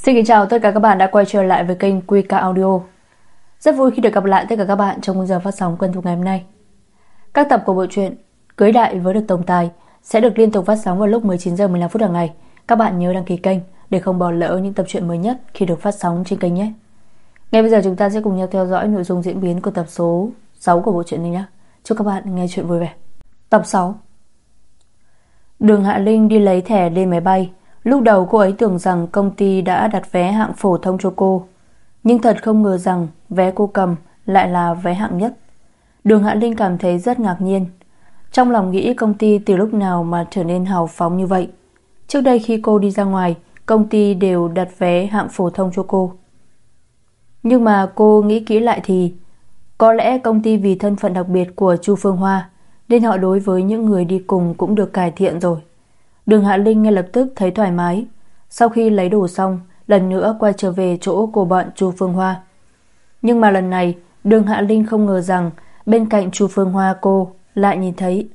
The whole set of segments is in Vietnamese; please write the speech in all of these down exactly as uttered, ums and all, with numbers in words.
Xin kính chào tất cả các bạn đã quay trở lại với kênh quy ca Audio. Rất vui khi được gặp lại tất cả các bạn trong khung giờ phát sóng quen thuộc ngày hôm nay. Các tập của bộ truyện Cưới Đại với được tổng tài sẽ được liên tục phát sóng vào lúc mười chín giờ mười lăm phút hàng ngày. Các bạn nhớ đăng ký kênh để không bỏ lỡ những tập truyện mới nhất khi được phát sóng trên kênh nhé. Ngay bây giờ chúng ta sẽ cùng nhau theo dõi nội dung diễn biến của tập số sáu của bộ truyện này nhé. Chúc các bạn nghe chuyện vui vẻ. Tập sáu. Đường Hạ Linh đi lấy thẻ lên máy bay. Lúc đầu cô ấy tưởng rằng công ty đã đặt vé hạng phổ thông cho cô, nhưng thật không ngờ rằng vé cô cầm lại là vé hạng nhất. Đường Hạ Linh cảm thấy rất ngạc nhiên. Trong lòng nghĩ công ty từ lúc nào mà trở nên hào phóng như vậy. Trước đây khi cô đi ra ngoài, công ty đều đặt vé hạng phổ thông cho cô. Nhưng mà cô nghĩ kỹ lại thì có lẽ công ty vì thân phận đặc biệt của Chu Phương Hoa nên họ đối với những người đi cùng cũng được cải thiện rồi. Đường Hạ Linh ngay lập tức thấy thoải mái. Sau khi lấy đồ xong, lần nữa quay trở về chỗ của bọn Chu Phương Hoa. Nhưng mà lần này Đường Hạ Linh không ngờ rằng bên cạnh Chu Phương Hoa cô lại nhìn thấy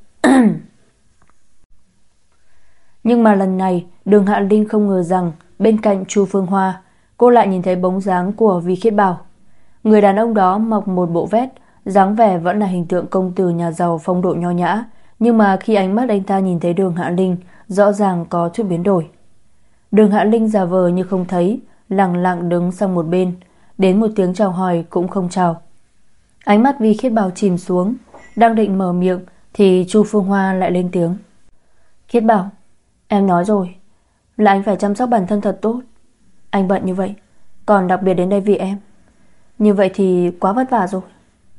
Nhưng mà lần này Đường Hạ Linh không ngờ rằng bên cạnh Chu Phương Hoa cô lại nhìn thấy bóng dáng của Vi Khiết Bảo. Người đàn ông đó mặc một bộ vest, dáng vẻ vẫn là hình tượng công tử nhà giàu phong độ nho nhã, nhưng mà khi ánh mắt anh ta nhìn thấy Đường Hạ Linh rõ ràng có chút biến đổi. Đường Hạ Linh giả vờ như không thấy, lặng lặng đứng sang một bên, đến một tiếng chào hỏi cũng không chào. Ánh mắt Vi Khiết Bảo chìm xuống, đang định mở miệng thì Chu Phương Hoa lại lên tiếng. Khiết Bảo, em nói rồi là anh phải chăm sóc bản thân thật tốt. Anh bận như vậy, còn đặc biệt đến đây vì em. Như vậy thì quá vất vả rồi.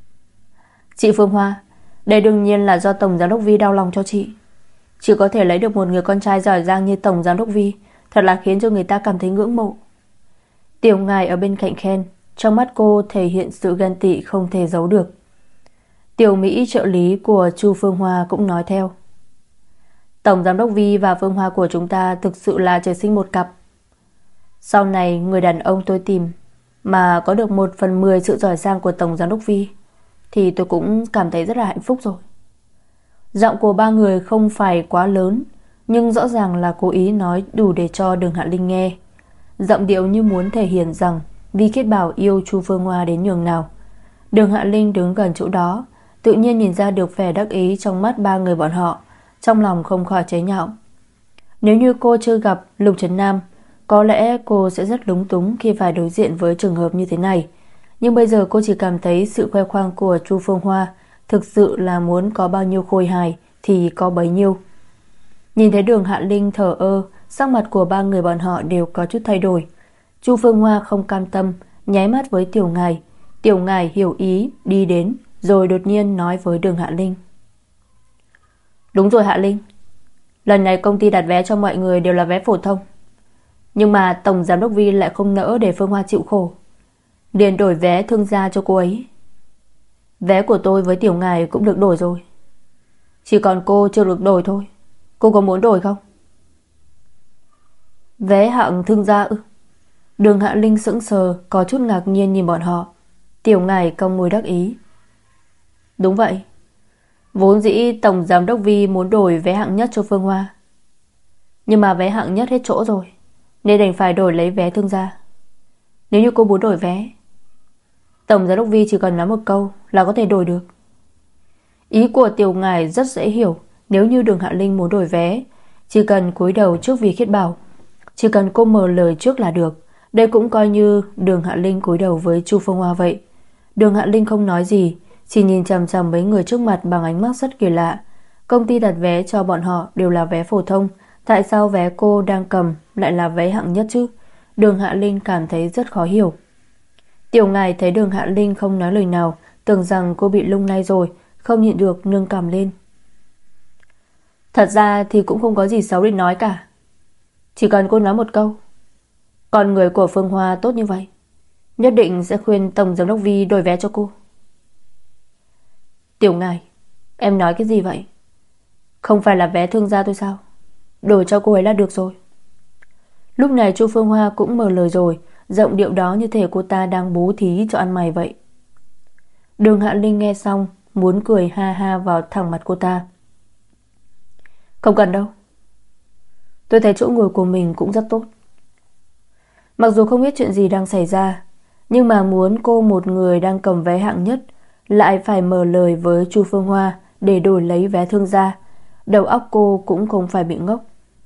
Chị Phương Hoa, đây đương nhiên là do Tổng Giám đốc Vi đau lòng cho chị. Chị có thể lấy được một người con trai giỏi giang như Tổng Giám đốc Vi, thật là khiến cho người ta cảm thấy ngưỡng mộ. Tiểu Ngài ở bên cạnh khen, trong mắt cô thể hiện sự ghen tị không thể giấu được. Tiểu Mỹ trợ lý của Chu Phương Hoa cũng nói theo. Tổng Giám đốc Vi và Phương Hoa của chúng ta thực sự là trời sinh một cặp. Sau này người đàn ông tôi tìm mà có được một phần mười sự giỏi giang của Tổng Giám đốc Vi thì tôi cũng cảm thấy rất là hạnh phúc rồi. Giọng của ba người không phải quá lớn, nhưng rõ ràng là cố ý nói đủ để cho Đường Hạ Linh nghe. Giọng điệu như muốn thể hiện rằng Vi Khiết Bảo yêu Chu Phương Hoa đến nhường nào. Đường Hạ Linh đứng gần chỗ đó, tự nhiên nhìn ra được vẻ đắc ý trong mắt ba người bọn họ, trong lòng không khỏi chế nhạo. Nếu như cô chưa gặp Lục Trấn Nam, có lẽ cô sẽ rất lúng túng khi phải đối diện với trường hợp như thế này. Nhưng bây giờ cô chỉ cảm thấy sự khoe khoang của Chu Phương Hoa thực sự là muốn có bao nhiêu khôi hài thì có bấy nhiêu. Nhìn thấy Đường Hạ Linh thờ ơ, sắc mặt của ba người bọn họ đều có chút thay đổi. Chu Phương Hoa không cam tâm, nháy mắt với Tiểu Ngài. Tiểu Ngài hiểu ý, đi đến, rồi đột nhiên nói với Đường Hạ Linh. Đúng rồi Hạ Linh, lần này công ty đặt vé cho mọi người đều là vé phổ thông. Nhưng mà Tổng Giám đốc Vi lại không nỡ để Phương Hoa chịu khổ, liền đổi vé thương gia cho cô ấy. Vé của tôi với Tiểu Ngài cũng được đổi rồi, chỉ còn cô chưa được đổi thôi. Cô có muốn đổi không? Vé hạng thương gia ư? Đường Hạ Linh sững sờ, có chút ngạc nhiên nhìn bọn họ. Tiểu Ngài cong môi đắc ý. Đúng vậy, vốn dĩ Tổng Giám đốc Vi muốn đổi vé hạng nhất cho Phương Hoa, nhưng mà vé hạng nhất hết chỗ rồi, nên đành phải đổi lấy vé thương gia. Nếu như cô muốn đổi vé, Tổng Giám đốc Vi chỉ cần nói một câu là có thể đổi được. Ý của Tiểu Ngài rất dễ hiểu. Nếu như Đường Hạ Linh muốn đổi vé, chỉ cần cúi đầu trước Vi Khiết Bảo, chỉ cần cô mở lời trước là được. Đây cũng coi như Đường Hạ Linh cúi đầu với Chu Phương Hoa vậy. Đường Hạ Linh không nói gì, chỉ nhìn chằm chằm mấy người trước mặt bằng ánh mắt rất kỳ lạ. Công ty đặt vé cho bọn họ đều là vé phổ thông, tại sao vé cô đang cầm lại là vé hạng nhất chứ? Đường Hạ Linh cảm thấy rất khó hiểu. Tiểu Ngài thấy Đường Hạ Linh không nói lời nào, tưởng rằng cô bị lung lay rồi, không nhịn được nâng cằm lên. Thật ra thì cũng không có gì xấu để nói cả, chỉ cần cô nói một câu, con người của Phương Hoa tốt như vậy, nhất định sẽ khuyên Tổng Giám đốc Vi đổi vé cho cô. Tiểu Ngài, em nói cái gì vậy? Không phải là vé thương gia tôi sao? Đổi cho cô ấy là được rồi. Lúc này Chu Phương Hoa cũng mở lời rồi, giọng điệu đó như thể cô ta đang bố thí cho ăn mày vậy. Đường Hạ Linh nghe xong muốn cười ha ha vào thẳng mặt cô ta. Không cần đâu, tôi thấy chỗ ngồi của mình cũng rất tốt. Mặc dù không biết chuyện gì đang xảy ra, nhưng mà muốn cô, một người đang cầm vé hạng nhất, lại phải mở lời với Chu Phương Hoa để đổi lấy vé thương gia, đầu óc cô cũng không phải bị ngốc.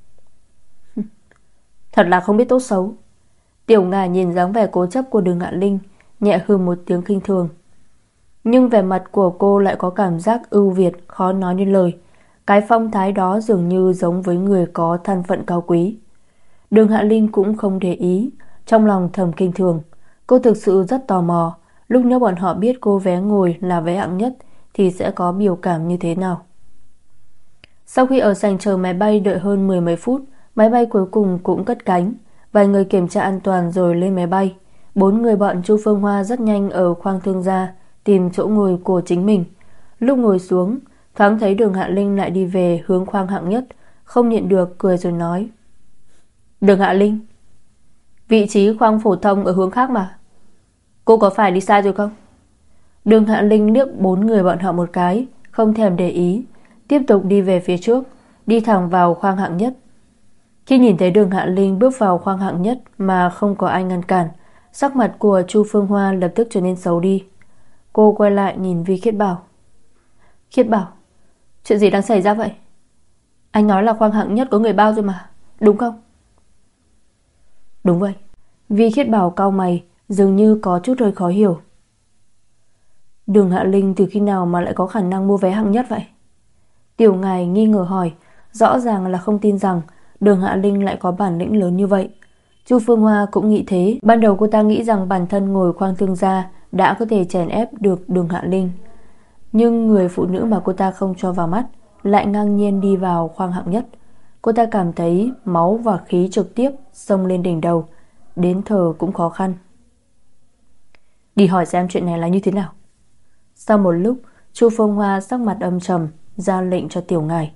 Thật là không biết tốt xấu. Tiểu Ngải nhìn dáng vẻ cố chấp của Đường Hạ Linh, nhẹ hừ một tiếng khinh thường. Nhưng vẻ mặt của cô lại có cảm giác ưu việt, khó nói nên lời. Cái phong thái đó dường như giống với người có thân phận cao quý. Đường Hạ Linh cũng không để ý, trong lòng thầm kinh thường. Cô thực sự rất tò mò, lúc nếu bọn họ biết cô vé ngồi là vé hạng nhất thì sẽ có biểu cảm như thế nào. Sau khi ở sảnh chờ máy bay đợi hơn mười mấy phút, máy bay cuối cùng cũng cất cánh. Vài người kiểm tra an toàn rồi lên máy bay. Bốn người bọn Chu Phương Hoa rất nhanh ở khoang thương gia tìm chỗ ngồi của chính mình. Lúc ngồi xuống, thoáng thấy Đường Hạ Linh lại đi về hướng khoang hạng nhất, không nhịn được cười rồi nói: Đường Hạ Linh, vị trí khoang phổ thông ở hướng khác mà, cô có phải đi sai rồi không? Đường Hạ Linh liếc bốn người bọn họ một cái, không thèm để ý, tiếp tục đi về phía trước, đi thẳng vào khoang hạng nhất. Khi nhìn thấy Đường Hạ Linh bước vào khoang hạng nhất mà không có ai ngăn cản, sắc mặt của Chu Phương Hoa lập tức trở nên xấu đi. Cô quay lại nhìn Vi Khiết Bảo. Khiết Bảo, chuyện gì đang xảy ra vậy? Anh nói là khoang hạng nhất có người bao rồi mà, đúng không? Đúng vậy. Vi Khiết Bảo cau mày, dường như có chút hơi khó hiểu. Đường Hạ Linh từ khi nào mà lại có khả năng mua vé hạng nhất vậy? Tiểu Ngài nghi ngờ hỏi, rõ ràng là không tin rằng Đường Hạ Linh lại có bản lĩnh lớn như vậy. Chu Phương Hoa cũng nghĩ thế. Ban đầu cô ta nghĩ rằng bản thân ngồi khoang thương gia đã có thể chèn ép được Đường Hạ Linh, nhưng người phụ nữ mà cô ta không cho vào mắt lại ngang nhiên đi vào khoang hạng nhất. Cô ta cảm thấy máu và khí trực tiếp xông lên đỉnh đầu, đến thở cũng khó khăn. Đi hỏi xem chuyện này là như thế nào. Sau một lúc, Chu Phương Hoa sắc mặt âm trầm ra lệnh cho Tiểu Ngài.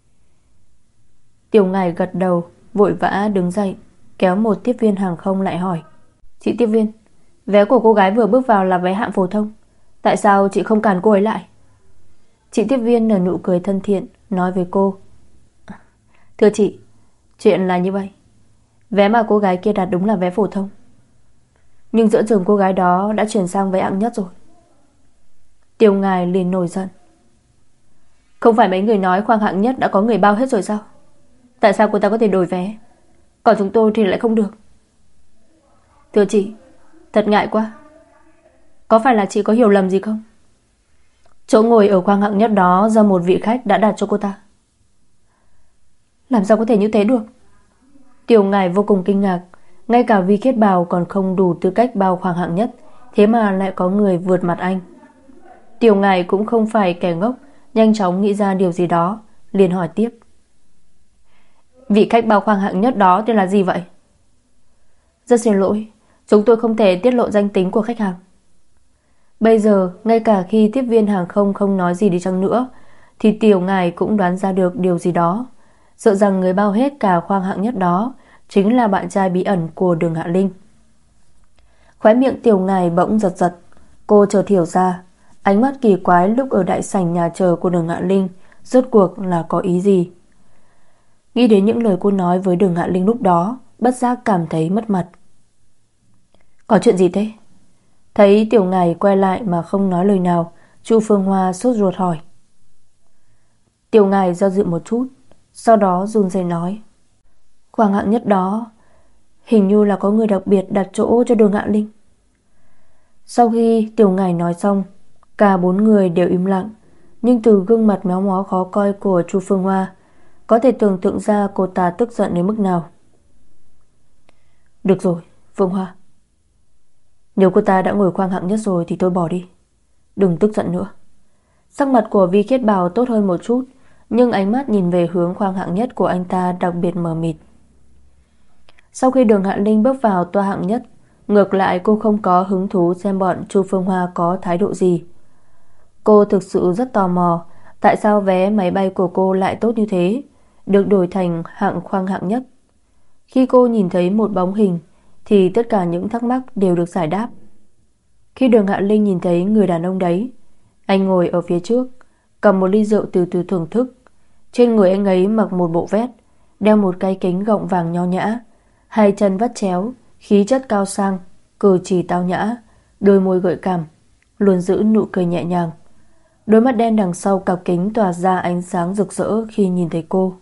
Tiểu Ngài gật đầu, vội vã đứng dậy, kéo một tiếp viên hàng không lại hỏi: Chị tiếp viên, vé của cô gái vừa bước vào là vé hạng phổ thông, tại sao chị không cản cô ấy lại? Chị tiếp viên nở nụ cười thân thiện, nói với cô: Thưa chị, chuyện là như vậy. Vé mà cô gái kia đặt đúng là vé phổ thông, nhưng giữa chừng cô gái đó đã chuyển sang vé hạng nhất rồi. Tiểu Ngài liền nổi giận: Không phải mấy người nói khoang hạng nhất đã có người bao hết rồi sao? Tại sao cô ta có thể đổi vé, còn chúng tôi thì lại không được? Thưa chị, thật ngại quá. Có phải là chị có hiểu lầm gì không? Chỗ ngồi ở khoang hạng nhất đó do một vị khách đã đặt cho cô ta. Làm sao có thể như thế được? Tiểu Ngài vô cùng kinh ngạc. Ngay cả Vi Khiết Bảo còn không đủ tư cách bao khoang hạng nhất, thế mà lại có người vượt mặt anh. Tiểu Ngài cũng không phải kẻ ngốc, nhanh chóng nghĩ ra điều gì đó, liền hỏi tiếp: Vị khách bao khoang hạng nhất đó tên là gì vậy? Rất xin lỗi, chúng tôi không thể tiết lộ danh tính của khách hàng. Bây giờ, ngay cả khi tiếp viên hàng không không nói gì đi chăng nữa, thì Tiểu Ngài cũng đoán ra được điều gì đó. Sợ rằng người bao hết cả khoang hạng nhất đó chính là bạn trai bí ẩn của Đường Hạ Linh. Khóe miệng Tiểu Ngài bỗng giật giật. Cô chợt hiểu ra, ánh mắt kỳ quái lúc ở đại sảnh nhà chờ của Đường Hạ Linh rốt cuộc là có ý gì. Nghĩ đến những lời cô nói với Đường Hạ Linh lúc đó, bất giác cảm thấy mất mặt. Có chuyện gì thế? Thấy Tiểu Ngài quay lại mà không nói lời nào, Chu Phương Hoa sốt ruột hỏi. Tiểu Ngài do dự một chút, sau đó run rẩy nói: Khoang hạng nhất đó hình như là có người đặc biệt đặt chỗ cho Đường Hạ Linh. Sau khi Tiểu Ngài nói xong, cả bốn người đều im lặng. Nhưng từ gương mặt méo mó khó coi của Chu Phương Hoa, có thể tưởng tượng ra cô ta tức giận đến mức nào. Được rồi, Phương Hoa, nếu cô ta đã ngồi khoang hạng nhất rồi thì tôi bỏ đi, đừng tức giận nữa. Sắc mặt của Vi Khiết Bảo tốt hơn một chút, nhưng ánh mắt nhìn về hướng khoang hạng nhất của anh ta đặc biệt mờ mịt. Sau khi Đường Hạ Linh bước vào toa hạng nhất, ngược lại cô không có hứng thú xem bọn Chu Phương Hoa có thái độ gì. Cô thực sự rất tò mò tại sao vé máy bay của cô lại tốt như thế, được đổi thành hạng khoang hạng nhất. Khi cô nhìn thấy một bóng hình thì tất cả những thắc mắc đều được giải đáp. Khi Đường Hạ Linh nhìn thấy người đàn ông đấy, anh ngồi ở phía trước, cầm một ly rượu từ từ thưởng thức. Trên người anh ấy mặc một bộ vest, đeo một cái kính gọng vàng nho nhã, hai chân vắt chéo, khí chất cao sang, cử chỉ tao nhã, đôi môi gợi cảm, luôn giữ nụ cười nhẹ nhàng. Đôi mắt đen đằng sau cặp kính tỏa ra ánh sáng rực rỡ khi nhìn thấy cô.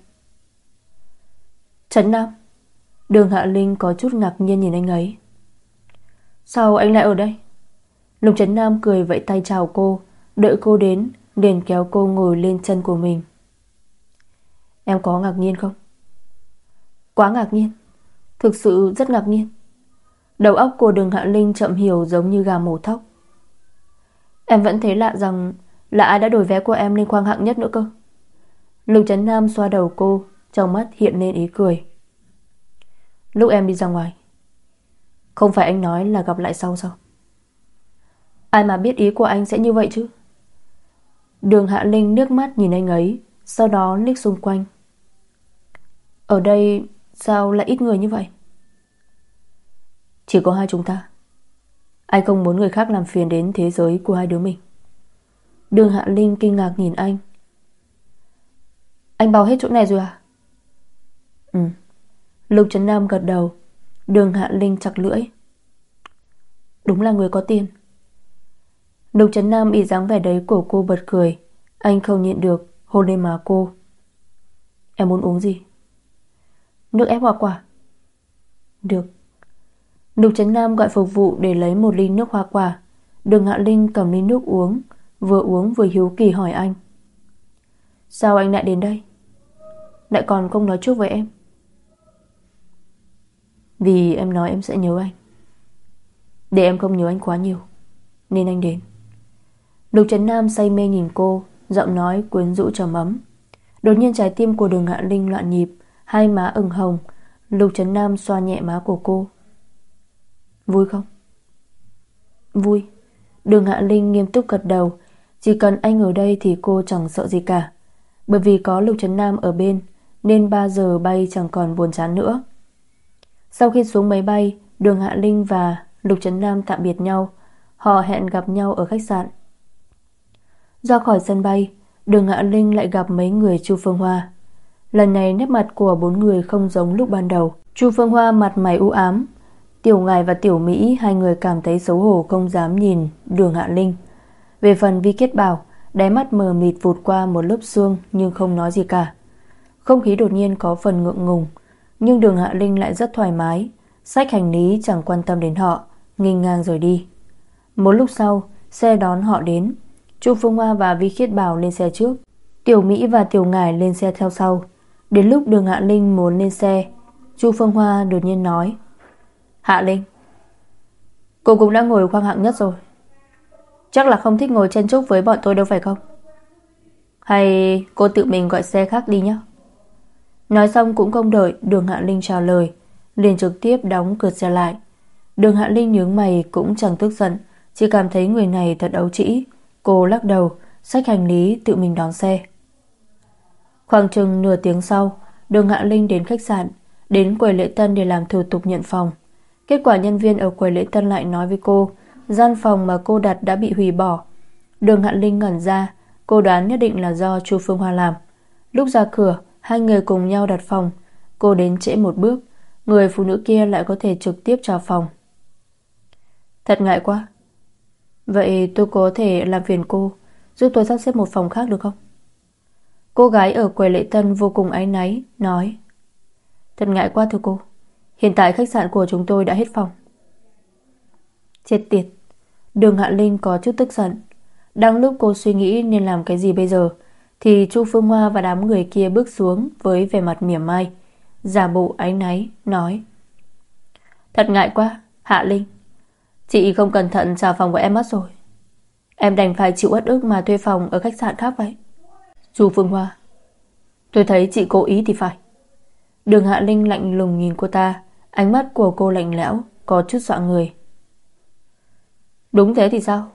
Trấn Nam. Đường Hạ Linh có chút ngạc nhiên nhìn anh ấy. Sao anh lại ở đây? Lục Trấn Nam cười vẫy tay chào cô, đợi cô đến liền kéo cô ngồi lên chân của mình. Em có ngạc nhiên không? Quá ngạc nhiên, thực sự rất ngạc nhiên. Đầu óc của Đường Hạ Linh chậm hiểu giống như gà mổ thóc. Em vẫn thấy lạ rằng là ai đã đổi vé của em lên khoang hạng nhất nữa cơ. Lục Trấn Nam xoa đầu cô, trong mắt hiện lên ý cười. Lúc em đi ra ngoài, không phải anh nói là gặp lại sau sao? Ai mà biết ý của anh sẽ như vậy chứ? Đường Hạ Linh nước mắt nhìn anh ấy, sau đó liếc xung quanh. Ở đây sao lại ít người như vậy? Chỉ có hai chúng ta. Anh không muốn người khác làm phiền đến thế giới của hai đứa mình. Đường Hạ Linh kinh ngạc nhìn anh. Anh bao hết chỗ này rồi à? Ừ. Lục Trấn Nam gật đầu. Đường Hạ Linh chặt lưỡi. Đúng là người có tiền. Lục Trấn Nam bị dáng vẻ đấy của cô bật cười. Anh không nhịn được hôn lên má cô. Em muốn uống gì? Nước ép hoa quả. Được. Lục Trấn Nam gọi phục vụ để lấy một ly nước hoa quả. Đường Hạ Linh cầm ly nước uống, vừa uống vừa hiếu kỳ hỏi anh. Sao anh lại đến đây? Lại còn không nói trước với em? Vì em nói em sẽ nhớ anh. Để em không nhớ anh quá nhiều nên anh đến. Lục Trấn Nam say mê nhìn cô, giọng nói quyến rũ trầm ấm. Đột nhiên trái tim của Đường Hạ Linh loạn nhịp, hai má ửng hồng. Lục Trấn Nam xoa nhẹ má của cô. Vui không? Vui. Đường Hạ Linh nghiêm túc gật đầu. Chỉ cần anh ở đây thì cô chẳng sợ gì cả. Bởi vì có Lục Trấn Nam ở bên nên ba giờ bay chẳng còn buồn chán nữa. Sau khi xuống máy bay, Đường Hạ Linh và Lục Trấn Nam tạm biệt nhau. Họ hẹn gặp nhau ở khách sạn. Ra khỏi sân bay, Đường Hạ Linh lại gặp mấy người Chu Phương Hoa. Lần này nét mặt của bốn người không giống lúc ban đầu. Chu Phương Hoa mặt mày u ám, Tiểu Ngài và Tiểu Mỹ hai người cảm thấy xấu hổ không dám nhìn Đường Hạ Linh. Về phần Vi Kiết Bảo, đáy mắt mờ mịt vụt qua một lớp sương nhưng không nói gì cả. Không khí đột nhiên có phần ngượng ngùng, nhưng Đường Hạ Linh lại rất thoải mái, xách hành lý chẳng quan tâm đến họ, nghênh ngang rời đi. Một lúc sau, xe đón họ đến. Chu Phương Hoa và Vi Khiết Bảo lên xe trước, Tiểu Mỹ và Tiểu Ngải lên xe theo sau. Đến lúc Đường Hạ Linh muốn lên xe, Chu Phương Hoa đột nhiên nói: Hạ Linh, cô cũng đã ngồi khoang hạng nhất rồi, chắc là không thích ngồi chen chúc với bọn tôi đâu phải không? Hay cô tự mình gọi xe khác đi nhé. Nói xong cũng không đợi Đường Hạ Linh trả lời, liền trực tiếp đóng cửa xe lại. Đường Hạ Linh nhướng mày cũng chẳng tức giận, chỉ cảm thấy người này thật ấu trĩ. Cô lắc đầu, xách hành lý tự mình đón xe. Khoảng chừng nửa tiếng sau, Đường Hạ Linh đến khách sạn, đến quầy lễ tân để làm thủ tục nhận phòng. Kết quả nhân viên ở quầy lễ tân lại nói với cô gian phòng mà cô đặt đã bị hủy bỏ. Đường Hạ Linh ngẩn ra, cô đoán nhất định là do Chu Phương Hoa làm. Lúc ra cửa, hai người cùng nhau đặt phòng. Cô đến trễ một bước, người phụ nữ kia lại có thể trực tiếp trả phòng. Thật ngại quá. Vậy tôi có thể làm phiền cô giúp tôi sắp xếp một phòng khác được không? Cô gái ở quầy lễ tân vô cùng áy náy nói: Thật ngại quá thưa cô, hiện tại khách sạn của chúng tôi đã hết phòng. Chết tiệt. Đường Hạ Linh có chút tức giận. Đang lúc cô suy nghĩ nên làm cái gì bây giờ thì Chu Phương Hoa và đám người kia bước xuống với vẻ mặt mỉa mai, giả bộ áy náy nói: Thật ngại quá Hạ Linh, chị không cẩn thận trả phòng của em mất rồi. Em đành phải chịu uất ức mà thuê phòng ở khách sạn khác vậy. Chu Phương Hoa, tôi thấy chị cố ý thì phải. Đường Hạ Linh lạnh lùng nhìn cô ta, ánh mắt của cô lạnh lẽo, có chút dọa người. Đúng thế thì sao?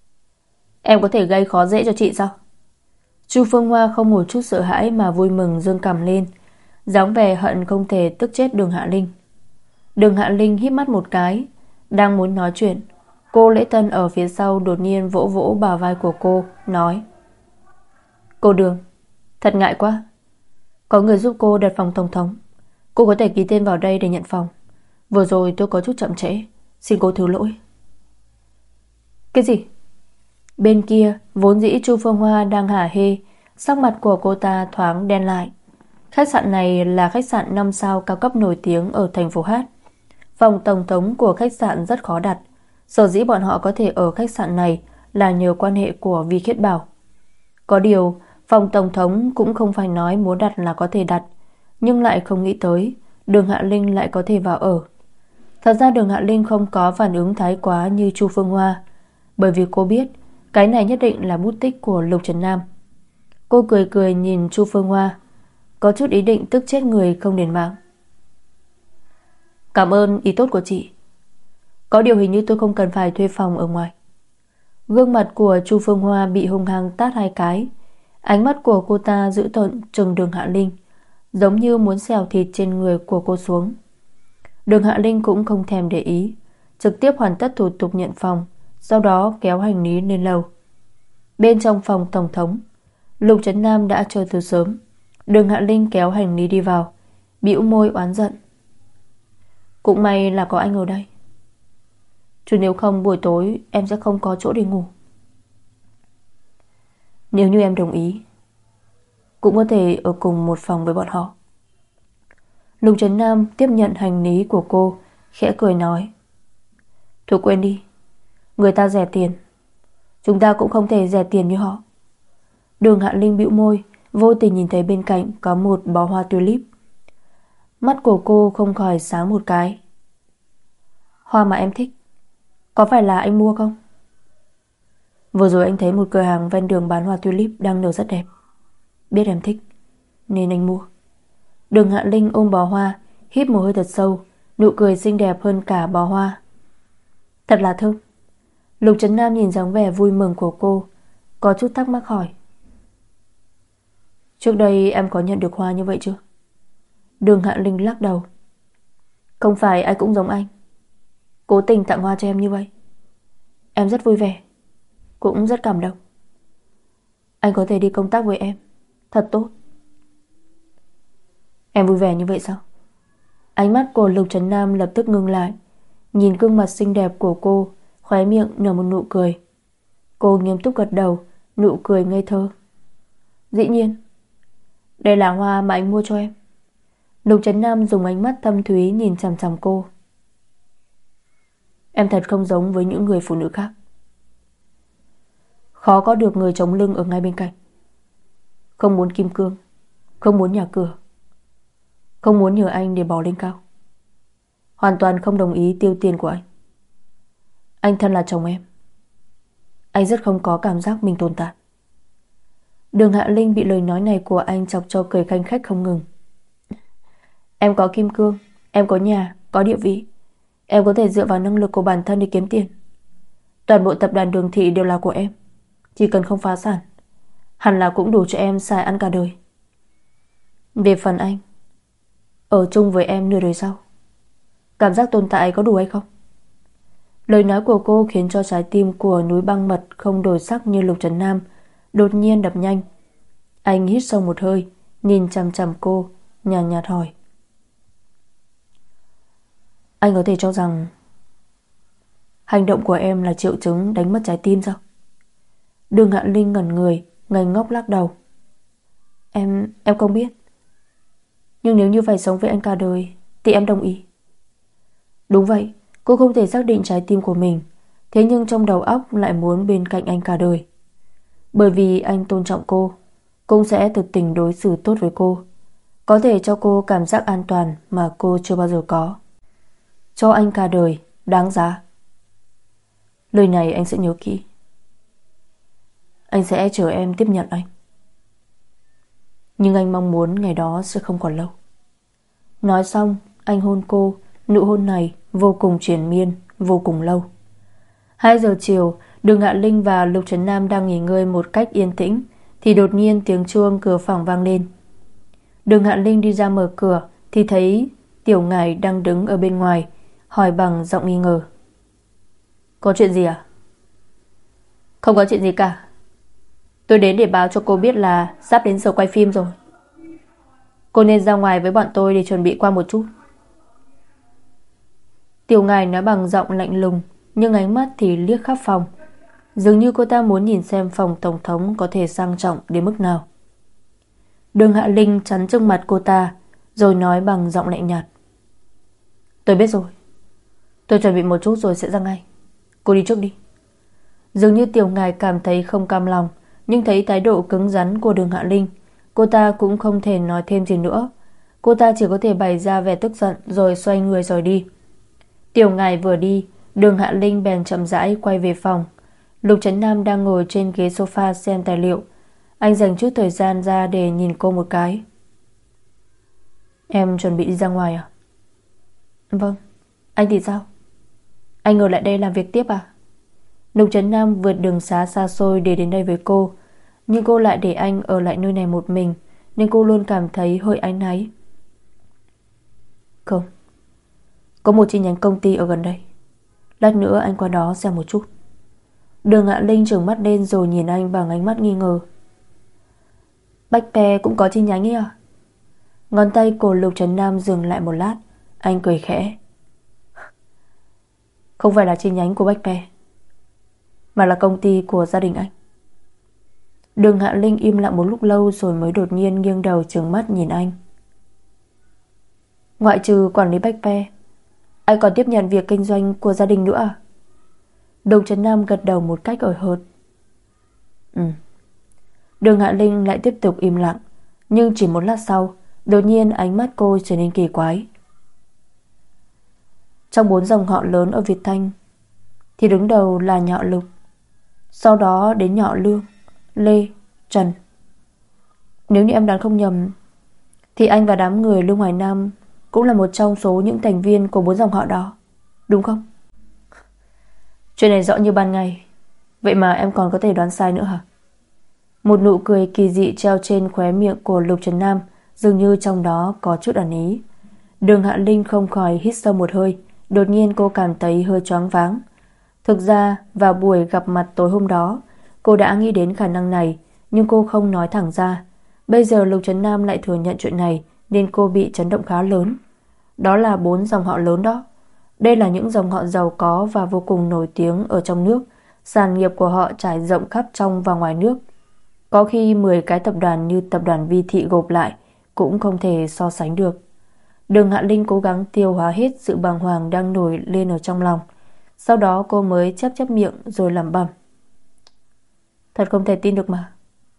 Em có thể gây khó dễ cho chị sao? Chu Phương Hoa không một chút sợ hãi mà vui mừng giương cằm lên, dáng vẻ hận không thể tức chết Đường Hạ Linh. Đường Hạ Linh híp mắt một cái, đang muốn nói chuyện, cô lễ tân ở phía sau đột nhiên vỗ vỗ bả vai của cô, nói: Cô Đường, thật ngại quá. Có người giúp cô đặt phòng tổng thống, cô có thể ký tên vào đây để nhận phòng. Vừa rồi tôi có chút chậm trễ, xin cô thứ lỗi. Cái gì? Bên kia vốn dĩ Chu Phương Hoa đang hả hê, sắc mặt của cô ta thoáng đen lại. Khách sạn này là khách sạn năm sao cao cấp nổi tiếng ở thành phố Hát. Phòng tổng thống của khách sạn rất khó đặt. Sở dĩ bọn họ có thể ở khách sạn này là nhờ quan hệ của Vi Khiết Bảo. Có điều phòng tổng thống cũng không phải nói muốn đặt là có thể đặt, nhưng lại không nghĩ tới Đường Hạ Linh lại có thể vào ở. Thật ra Đường Hạ Linh không có phản ứng thái quá như Chu Phương Hoa, bởi vì cô biết cái này nhất định là bút tích của Lục Trấn Nam. Cô cười cười nhìn Chu Phương Hoa, có chút ý định tức chết người không đền mạng. Cảm ơn ý tốt của chị. Có điều hình như tôi không cần phải thuê phòng ở ngoài. Gương mặt của Chu Phương Hoa bị hung hăng tát hai cái. Ánh mắt của cô ta dữ tợn trừng Đường Hạ Linh, giống như muốn xẻo thịt trên người của cô xuống. Đường Hạ Linh cũng không thèm để ý, trực tiếp hoàn tất thủ tục nhận phòng, sau đó kéo hành lý lên lầu. Bên trong phòng tổng thống, Lục Trấn Nam đã chờ từ sớm. Đường Hạ Linh kéo hành lý đi vào, bĩu môi oán giận. Cũng may là có anh ở đây, chứ nếu không buổi tối em sẽ không có chỗ để ngủ. Nếu như em đồng ý, cũng có thể ở cùng một phòng với bọn họ. Lục Trấn Nam tiếp nhận hành lý của cô, khẽ cười nói. Thôi quên đi, người ta rẻ tiền, chúng ta cũng không thể rẻ tiền như họ. Đường Hạ Linh bĩu môi, vô tình nhìn thấy bên cạnh có một bó hoa tulip. Mắt của cô không khỏi sáng một cái. Hoa mà em thích, có phải là anh mua không? Vừa rồi anh thấy một cửa hàng ven đường bán hoa tulip đang nở rất đẹp, biết em thích nên anh mua. Đường Hạ Linh ôm bó hoa, hít một hơi thật sâu, nụ cười xinh đẹp hơn cả bó hoa. Thật là thơm. Lục Trấn Nam nhìn dáng vẻ vui mừng của cô, có chút thắc mắc hỏi. Trước đây em có nhận được hoa như vậy chưa? Đường Hạ Linh lắc đầu. Không phải ai cũng giống anh, cố tình tặng hoa cho em như vậy. Em rất vui vẻ, cũng rất cảm động. Anh có thể đi công tác với em, thật tốt. Em vui vẻ như vậy sao? Ánh mắt của Lục Trấn Nam lập tức ngưng lại, nhìn gương mặt xinh đẹp của cô, khóe miệng nở một nụ cười. Cô nghiêm túc gật đầu, nụ cười ngây thơ. Dĩ nhiên, đây là hoa mà anh mua cho em. Lục Trấn Nam dùng ánh mắt thâm thúy nhìn chằm chằm cô. Em thật không giống với những người phụ nữ khác, khó có được người chống lưng ở ngay bên cạnh. Không muốn kim cương, không muốn nhà cửa, không muốn nhờ anh để bò lên cao, hoàn toàn không đồng ý tiêu tiền của anh. Anh thân là chồng em, anh rất không có cảm giác mình tồn tại. Đường Hạ Linh bị lời nói này của anh chọc cho cười khanh khách không ngừng. Em có kim cương, em có nhà, có địa vị, em có thể dựa vào năng lực của bản thân để kiếm tiền. Toàn bộ tập đoàn Đường Thị đều là của em, chỉ cần không phá sản, hẳn là cũng đủ cho em xài ăn cả đời. Về phần anh, ở chung với em nửa đời sau, cảm giác tồn tại có đủ hay không? Lời nói của cô khiến cho trái tim của núi băng mật không đổi sắc như Lục Trấn Nam đột nhiên đập nhanh. Anh hít sâu một hơi, nhìn chằm chằm cô, nhàn nhạt, nhạt hỏi. Anh có thể cho rằng hành động của em là triệu chứng đánh mất trái tim sao? Đường Hạ Linh ngẩn người, ngây ngốc lắc đầu. Em, em không biết. Nhưng nếu như phải sống với anh cả đời thì em đồng ý. Đúng vậy, cô không thể xác định trái tim của mình, thế nhưng trong đầu óc lại muốn bên cạnh anh cả đời. Bởi vì anh tôn trọng cô, cũng sẽ thực tình đối xử tốt với cô, có thể cho cô cảm giác an toàn mà cô chưa bao giờ có. Cho anh cả đời, đáng giá. Lời này anh sẽ nhớ kỹ. Anh sẽ chờ em tiếp nhận anh. Nhưng anh mong muốn ngày đó sẽ không còn lâu. Nói xong, anh hôn cô. Nụ hôn này vô cùng triền miên, vô cùng lâu. Hai giờ chiều, Đường Hạ Linh và Lục Trấn Nam đang nghỉ ngơi một cách yên tĩnh thì đột nhiên tiếng chuông cửa phòng vang lên. Đường Hạ Linh đi ra mở cửa thì thấy Tiểu Ngải đang đứng ở bên ngoài, hỏi bằng giọng nghi ngờ. Có chuyện gì à? Không có chuyện gì cả. Tôi đến để báo cho cô biết là sắp đến giờ quay phim rồi. Cô nên ra ngoài với bọn tôi để chuẩn bị qua một chút. Tiểu Ngài nói bằng giọng lạnh lùng, nhưng ánh mắt thì liếc khắp phòng. Dường như cô ta muốn nhìn xem phòng tổng thống có thể sang trọng đến mức nào. Đường Hạ Linh chắn trước mặt cô ta, rồi nói bằng giọng lạnh nhạt: Tôi biết rồi. Tôi chuẩn bị một chút rồi sẽ ra ngay. Cô đi trước đi. Dường như Tiểu Ngài cảm thấy không cam lòng, nhưng thấy thái độ cứng rắn của Đường Hạ Linh, cô ta cũng không thể nói thêm gì nữa. Cô ta chỉ có thể bày ra vẻ tức giận rồi xoay người rời đi. Tiểu Ngài vừa đi, Đường Hạ Linh bèn chậm rãi quay về phòng. Lục Trấn Nam đang ngồi trên ghế sofa xem tài liệu. Anh dành chút thời gian ra để nhìn cô một cái. Em chuẩn bị đi ra ngoài à? Vâng. Anh thì sao? Anh ở lại đây làm việc tiếp à? Lục Trấn Nam vượt đường xá xa xôi để đến đây với cô, nhưng cô lại để anh ở lại nơi này một mình, nên cô luôn cảm thấy hơi áy náy. Không. Có một chi nhánh công ty ở gần đây. Lát nữa anh qua đó xem một chút. Đường Hạ Linh trừng mắt lên rồi nhìn anh bằng ánh mắt nghi ngờ. Bách Pe cũng có chi nhánh ấy à? Ngón tay của Lục Trấn Nam dừng lại một lát. Anh cười khẽ. Không phải là chi nhánh của Bách Pe, mà là công ty của gia đình anh. Đường Hạ Linh im lặng một lúc lâu rồi mới đột nhiên nghiêng đầu trừng mắt nhìn anh. Ngoại trừ quản lý Bách Pe, anh còn tiếp nhận việc kinh doanh của gia đình nữa à? Lục Trấn Nam gật đầu một cách ỏi hợt. Ừ. Đường Hạ Linh lại tiếp tục im lặng, nhưng chỉ một lát sau, đột nhiên ánh mắt cô trở nên kỳ quái. Trong bốn dòng họ lớn ở Việt Thanh thì đứng đầu là nhà họ Lục, sau đó đến nhà họ Lương, Lê, Trần. Nếu như em đoán không nhầm thì anh và đám người Lương Hoài Nam cũng là một trong số những thành viên của bốn dòng họ đó, đúng không? Chuyện này rõ như ban ngày, vậy mà em còn có thể đoán sai nữa hả? Một nụ cười kỳ dị treo trên khóe miệng của Lục Trấn Nam, dường như trong đó có chút ẩn ý. Đường Hạ Linh không khỏi hít sâu một hơi. Đột nhiên cô cảm thấy hơi choáng váng. Thực ra vào buổi gặp mặt tối hôm đó, cô đã nghĩ đến khả năng này, nhưng cô không nói thẳng ra. Bây giờ Lục Trấn Nam lại thừa nhận chuyện này, nên cô bị chấn động khá lớn. Đó là bốn dòng họ lớn đó. Đây là những dòng họ giàu có và vô cùng nổi tiếng ở trong nước. Sản nghiệp của họ trải rộng khắp trong và ngoài nước. Có khi mười cái tập đoàn như tập đoàn Vi Thị gộp lại cũng không thể so sánh được. Đường Hạ Linh cố gắng tiêu hóa hết sự bàng hoàng đang nổi lên ở trong lòng. Sau đó cô mới chép chép miệng rồi lẩm bẩm. Thật không thể tin được mà.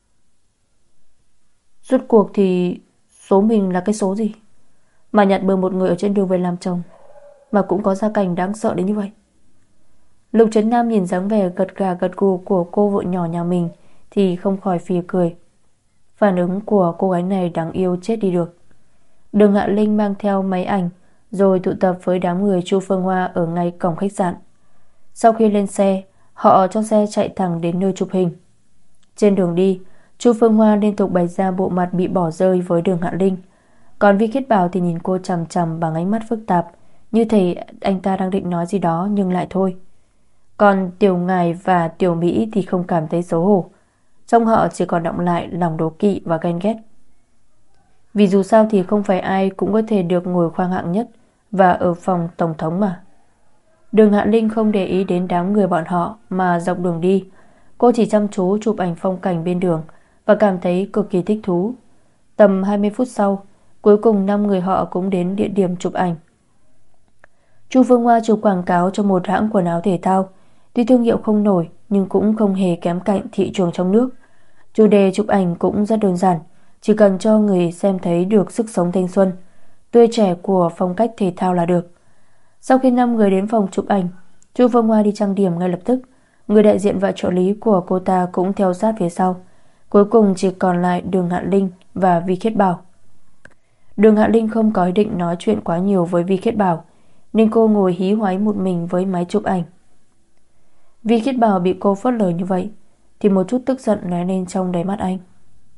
Rốt cuộc thì số mình là cái số gì mà nhận bừa một người ở trên đường về làm chồng, mà cũng có gia cảnh đáng sợ đến như vậy. Lục Trấn Nam nhìn dáng vẻ gật gà gật gù của cô vợ nhỏ nhà mình thì không khỏi phì cười. Phản ứng của cô gái này đáng yêu chết đi được. Đường Hạ Linh mang theo máy ảnh rồi tụ tập với đám người Chu Phương Hoa ở ngay cổng khách sạn. Sau khi lên xe, họ cho xe chạy thẳng đến nơi chụp hình. Trên đường đi, Chu Phương Hoa liên tục bày ra bộ mặt bị bỏ rơi với Đường Hạ Linh. Còn Vi Khiết Bảo thì nhìn cô chằm chằm bằng ánh mắt phức tạp, như thể anh ta đang định nói gì đó nhưng lại thôi. Còn Tiểu Ngài và Tiểu Mỹ thì không cảm thấy xấu hổ. Trong họ chỉ còn đọng lại lòng đố kỵ và ghen ghét. Vì dù sao thì không phải ai cũng có thể được ngồi khoang hạng nhất và ở phòng tổng thống mà. Đường Hạ Linh không để ý đến đám người bọn họ mà dọc đường đi. Cô chỉ chăm chú chụp ảnh phong cảnh bên đường và cảm thấy cực kỳ thích thú. Tầm hai mươi phút sau, cuối cùng năm người họ cũng đến địa điểm chụp ảnh. Chu Phương Hoa chụp quảng cáo cho một hãng quần áo thể thao. Tuy thương hiệu không nổi nhưng cũng không hề kém cạnh thị trường trong nước. Chủ đề chụp ảnh cũng rất đơn giản, chỉ cần cho người xem thấy được sức sống thanh xuân, tươi trẻ của phong cách thể thao là được. Sau khi năm người đến phòng chụp ảnh, Chu Phương Hoa đi trang điểm ngay lập tức. Người đại diện và trợ lý của cô ta cũng theo sát phía sau. Cuối cùng chỉ còn lại Đường Hạ Linh và Vi Khiết Bảo. Đường Hạ Linh không có ý định nói chuyện quá nhiều với Vi Khiết Bảo, nên cô ngồi hí hoáy một mình với máy chụp ảnh. Vi Khiết Bảo bị cô phớt lờ như vậy thì một chút tức giận lóe lên trong đáy mắt anh.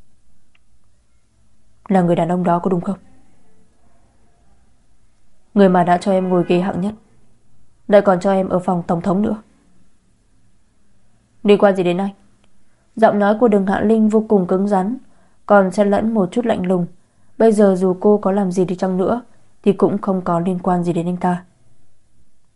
Là người đàn ông đó có đúng không? Người mà đã cho em ngồi ghế hạng nhất, lại còn cho em ở phòng tổng thống nữa. Liên quan gì đến anh? Giọng nói của Đường Hạ Linh vô cùng cứng rắn, còn xen lẫn một chút lạnh lùng. Bây giờ dù cô có làm gì đi chăng nữa thì cũng không có liên quan gì đến anh ta.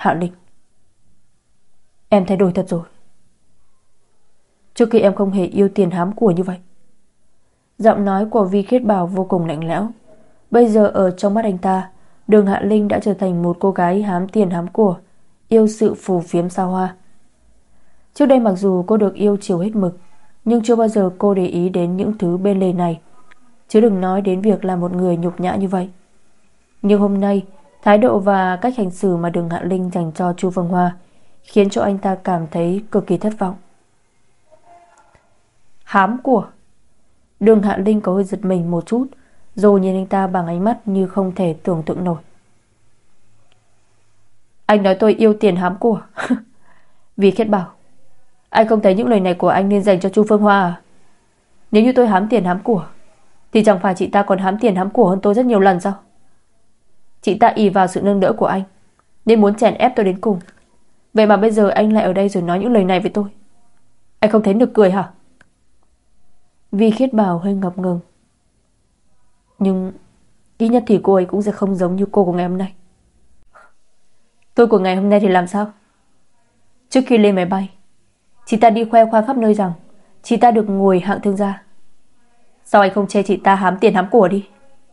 Hạ Linh, em thay đổi thật rồi. Trước khi em không hề yêu tiền hám của như vậy. Giọng nói của Vi Khiết Bảo vô cùng lạnh lẽo. Bây giờ ở trong mắt anh ta, Đường Hạ Linh đã trở thành một cô gái hám tiền hám của, yêu sự phù phiếm xa hoa. Trước đây mặc dù cô được yêu chiều hết mực, nhưng chưa bao giờ cô để ý đến những thứ bên lề này, chứ đừng nói đến việc là một người nhục nhã như vậy. Nhưng hôm nay, thái độ và cách hành xử mà Đường Hạ Linh dành cho Chu Phương Hoa khiến cho anh ta cảm thấy cực kỳ thất vọng. Hám của. Đường Hạ Linh có hơi giật mình một chút, rồi nhìn anh ta bằng ánh mắt như không thể tưởng tượng nổi. Anh nói tôi yêu tiền hám của. Vi Khiết Bảo, anh không thấy những lời này của anh nên dành cho Chu Phương Hoa à? Nếu như tôi hám tiền hám của, thì chẳng phải chị ta còn hám tiền hám của hơn tôi rất nhiều lần sao? Chị ta ỷ vào sự nâng đỡ của anh nên muốn chèn ép tôi đến cùng. Vậy mà bây giờ anh lại ở đây rồi nói những lời này với tôi. Anh không thấy nực cười hả? Vi Khiết Bảo hơi ngập ngừng. Nhưng ít nhất thì cô ấy cũng sẽ không giống như cô của ngày hôm nay. Tôi của ngày hôm nay thì làm sao? Trước khi lên máy bay, chị ta đi khoe khoang khắp nơi rằng chị ta được ngồi hạng thương gia. Sao anh không chê chị ta hám tiền hám của đi?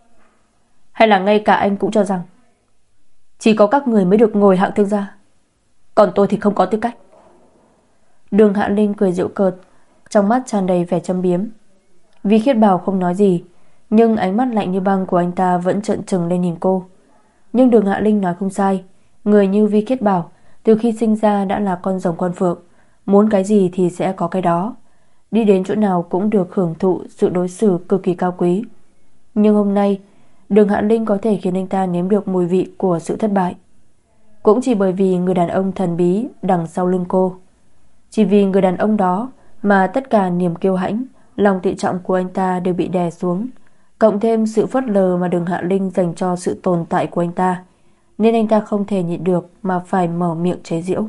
Hay là ngay cả anh cũng cho rằng chỉ có các người mới được ngồi hạng thương gia, còn tôi thì không có tư cách? Đường Hạ Linh cười giễu cợt, trong mắt tràn đầy vẻ châm biếm. Vi Khiết Bảo không nói gì, nhưng ánh mắt lạnh như băng của anh ta vẫn trợn trừng lên nhìn cô. Nhưng Đường Hạ Linh nói không sai, người như Vi Khiết Bảo từ khi sinh ra đã là con rồng con phượng, muốn cái gì thì sẽ có cái đó, đi đến chỗ nào cũng được hưởng thụ sự đối xử cực kỳ cao quý. Nhưng hôm nay, Đường Hạ Linh có thể khiến anh ta nếm được mùi vị của sự thất bại, cũng chỉ bởi vì người đàn ông thần bí đằng sau lưng cô. Chỉ vì người đàn ông đó mà tất cả niềm kiêu hãnh, lòng tự trọng của anh ta đều bị đè xuống, cộng thêm sự phớt lờ mà Đường Hạ Linh dành cho sự tồn tại của anh ta, nên anh ta không thể nhịn được mà phải mở miệng chế giễu.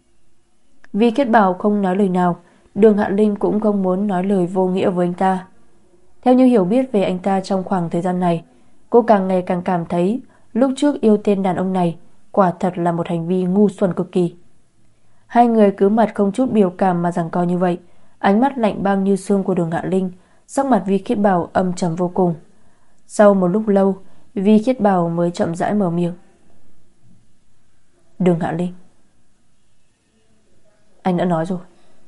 Vi Khiết Bảo không nói lời nào, Đường Hạ Linh cũng không muốn nói lời vô nghĩa với anh ta. Theo như hiểu biết về anh ta trong khoảng thời gian này, cô càng ngày càng cảm thấy lúc trước yêu tên đàn ông này quả thật là một hành vi ngu xuẩn cực kỳ. Hai người cứ mặt không chút biểu cảm mà giằng co như vậy, ánh mắt lạnh băng như xương của Đường Hạ Linh, sắc mặt Vi Khiết Bảo âm trầm vô cùng. Sau một lúc lâu, Vi Khiết Bảo mới chậm rãi mở miệng. Đường Hạ Linh, anh đã nói rồi,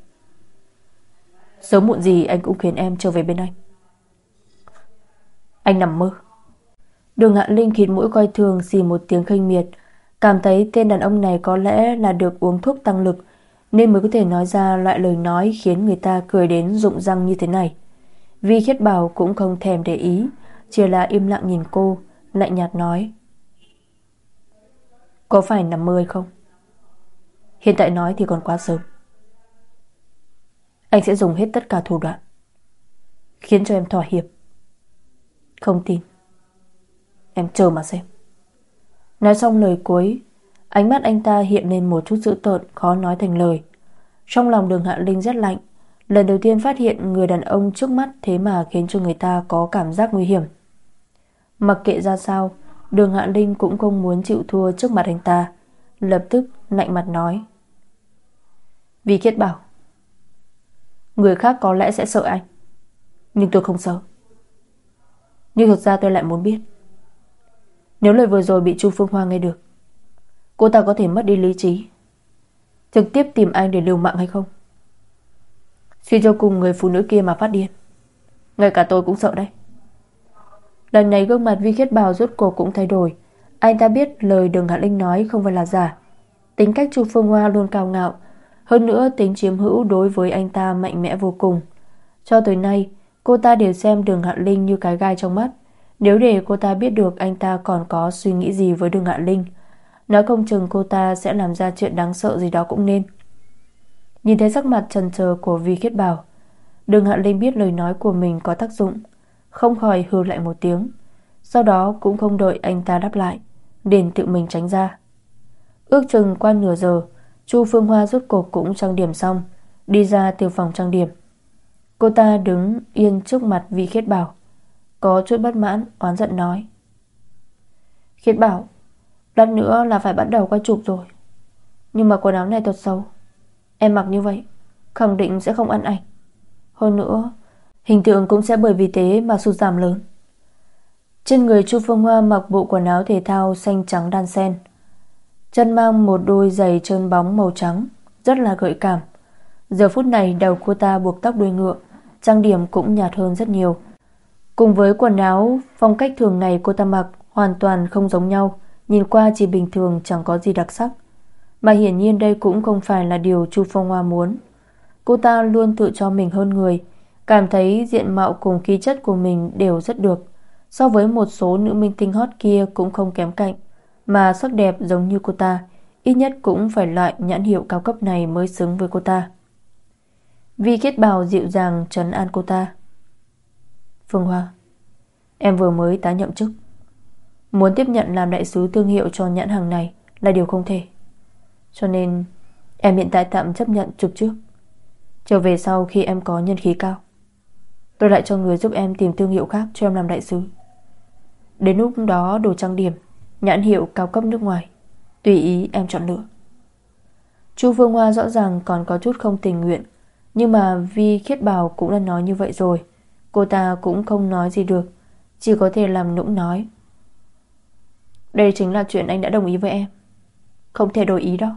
sớm muộn gì anh cũng khiến em trở về bên anh. Anh nằm mơ. Đường Hạ Linh khịt mũi coi thường, xì một tiếng khinh miệt, cảm thấy tên đàn ông này có lẽ là được uống thuốc tăng lực nên mới có thể nói ra loại lời nói khiến người ta cười đến rụng răng như thế này. Vi Khiết Bảo cũng không thèm để ý, chỉ là im lặng nhìn cô, lạnh nhạt nói. Có phải nằm mơ hay không? Hiện tại nói thì còn quá sớm. Anh sẽ dùng hết tất cả thủ đoạn khiến cho em thỏa hiệp. Không tin, em chờ mà xem. Nói xong lời cuối, ánh mắt anh ta hiện lên một chút dữ tợn khó nói thành lời. Trong lòng Đường Hạ Linh rất lạnh, lần đầu tiên phát hiện người đàn ông trước mắt thế mà khiến cho người ta có cảm giác nguy hiểm. Mặc kệ ra sao, Đường Hạ Linh cũng không muốn chịu thua trước mặt anh ta, lập tức lạnh mặt nói. Vi Khiết Bảo, người khác có lẽ sẽ sợ anh, nhưng tôi không sợ. Nhưng thực ra tôi lại muốn biết, nếu lời vừa rồi bị Chu Phương Hoa nghe được, cô ta có thể mất đi lý trí, trực tiếp tìm anh để liều mạng hay không? Suy cho cùng người phụ nữ kia mà phát điên, ngay cả tôi cũng sợ đấy. Lần này gương mặt Vi Khiết Bảo rốt cuộc cũng thay đổi. Anh ta biết lời Đường Hạ Linh nói không phải là giả. Tính cách Chu Phương Hoa luôn cao ngạo, hơn nữa tính chiếm hữu đối với anh ta mạnh mẽ vô cùng. Cho tới nay, cô ta đều xem Đường Hạ Linh như cái gai trong mắt. Nếu để cô ta biết được anh ta còn có suy nghĩ gì với Đường Hạ Linh, nói không chừng cô ta sẽ làm ra chuyện đáng sợ gì đó cũng nên. Nhìn thấy sắc mặt chần chờ của Vi Khiết Bảo, Đường Hạ Linh biết lời nói của mình có tác dụng, không khỏi hừ lại một tiếng. Sau đó cũng không đợi anh ta đáp lại, liền tự mình tránh ra. Ước chừng qua nửa giờ, Chu Phương Hoa rốt cuộc cũng trang điểm xong, đi ra từ phòng trang điểm. Cô ta đứng yên trước mặt Vi Khiết Bảo, có chút bất mãn, oán giận nói. Khiết Bảo, lát nữa là phải bắt đầu quay chụp rồi. Nhưng mà quần áo này thật xấu. Em mặc như vậy khẳng định sẽ không ăn ảnh. Hơn nữa hình tượng cũng sẽ bởi vì thế mà sụt giảm lớn. Trên người Chu Phương Hoa mặc bộ quần áo thể thao xanh trắng đan xen, chân mang một đôi giày trơn bóng màu trắng, rất là gợi cảm. Giờ phút này đầu cô ta buộc tóc đuôi ngựa, trang điểm cũng nhạt hơn rất nhiều. Cùng với quần áo phong cách thường ngày cô ta mặc hoàn toàn không giống nhau, nhìn qua chỉ bình thường chẳng có gì đặc sắc. Mà hiển nhiên đây cũng không phải là điều Chu Phương Hoa muốn. Cô ta luôn tự cho mình hơn người, cảm thấy diện mạo cùng khí chất của mình đều rất được, so với một số nữ minh tinh hot kia cũng không kém cạnh. Mà sắc đẹp giống như cô ta, ít nhất cũng phải loại nhãn hiệu cao cấp này mới xứng với cô ta. Vi Khiết Bảo dịu dàng trấn an cô ta. Phương Hoa, em vừa mới tái nhậm chức, muốn tiếp nhận làm đại sứ thương hiệu cho nhãn hàng này là điều không thể. Cho nên em hiện tại tạm chấp nhận chụp trước. Trở về sau khi em có nhân khí cao, tôi lại cho người giúp em tìm thương hiệu khác cho em làm đại sứ. Đến lúc đó đồ trang điểm, nhãn hiệu cao cấp nước ngoài, tùy ý em chọn lựa. Chu Phương Hoa rõ ràng còn có chút không tình nguyện, nhưng mà Vi Khiết Bảo cũng đã nói như vậy rồi, cô ta cũng không nói gì được, chỉ có thể làm nũng nói. Đây chính là chuyện anh đã đồng ý với em, không thể đổi ý đâu.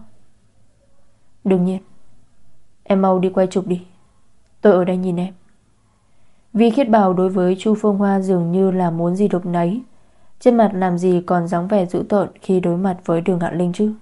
Đương nhiên. Em mau đi quay chụp đi, tôi ở đây nhìn em. Vi Khiết Bảo đối với Chu Phương Hoa dường như là muốn gì được nấy, trên mặt làm gì còn dáng vẻ dữ tợn khi đối mặt với Đường Hạ Linh chứ.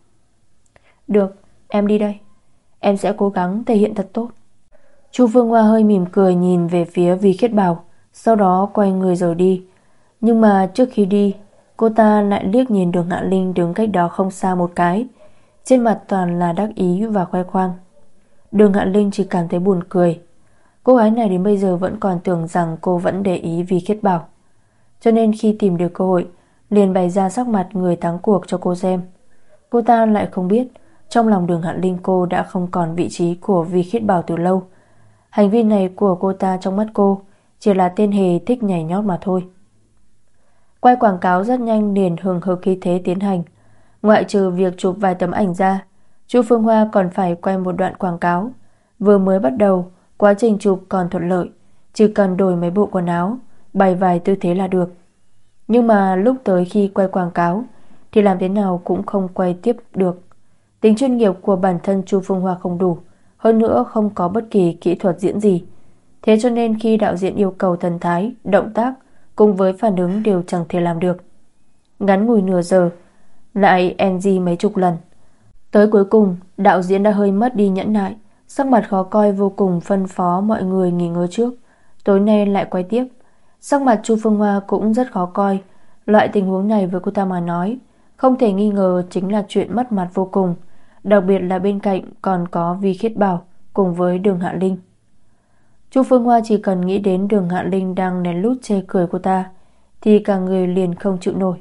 Được, em đi đây, em sẽ cố gắng thể hiện thật tốt. Chu Phương Hoa hơi mỉm cười nhìn về phía Vi Khiết Bảo, sau đó quay người rời đi. Nhưng mà trước khi đi, cô ta lại liếc nhìn Đường Hạ Linh đứng cách đó không xa một cái, trên mặt toàn là đắc ý và khoe khoang. Đường Hạ Linh chỉ cảm thấy buồn cười. Cô gái này đến bây giờ vẫn còn tưởng rằng cô vẫn để ý Vi Khiết Bảo, cho nên khi tìm được cơ hội liền bày ra sắc mặt người thắng cuộc cho cô xem. Cô ta lại không biết trong lòng Đường Hạ Linh cô đã không còn vị trí của Vi Khiết Bảo từ lâu. Hành vi này của cô ta trong mắt cô chỉ là tên hề thích nhảy nhót mà thôi. Quay quảng cáo rất nhanh liền hừng hực khí thế tiến hành. Ngoại trừ việc chụp vài tấm ảnh ra, Chu Phương Hoa còn phải quay một đoạn quảng cáo. Vừa mới bắt đầu, quá trình chụp còn thuận lợi, chỉ cần đổi mấy bộ quần áo, bày vài tư thế là được. Nhưng mà lúc tới khi quay quảng cáo thì làm thế nào cũng không quay tiếp được. Tính chuyên nghiệp của bản thân Chu Phương Hoa không đủ, hơn nữa không có bất kỳ kỹ thuật diễn gì. Thế cho nên khi đạo diễn yêu cầu thần thái, động tác cùng với phản ứng đều chẳng thể làm được. Ngắn ngủi nửa giờ, lại en giê mấy chục lần. Tới cuối cùng, đạo diễn đã hơi mất đi nhẫn nại, sắc mặt khó coi vô cùng, phân phó mọi người nghỉ ngơi trước, tối nay lại quay tiếp. Sắc mặt Chu Phương Hoa cũng rất khó coi. Loại tình huống này với cô ta mà nói, không thể nghi ngờ chính là chuyện mất mặt vô cùng, đặc biệt là bên cạnh còn có Vi Khiết Bảo cùng với Đường Hạ Linh. Chu Phương Hoa chỉ cần nghĩ đến Đường Hạ Linh đang lén lút chê cười cô ta thì cả người liền không chịu nổi.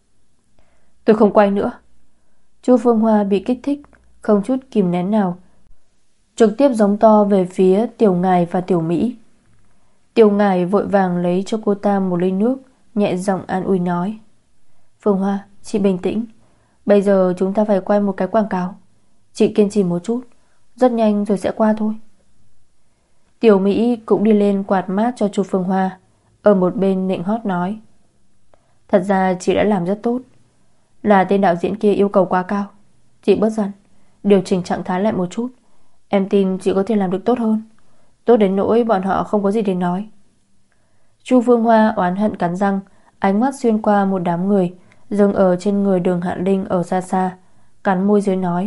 Tôi không quay nữa. Chu Phương Hoa bị kích thích, không chút kìm nén nào, trực tiếp giống to về phía Tiểu Ngài và Tiểu Mỹ. Tiểu Ngài vội vàng lấy cho cô ta một ly nước, nhẹ giọng an ủi nói: Phương Hoa, chị bình tĩnh, bây giờ chúng ta phải quay một cái quảng cáo, chị kiên trì một chút, rất nhanh rồi sẽ qua thôi. Tiểu Mỹ cũng đi lên quạt mát cho Chu Phương Hoa, ở một bên nịnh hót nói: Thật ra chị đã làm rất tốt, là tên đạo diễn kia yêu cầu quá cao, chị bớt giận, điều chỉnh trạng thái lại một chút, em tin chị có thể làm được tốt hơn, tốt đến nỗi bọn họ không có gì để nói. Chu Phương Hoa oán hận cắn răng, ánh mắt xuyên qua một đám người, dừng ở trên người Đường Hạ Linh ở xa xa, cắn môi dưới nói: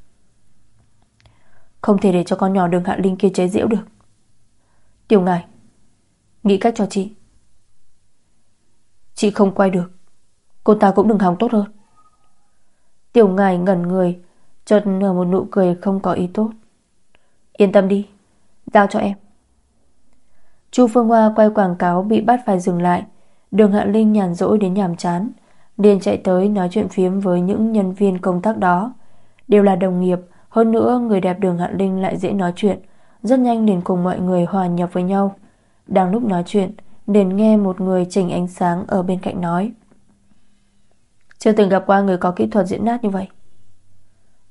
Không thể để cho con nhỏ Đường Hạ Linh kia chế giễu được. Tiểu Ngài, nghĩ cách cho chị. Chị không quay được, cô ta cũng đừng hòng tốt hơn. Tiểu Ngài ngẩn người, chợt nở một nụ cười không có ý tốt. Yên tâm đi, giao cho em. Chu Phương Hoa quay quảng cáo bị bắt phải dừng lại. Đường Hạ Linh nhàn rỗi đến nhàm chán, liền chạy tới nói chuyện phiếm với những nhân viên công tác đó, đều là đồng nghiệp. Hơn nữa người đẹp Đường Hạ Linh lại dễ nói chuyện, rất nhanh liền cùng mọi người hòa nhập với nhau. Đang lúc nói chuyện, liền nghe một người chỉnh ánh sáng ở bên cạnh nói: Chưa từng gặp qua người có kỹ thuật diễn nát như vậy.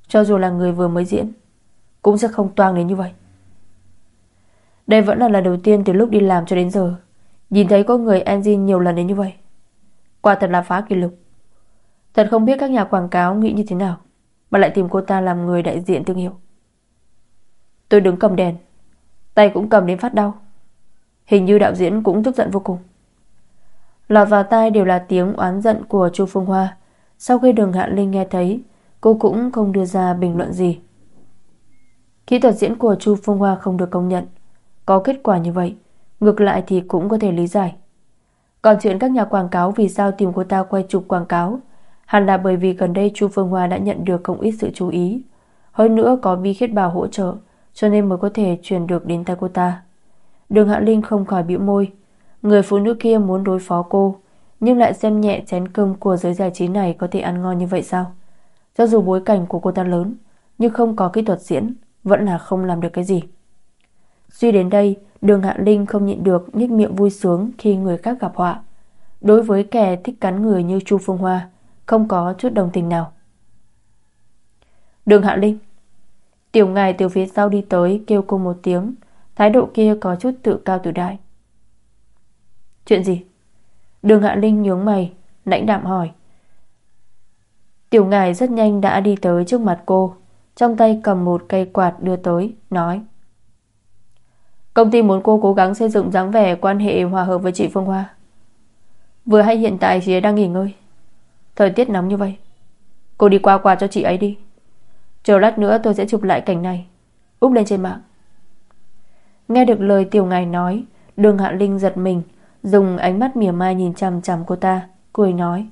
Cho dù là người vừa mới diễn cũng sẽ không toang đến như vậy. Đây vẫn là lần đầu tiên từ lúc đi làm cho đến giờ nhìn thấy có người engine nhiều lần đến như vậy. Quả thật là phá kỷ lục. Thật không biết các nhà quảng cáo nghĩ như thế nào mà lại tìm cô ta làm người đại diện thương hiệu. Tôi đứng cầm đèn, tay cũng cầm đến phát đau. Hình như đạo diễn cũng tức giận vô cùng. Lọt vào tai đều là tiếng oán giận của Chu Phương Hoa. Sau khi Đường Hạ Linh nghe thấy, cô cũng không đưa ra bình luận gì. Kỹ thuật diễn của Chu Phương Hoa không được công nhận. Có kết quả như vậy, ngược lại thì cũng có thể lý giải. Còn chuyện các nhà quảng cáo vì sao tìm cô ta quay chụp quảng cáo, hẳn là bởi vì gần đây Chu Phương Hoa đã nhận được không ít sự chú ý. Hơn nữa có Vi Khiết Bảo hỗ trợ, cho nên mới có thể truyền được đến tay cô ta. Đường Hạ Linh không khỏi bĩu môi. Người phụ nữ kia muốn đối phó cô, nhưng lại xem nhẹ chén cơm của giới giải trí này có thể ăn ngon như vậy sao? Cho dù bối cảnh của cô ta lớn, nhưng không có kỹ thuật diễn, vẫn là không làm được cái gì. Suy đến đây, Đường Hạ Linh không nhịn được nhếch miệng vui sướng khi người khác gặp họa. Đối với kẻ thích cắn người như Chu Phương Hoa, không có chút đồng tình nào. Đường Hạ Linh. Tiểu Ngài từ phía sau đi tới kêu cô một tiếng, thái độ kia có chút tự cao tự đại. Chuyện gì? Đường Hạ Linh nhướng mày, lãnh đạm hỏi. Tiểu Ngài rất nhanh đã đi tới trước mặt cô, trong tay cầm một cây quạt đưa tới, nói: Công ty muốn cô cố gắng xây dựng dáng vẻ quan hệ hòa hợp với chị Phương Hoa. Vừa hay hiện tại chị ấy đang nghỉ ngơi, thời tiết nóng như vậy, cô đi qua quạt cho chị ấy đi. Chờ lát nữa tôi sẽ chụp lại cảnh này, úp lên trên mạng. Nghe được lời Tiểu Ngài nói, Đường Hạ Linh giật mình, dùng ánh mắt mỉa mai nhìn chằm chằm cô ta, cười nói: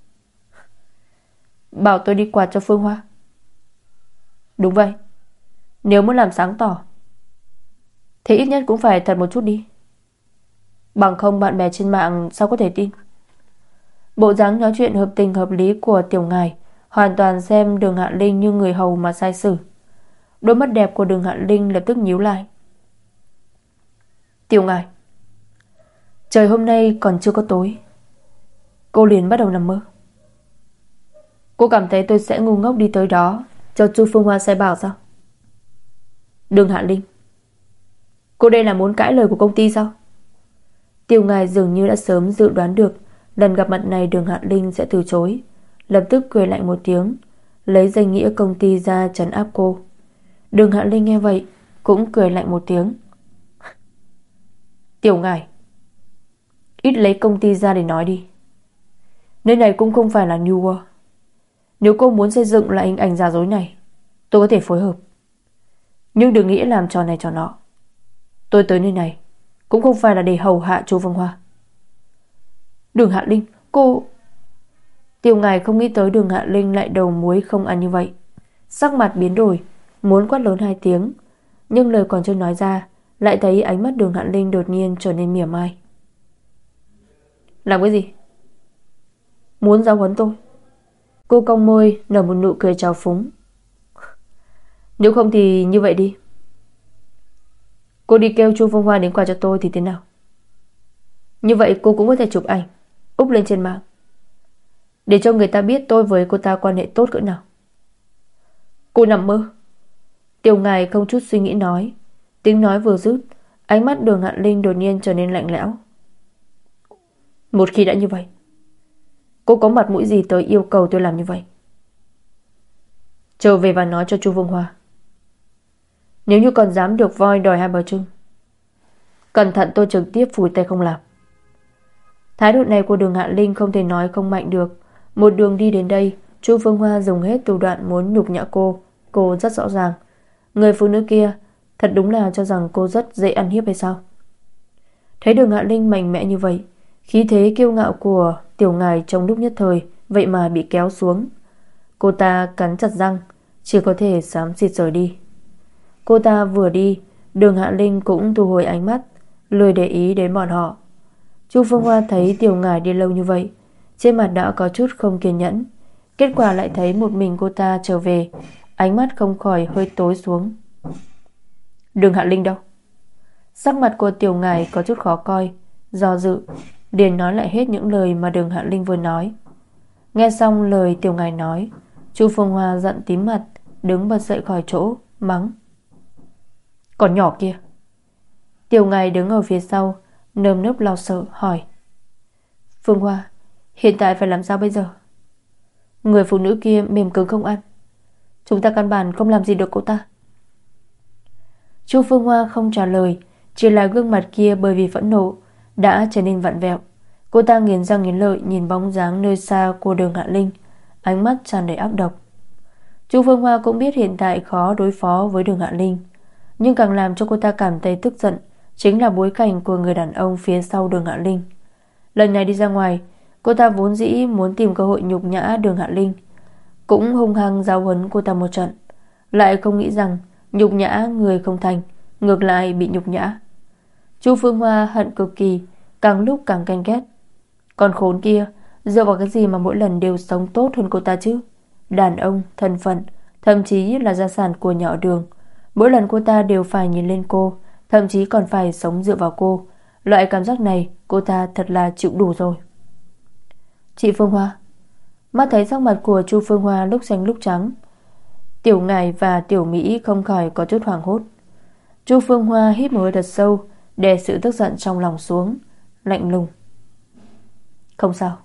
Bảo tôi đi quạt cho Phương Hoa? Đúng vậy. Nếu muốn làm sáng tỏ thì ít nhất cũng phải thật một chút đi, bằng không bạn bè trên mạng sao có thể tin. Bộ dáng nói chuyện hợp tình hợp lý của Tiểu Ngài hoàn toàn xem Đường Hạ Linh như người hầu mà sai xử. Đôi mắt đẹp của Đường Hạ Linh lập tức nhíu lại. Tiểu Ngài, trời hôm nay còn chưa có tối, cô liền bắt đầu nằm mơ. Cô cảm thấy tôi sẽ ngu ngốc đi tới đó cho Chu Phương Hoa sai bảo sao? Đường Hạ Linh, cô đây là muốn cãi lời của công ty sao? Tiểu Ngài dường như đã sớm dự đoán được lần gặp mặt này Đường Hạ Linh sẽ từ chối, lập tức cười lạnh một tiếng, lấy danh nghĩa công ty ra trấn áp cô. Đường Hạ Linh nghe vậy cũng cười lạnh một tiếng. Tiểu Ngài, ít lấy công ty ra để nói đi. Nơi này cũng không phải là New World. Nếu cô muốn xây dựng lại hình ảnh giả dối này, tôi có thể phối hợp, nhưng đừng nghĩ làm trò này trò nọ. Tôi tới nơi này cũng không phải là để hầu hạ Chu Phương Hoa. Đường Hạ Linh, cô... Tiểu Ngài không nghĩ tới Đường Hạ Linh lại đầu muối không ăn như vậy, sắc mặt biến đổi, muốn quát lớn hai tiếng, nhưng lời còn chưa nói ra, lại thấy ánh mắt Đường Hạ Linh đột nhiên trở nên mỉa mai. Làm cái gì? Muốn giáo huấn tôi? Cô cong môi nở một nụ cười trào phúng. Nếu không thì như vậy đi, cô đi kêu Chu Phương Hoa đến quà cho tôi thì thế nào? Như vậy cô cũng có thể chụp ảnh úp lên trên mạng, để cho người ta biết tôi với cô ta quan hệ tốt cỡ nào. Cô nằm mơ. Tiểu Ngài không chút suy nghĩ nói. Tiếng nói vừa dứt, ánh mắt Đường Hạ Linh đột nhiên trở nên lạnh lẽo. Một khi đã như vậy, cô có mặt mũi gì tới yêu cầu tôi làm như vậy? Trở về và nói cho Chu Phương Hoa, nếu như còn dám được voi đòi hai bờ trưng, cẩn thận tôi trực tiếp phủi tay không làm. Thái độ này của Đường Hạ Linh không thể nói không mạnh được. Một đường đi đến đây, Chu Phương Hoa dùng hết thủ đoạn muốn nhục nhã cô. Cô rất rõ ràng, người phụ nữ kia thật đúng là cho rằng cô rất dễ ăn hiếp hay sao? Thấy Đường Hạ Linh mạnh mẽ như vậy, khí thế kiêu ngạo của Tiểu Ngài trong lúc nhất thời vậy mà bị kéo xuống. Cô ta cắn chặt răng, chỉ có thể xám xịt rời đi. Cô ta vừa đi, Đường Hạ Linh cũng thu hồi ánh mắt, lười để ý đến bọn họ. Chu Phương Hoa thấy Tiểu Ngài đi lâu như vậy, trên mặt đã có chút không kiên nhẫn. Kết quả lại thấy một mình cô ta trở về, ánh mắt không khỏi hơi tối xuống. Đường Hạ Linh đâu? Sắc mặt của Tiểu Ngài có chút khó coi, do dự, liền nói lại hết những lời mà Đường Hạ Linh vừa nói. Nghe xong lời Tiểu Ngài nói, Chu Phương Hoa giận tím mặt, đứng bật dậy khỏi chỗ, mắng: Còn nhỏ kia. Tiểu Ngài đứng ở phía sau, nơm nớp lo sợ hỏi: Phương Hoa, hiện tại phải làm sao bây giờ? Người phụ nữ kia mềm cứng không ăn, chúng ta căn bản không làm gì được cô ta. Chu Phương Hoa không trả lời, chỉ là gương mặt kia bởi vì phẫn nộ đã trở nên vặn vẹo. Cô ta nghiến răng nghiến lợi nhìn bóng dáng nơi xa của Đường Hạ Linh, ánh mắt tràn đầy ác độc. Chu Phương Hoa cũng biết hiện tại khó đối phó với Đường Hạ Linh, nhưng càng làm cho cô ta cảm thấy tức giận chính là bối cảnh của người đàn ông phía sau Đường Hạ Linh. Lần này đi ra ngoài, cô ta vốn dĩ muốn tìm cơ hội nhục nhã Đường Hạ Linh, cũng hung hăng giáo huấn cô ta một trận, lại không nghĩ rằng nhục nhã người không thành, ngược lại bị nhục nhã. Chu Phương Hoa hận cực kỳ, càng lúc càng ganh ghét. Con khốn kia dựa vào cái gì mà mỗi lần đều sống tốt hơn cô ta chứ? Đàn ông, thân phận, thậm chí là gia sản của nhỏ Đường, mỗi lần cô ta đều phải nhìn lên cô, thậm chí còn phải sống dựa vào cô. Loại cảm giác này cô ta thật là chịu đủ rồi. Chị Phương Hoa. Mắt thấy sắc mặt của Chu Phương Hoa lúc xanh lúc trắng, Tiểu Ngài và Tiểu Mỹ không khỏi có chút hoảng hốt. Chu Phương Hoa hít một hơi thật sâu, đè sự tức giận trong lòng xuống, lạnh lùng: Không sao,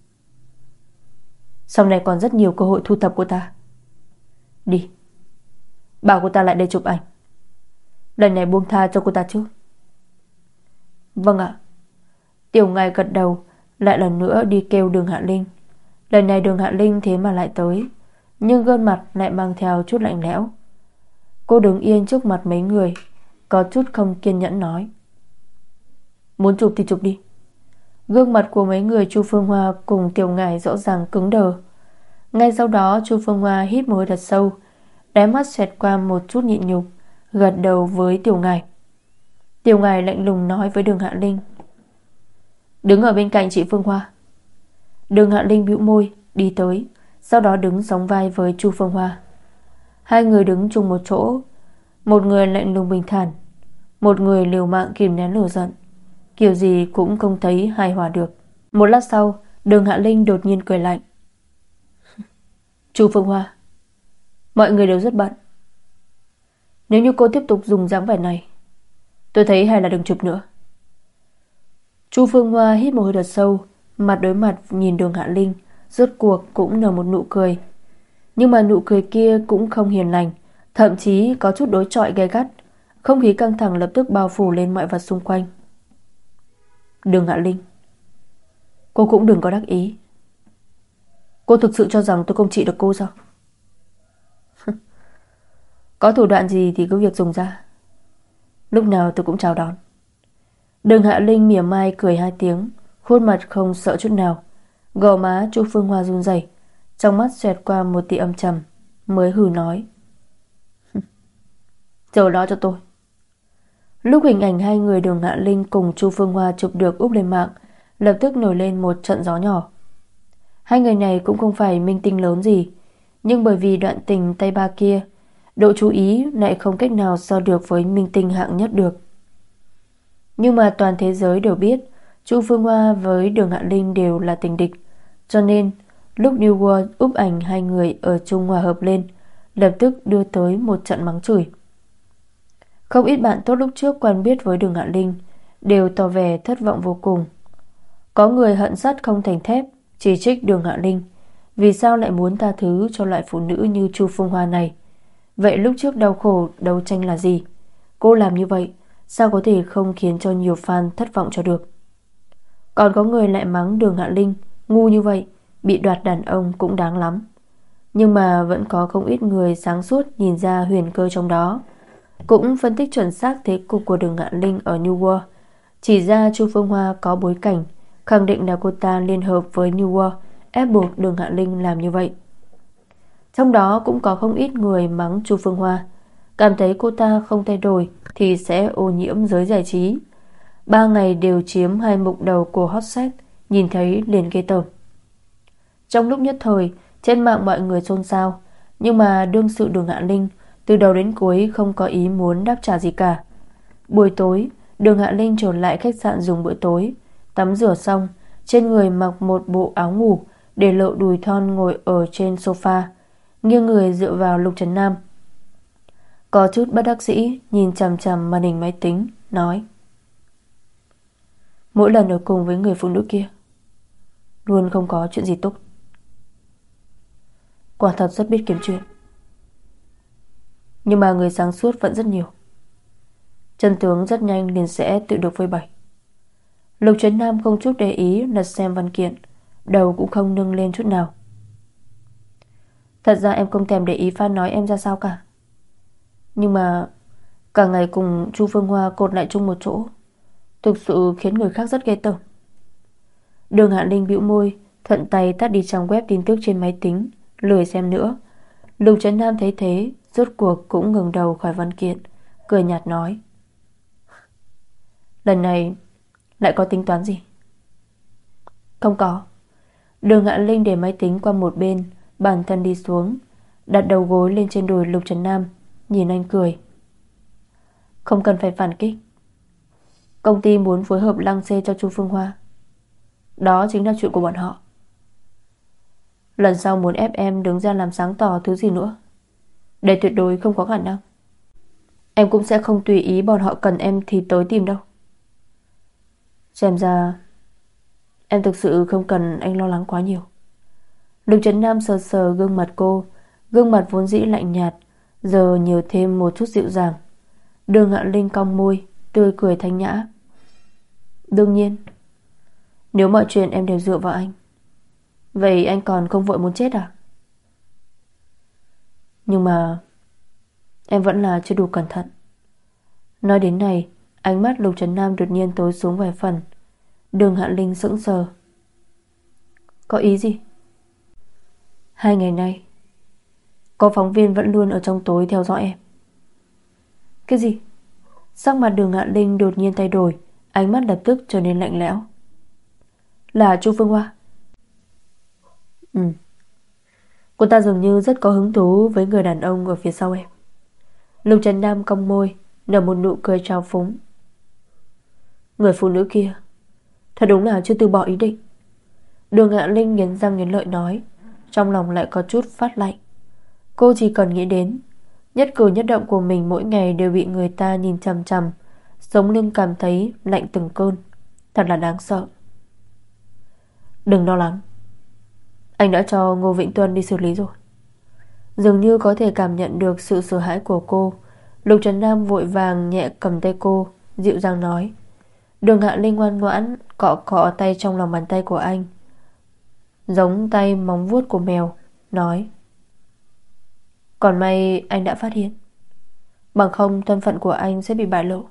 sau này còn rất nhiều cơ hội thu thập cô ta. Đi, bảo cô ta lại đây chụp ảnh. Lần này buông tha cho cô ta chứ? Vâng ạ. Tiểu Ngài gật đầu, lại lần nữa đi kêu Đường Hạ Linh. Lần này Đường Hạ Linh thế mà lại tới, nhưng gương mặt lại mang theo chút lạnh lẽo. Cô đứng yên trước mặt mấy người, có chút không kiên nhẫn nói: Muốn chụp thì chụp đi. Gương mặt của mấy người Chu Phương Hoa cùng Tiểu Ngài rõ ràng cứng đờ. Ngay sau đó Chu Phương Hoa hít một hơi thật sâu, đáy mắt xẹt qua một chút nhịn nhục, gật đầu với Tiểu Ngài. Tiểu Ngài lạnh lùng nói với Đường Hạ Linh: Đứng ở bên cạnh chị Phương Hoa. Đường Hạ Linh bĩu môi đi tới, sau đó đứng sóng vai với Chu Phương Hoa. Hai người đứng chung một chỗ, một người lạnh lùng bình thản, một người liều mạng kìm nén lửa giận, kiểu gì cũng không thấy hài hòa được. Một lát sau, Đường Hạ Linh đột nhiên cười lạnh: Chu Phương Hoa, mọi người đều rất bận. Nếu như cô tiếp tục dùng dáng vẻ này, tôi thấy hay là đừng chụp nữa. Chu Phương Hoa hít một hơi thật sâu, mặt đối mặt nhìn Đường Hạ Linh, rốt cuộc cũng nở một nụ cười. Nhưng mà nụ cười kia cũng không hiền lành, thậm chí có chút đối chọi gay gắt. Không khí căng thẳng lập tức bao phủ lên mọi vật xung quanh. Đường Hạ Linh, cô cũng đừng có đắc ý. Cô thực sự cho rằng tôi không trị được cô sao? Có thủ đoạn gì thì cứ việc dùng ra, lúc nào tôi cũng chào đón. Đường Hạ Linh mỉa mai cười hai tiếng, khuôn mặt không sợ chút nào. Gò má Chu Phương Hoa run rẩy, trong mắt xẹt qua một tia âm trầm, mới hừ nói: Chờ đó cho tôi. Lúc hình ảnh hai người Đường Hạ Linh cùng Chu Phương Hoa chụp được úp lên mạng, lập tức nổi lên một trận gió nhỏ. Hai người này cũng không phải minh tinh lớn gì, nhưng bởi vì đoạn tình tay ba kia, độ chú ý lại không cách nào so được với minh tinh hạng nhất được. Nhưng mà toàn thế giới đều biết Chu Phương Hoa với Đường Hạ Linh đều là tình địch, cho nên lúc New World úp ảnh hai người ở chung hòa hợp lên, lập tức đưa tới một trận mắng chửi. Không ít bạn tốt lúc trước quen biết với Đường Hạ Linh đều tỏ vẻ thất vọng vô cùng. Có người hận sắt không thành thép, chỉ trích Đường Hạ Linh vì sao lại muốn tha thứ cho loại phụ nữ như Chu Phương Hoa này. Vậy lúc trước đau khổ đấu tranh là gì? Cô làm như vậy sao có thể không khiến cho nhiều fan thất vọng cho được? Còn có người lại mắng Đường Hạ Linh ngu như vậy, bị đoạt đàn ông cũng đáng lắm. Nhưng mà vẫn có không ít người sáng suốt nhìn ra huyền cơ trong đó, cũng phân tích chuẩn xác thế cục của Đường Hạ Linh ở New World, chỉ ra Chu Phương Hoa có bối cảnh, khẳng định là cô ta liên hợp với New World ép buộc Đường Hạ Linh làm như vậy. Trong đó cũng có không ít người mắng Chu Phương Hoa, cảm thấy cô ta không thay đổi thì sẽ ô nhiễm giới giải trí. Ba ngày đều chiếm hai mục đầu của hot set, nhìn thấy liền ghê tởm. Trong lúc nhất thời, trên mạng mọi người xôn xao, nhưng mà đương sự Đường Hạ Linh từ đầu đến cuối không có ý muốn đáp trả gì cả. Buổi tối, Đường Hạ Linh trở lại khách sạn dùng bữa tối, tắm rửa xong, trên người mặc một bộ áo ngủ, để lộ đùi thon ngồi ở trên sofa, nghiêng người dựa vào Lục Trấn Nam, có chút bất đắc dĩ nhìn chằm chằm màn hình máy tính, nói: mỗi lần ở cùng với người phụ nữ kia luôn không có chuyện gì tốt. Quả thật rất biết kiếm chuyện. Nhưng mà người sáng suốt vẫn rất nhiều. Chân tướng rất nhanh liền sẽ tự được phơi bày. Lục Trấn Nam không chút để ý lật xem văn kiện, đầu cũng không nâng lên chút nào. Thật ra em không thèm để ý Phan nói em ra sao cả. Nhưng mà cả ngày cùng Chu Phương Hoa cột lại chung một chỗ, thực sự khiến người khác rất ghê tởm. Đường Hạ Linh bĩu môi, thuận tay tắt đi trang web tin tức trên máy tính, lười xem nữa. Lục Trấn Nam thấy thế, rốt cuộc cũng ngừng đầu khỏi văn kiện, cười nhạt nói: lần này lại có tính toán gì? Không có. Đường Hạ Linh để máy tính qua một bên, bản thân đi xuống, đặt đầu gối lên trên đùi Lục Trấn Nam, nhìn anh cười: không cần phải phản kích. Công ty muốn phối hợp lăng xê cho Chu Phương Hoa, đó chính là chuyện của bọn họ. Lần sau muốn ép em đứng ra làm sáng tỏ thứ gì nữa, đây tuyệt đối không có khả năng. Em cũng sẽ không tùy ý bọn họ cần em thì tới tìm đâu. Xem ra em thực sự không cần anh lo lắng quá nhiều. Lục Trấn Nam sờ sờ gương mặt cô, gương mặt vốn dĩ lạnh nhạt giờ nhiều thêm một chút dịu dàng. Đường Hạ Linh cong môi, tươi cười thanh nhã: đương nhiên, nếu mọi chuyện em đều dựa vào anh, vậy anh còn không vội muốn chết à? Nhưng mà em vẫn là chưa đủ cẩn thận. Nói đến này, ánh mắt Lục Trấn Nam đột nhiên tối xuống vài phần. Đường Hạ Linh sững sờ. Có ý gì? Hai ngày nay có phóng viên vẫn luôn ở trong tối theo dõi em. Cái gì? Sắc mặt Đường Hạ Linh đột nhiên thay đổi, ánh mắt lập tức trở nên lạnh lẽo. Là Chu Phương Hoa? Ừ. Cô ta dường như rất có hứng thú với người đàn ông ở phía sau em. Lục Trấn Nam cong môi, nở một nụ cười trào phúng. Người phụ nữ kia thật đúng là chưa từ bỏ ý định. Đường Hạ Linh nghiến răng nghiến lợi nói, trong lòng lại có chút phát lạnh. Cô chỉ cần nghĩ đến nhất cử nhất động của mình mỗi ngày đều bị người ta nhìn chằm chằm, sống lưng cảm thấy lạnh từng cơn. Thật là đáng sợ. Đừng lo lắng, anh đã cho Ngô Vĩnh Tuân đi xử lý rồi. Dường như có thể cảm nhận được sự sợ hãi của cô, Lục Trấn Nam vội vàng nhẹ cầm tay cô, dịu dàng nói. Đường Hạ Linh ngoan ngoãn cọ cọ tay trong lòng bàn tay của anh, giống tay móng vuốt của mèo, nói: còn may anh đã phát hiện, bằng không thân phận của anh sẽ bị bại lộ.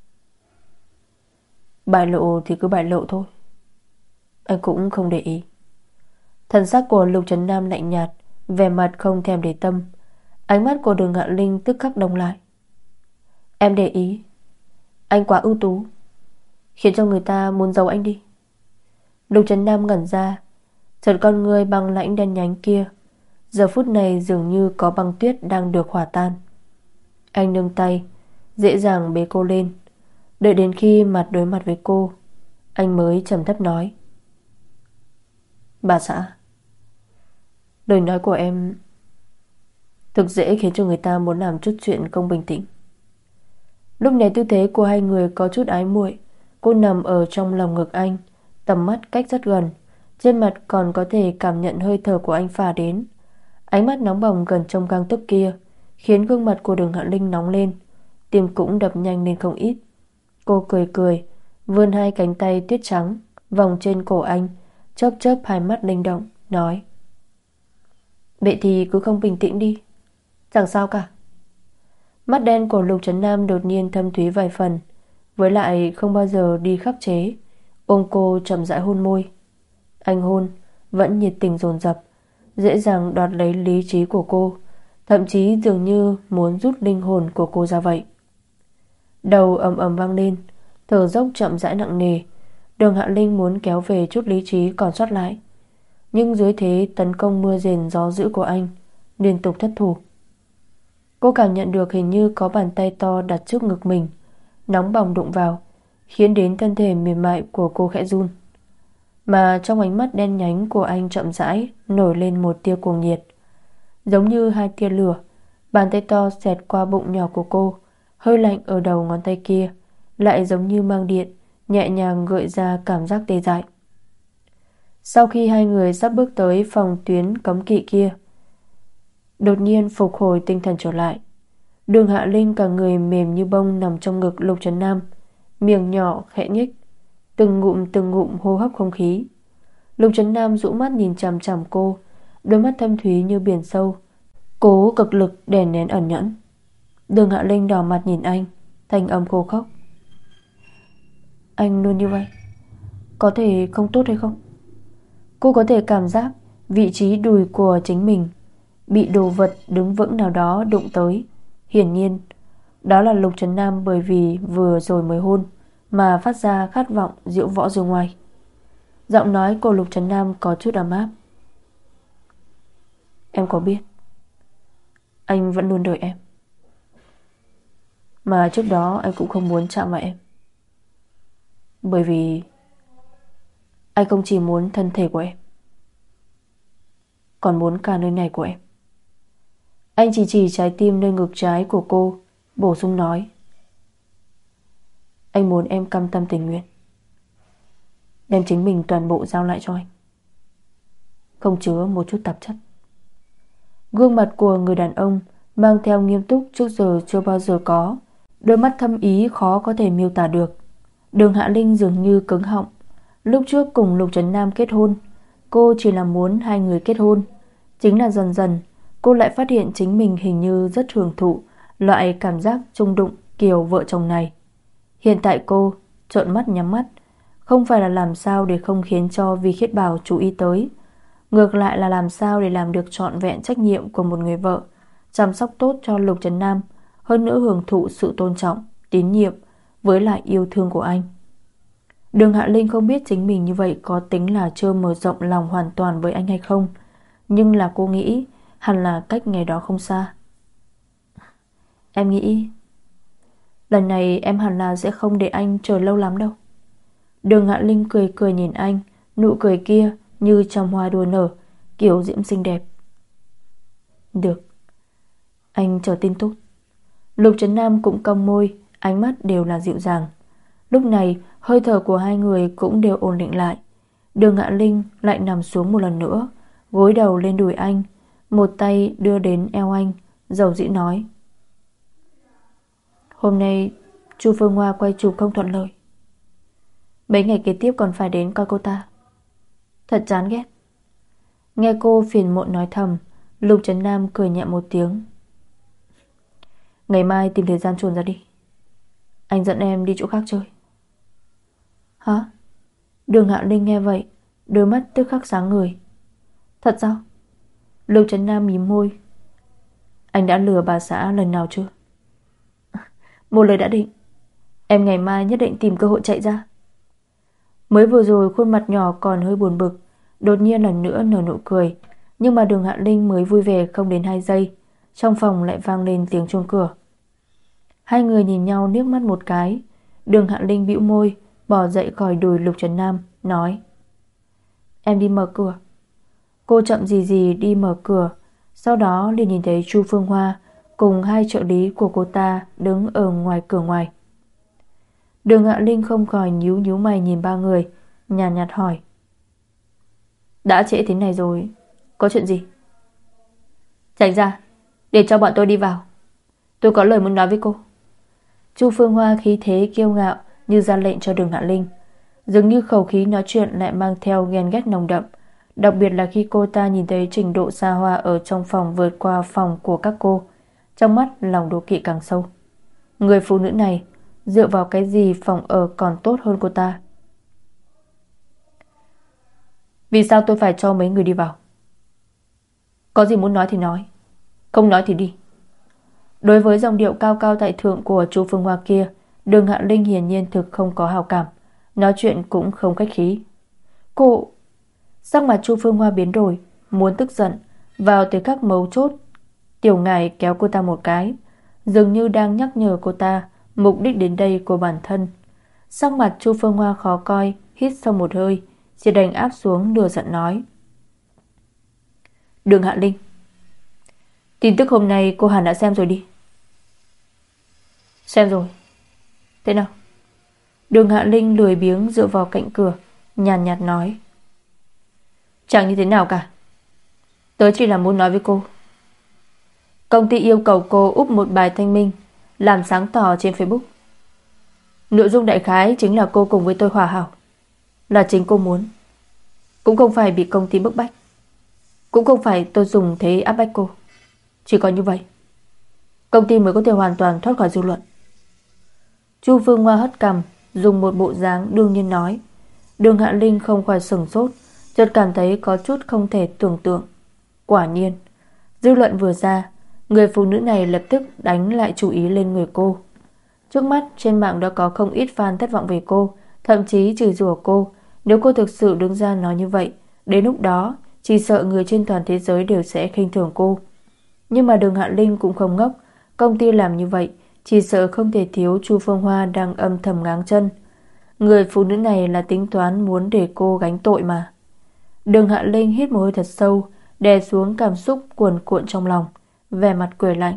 Bại lộ thì cứ bại lộ thôi, anh cũng không để ý. Thần sắc của Lục Trấn Nam lạnh nhạt, vẻ mặt không thèm để tâm. Ánh mắt của Đường Hạ Linh tức khắc đông lại. Em để ý, anh quá ưu tú, khiến cho người ta muốn giấu anh đi. Lục Trấn Nam ngẩn ra, chợt con người băng lãnh đen nhánh kia giờ phút này dường như có băng tuyết đang được hòa tan. Anh nâng tay dễ dàng bế cô lên, đợi đến khi mặt đối mặt với cô, anh mới trầm thấp nói: bà xã, lời nói của em thực dễ khiến cho người ta muốn làm chút chuyện không bình tĩnh. Lúc này tư thế của hai người có chút ái muội. Cô nằm ở trong lòng ngực anh, tầm mắt cách rất gần, trên mặt còn có thể cảm nhận hơi thở của anh phả đến. Ánh mắt nóng bỏng gần trong gang tấc kia khiến gương mặt của Đường Hạ Linh nóng lên, tim cũng đập nhanh lên không ít. Cô cười cười, vươn hai cánh tay tuyết trắng vòng trên cổ anh, chớp chớp hai mắt linh động, nói: vậy thì cứ không bình tĩnh đi, chẳng sao cả. Mắt đen của Lục Trấn Nam đột nhiên thâm thúy vài phần, với lại không bao giờ đi khắc chế, ôm cô chậm rãi hôn môi. Anh hôn vẫn nhiệt tình dồn dập, dễ dàng đoạt lấy lý trí của cô, thậm chí dường như muốn rút linh hồn của cô ra vậy. Đầu ầm ầm vang lên, thở dốc chậm rãi nặng nề. Đường Hạ Linh muốn kéo về chút lý trí còn sót lại, nhưng dưới thế tấn công mưa rền gió dữ của anh, liên tục thất thủ. Cô cảm nhận được hình như có bàn tay to đặt trước ngực mình, nóng bỏng đụng vào, khiến đến thân thể mềm mại của cô khẽ run. Mà trong ánh mắt đen nhánh của anh chậm rãi nổi lên một tia cuồng nhiệt. giống như hai tia lửa. Bàn tay to xẹt qua bụng nhỏ của cô, hơi lạnh ở đầu ngón tay kia lại giống như mang điện, nhẹ nhàng gợi ra cảm giác tê dại. Sau khi hai người sắp bước tới phòng tuyến cấm kỵ kia, đột nhiên phục hồi tinh thần trở lại. Đường Hạ Linh cả người mềm như bông nằm trong ngực Lục Trấn Nam, miệng nhỏ khẽ nhếch, từng ngụm từng ngụm hô hấp không khí. Lục Trấn Nam dụ mắt nhìn chằm chằm cô, đôi mắt thâm thúy như biển sâu, cố cực lực đè nén ẩn nhẫn. Đường Hạ Linh đỏ mặt nhìn anh, thanh âm khô khốc. Anh luôn như vậy, có thể không tốt hay không? Cô có thể cảm giác vị trí đùi của chính mình bị đồ vật đứng vững nào đó đụng tới. Hiển nhiên đó là Lục Trấn Nam bởi vì vừa rồi mới hôn mà phát ra khát vọng diễu võ dương ngoài. Giọng nói của Lục Trấn Nam có chút ấm áp. Em có biết anh vẫn luôn đợi em, mà trước đó anh cũng không muốn chạm vào em, bởi vì anh không chỉ muốn thân thể của em, còn muốn cả nơi này của em. Anh chỉ chỉ trái tim nơi ngực trái của cô, bổ sung nói. Anh muốn em cam tâm tình nguyện đem chính mình toàn bộ giao lại cho anh, không chứa một chút tạp chất. Gương mặt của người đàn ông mang theo nghiêm túc trước giờ chưa bao giờ có, đôi mắt thâm ý khó có thể miêu tả được. Đường Hạ Linh dường như cứng họng. Lúc trước cùng Lục Trấn Nam kết hôn, cô chỉ là muốn hai người kết hôn. Chính là dần dần cô lại phát hiện chính mình hình như rất hưởng thụ loại cảm giác chung đụng kiểu vợ chồng này. Hiện tại cô trợn mắt nhắm mắt, không phải là làm sao để không khiến cho Vi Khiết Bảo chú ý tới, ngược lại là làm sao để làm được trọn vẹn trách nhiệm của một người vợ, chăm sóc tốt cho Lục Trấn Nam, hơn nữa hưởng thụ sự tôn trọng, tín nhiệm với lại yêu thương của anh. Đường Hạ Linh không biết chính mình như vậy có tính là chưa mở rộng lòng hoàn toàn với anh hay không, nhưng là cô nghĩ hẳn là cách ngày đó không xa. Em nghĩ lần này em hẳn là sẽ không để anh chờ lâu lắm đâu. Đường Hạ Linh cười cười nhìn anh, nụ cười kia như trăm hoa đua nở, kiểu diễm xinh đẹp. Được, anh chờ tin tốt. Lục Trấn Nam cũng cong môi, ánh mắt đều là dịu dàng. Lúc này hơi thở của hai người cũng đều ổn định lại. Đường Hạ Linh lại nằm xuống một lần nữa, gối đầu lên đùi anh, một tay đưa đến eo anh, dầu dĩ nói. Hôm nay Chu Phương Hoa quay chụp không thuận lợi, mấy ngày kế tiếp còn phải đến coi cô ta. Thật chán ghét. Nghe cô phiền muộn nói thầm, Lục Trấn Nam cười nhẹ một tiếng. Ngày mai tìm thời gian chuồn ra đi, anh dẫn em đi chỗ khác chơi. Hả? Đường Hạ Linh nghe vậy, đôi mắt tức khắc sáng ngời. Thật sao? Lục Trấn Nam mím môi. Anh đã lừa bà xã lần nào chưa? Một lời đã định, em ngày mai nhất định tìm cơ hội chạy ra. Mới vừa rồi khuôn mặt nhỏ còn hơi buồn bực, đột nhiên lần nữa nở nụ cười. Nhưng mà Đường Hạ Linh mới vui vẻ không đến hai giây, trong phòng lại vang lên tiếng chuông cửa. Hai người nhìn nhau liếc mắt một cái. Đường Hạ Linh bĩu môi, bỏ dậy khỏi đùi Lục Trấn Nam, nói. Em đi mở cửa. Cô chậm gì gì đi mở cửa, sau đó liền nhìn thấy Chu Phương Hoa cùng hai trợ lý của cô ta đứng ở ngoài cửa ngoài. Đường Hạ Linh không khỏi nhíu nhíu mày nhìn ba người, nhàn nhạt, nhạt hỏi. Đã trễ thế này rồi, có chuyện gì? Tránh ra, để cho bọn tôi đi vào. Tôi có lời muốn nói với cô. Chu Phương Hoa khí thế kiêu ngạo như ra lệnh cho Đường Hạ Linh. Dường như khẩu khí nói chuyện lại mang theo ghen ghét nồng đậm, đặc biệt là khi cô ta nhìn thấy trình độ xa hoa ở trong phòng vượt qua phòng của các cô, trong mắt lòng đố kỵ càng sâu. Người phụ nữ này dựa vào cái gì phòng ở còn tốt hơn cô ta? Vì sao tôi phải cho mấy người đi vào? Có gì muốn nói thì nói, không nói thì đi. Đối với giọng điệu cao cao tại thượng của Chu Phương Hoa kia, Đường Hạ Linh hiển nhiên thực không có hào cảm, nói chuyện cũng không khách khí. Cô... Sắc mặt Chu Phương Hoa biến đổi, muốn tức giận. Vào tới các mấu chốt, Tiểu Ngải kéo cô ta một cái, dường như đang nhắc nhở cô ta mục đích đến đây của bản thân. Sắc mặt Chu Phương Hoa khó coi, hít sâu một hơi, chỉ đành áp xuống lửa giận nói. Đường Hạ Linh, Tin tức hôm nay cô hẳn đã xem rồi đi. Xem rồi. Thế nào? Đường Hạ Linh lười biếng dựa vào cạnh cửa, nhàn nhạt nói. Chẳng như thế nào cả. Tớ chỉ là muốn nói với cô. Công ty yêu cầu cô úp một bài thanh minh, làm sáng tỏ trên Facebook. Nội dung đại khái chính là cô cùng với tôi hòa hảo, là chính cô muốn. Cũng không phải bị công ty bức bách, cũng không phải tôi dùng thế áp bách cô. Chỉ có như vậy công ty mới có thể hoàn toàn thoát khỏi dư luận. Chu Phương Hoa hất cằm, dùng một bộ dáng đương nhiên nói. Đường Hạ Linh không khỏi sửng sốt, chợt cảm thấy có chút không thể tưởng tượng. Quả nhiên, dư luận vừa ra, người phụ nữ này lập tức đánh lại chú ý lên người cô. Trước mắt trên mạng đã có không ít fan thất vọng về cô, thậm chí chửi rủa cô. Nếu cô thực sự đứng ra nói như vậy, đến lúc đó chỉ sợ người trên toàn thế giới đều sẽ khinh thường cô. Nhưng mà Đường Hạ Linh cũng không ngốc. Công ty làm như vậy chỉ sợ không thể thiếu Chu Phương Hoa đang âm thầm ngáng chân. Người phụ nữ này là tính toán muốn để cô gánh tội mà. Đường Hạ Linh hít một hơi thật sâu, đè xuống cảm xúc cuồn cuộn trong lòng, vẻ mặt cười lạnh.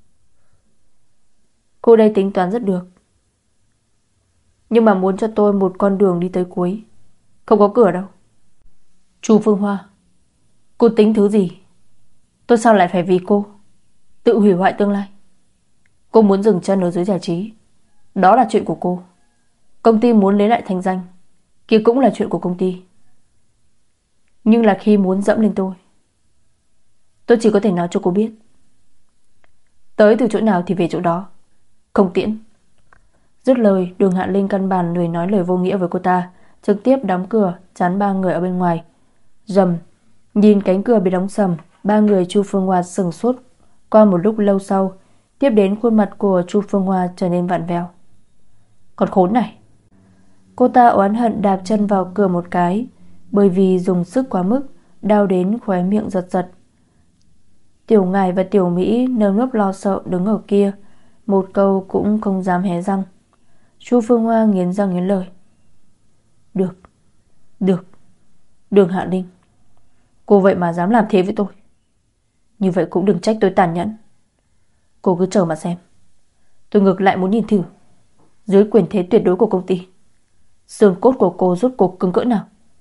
Cô đây tính toán rất được, nhưng mà muốn cho tôi một con đường đi tới cuối, không có cửa đâu. Chu Phương Hoa, cô tính thứ gì? Tôi sao lại phải vì cô tự hủy hoại tương lai? Cô muốn dừng chân ở giới giải trí, đó là chuyện của cô. Công ty muốn lấy lại thanh danh, kia cũng là chuyện của công ty. Nhưng là khi muốn dẫm lên tôi, tôi chỉ có thể nói cho cô biết, tới từ chỗ nào thì về chỗ đó, không tiễn. Dứt lời, Đường Hạ Linh căn bản lười nói lời vô nghĩa với cô ta, trực tiếp đóng cửa chắn ba người ở bên ngoài. Rầm, nhìn cánh cửa bị đóng sầm, ba người Chu Phương Hoa sững sốt. Qua một lúc lâu sau, tiếp đến khuôn mặt của Chu Phương Hoa trở nên vặn vẹo. Còn khốn này! Cô ta oán hận đạp chân vào cửa một cái, bởi vì dùng sức quá mức, đau đến khóe miệng giật giật. Tiểu Ngải và Tiểu Mỹ nơm nớp lo sợ đứng ở kia, một câu cũng không dám hé răng. Chu Phương Hoa nghiến răng nghiến lợi. Được, được, Đường Hạ Linh, cô vậy mà dám làm thế với tôi. Như vậy cũng đừng trách tôi tàn nhẫn. Cô cứ chờ mà xem. Tôi ngược lại muốn nhìn thử, dưới quyền thế tuyệt đối của công ty, xương cốt của cô rốt cuộc cứng cỡ nào.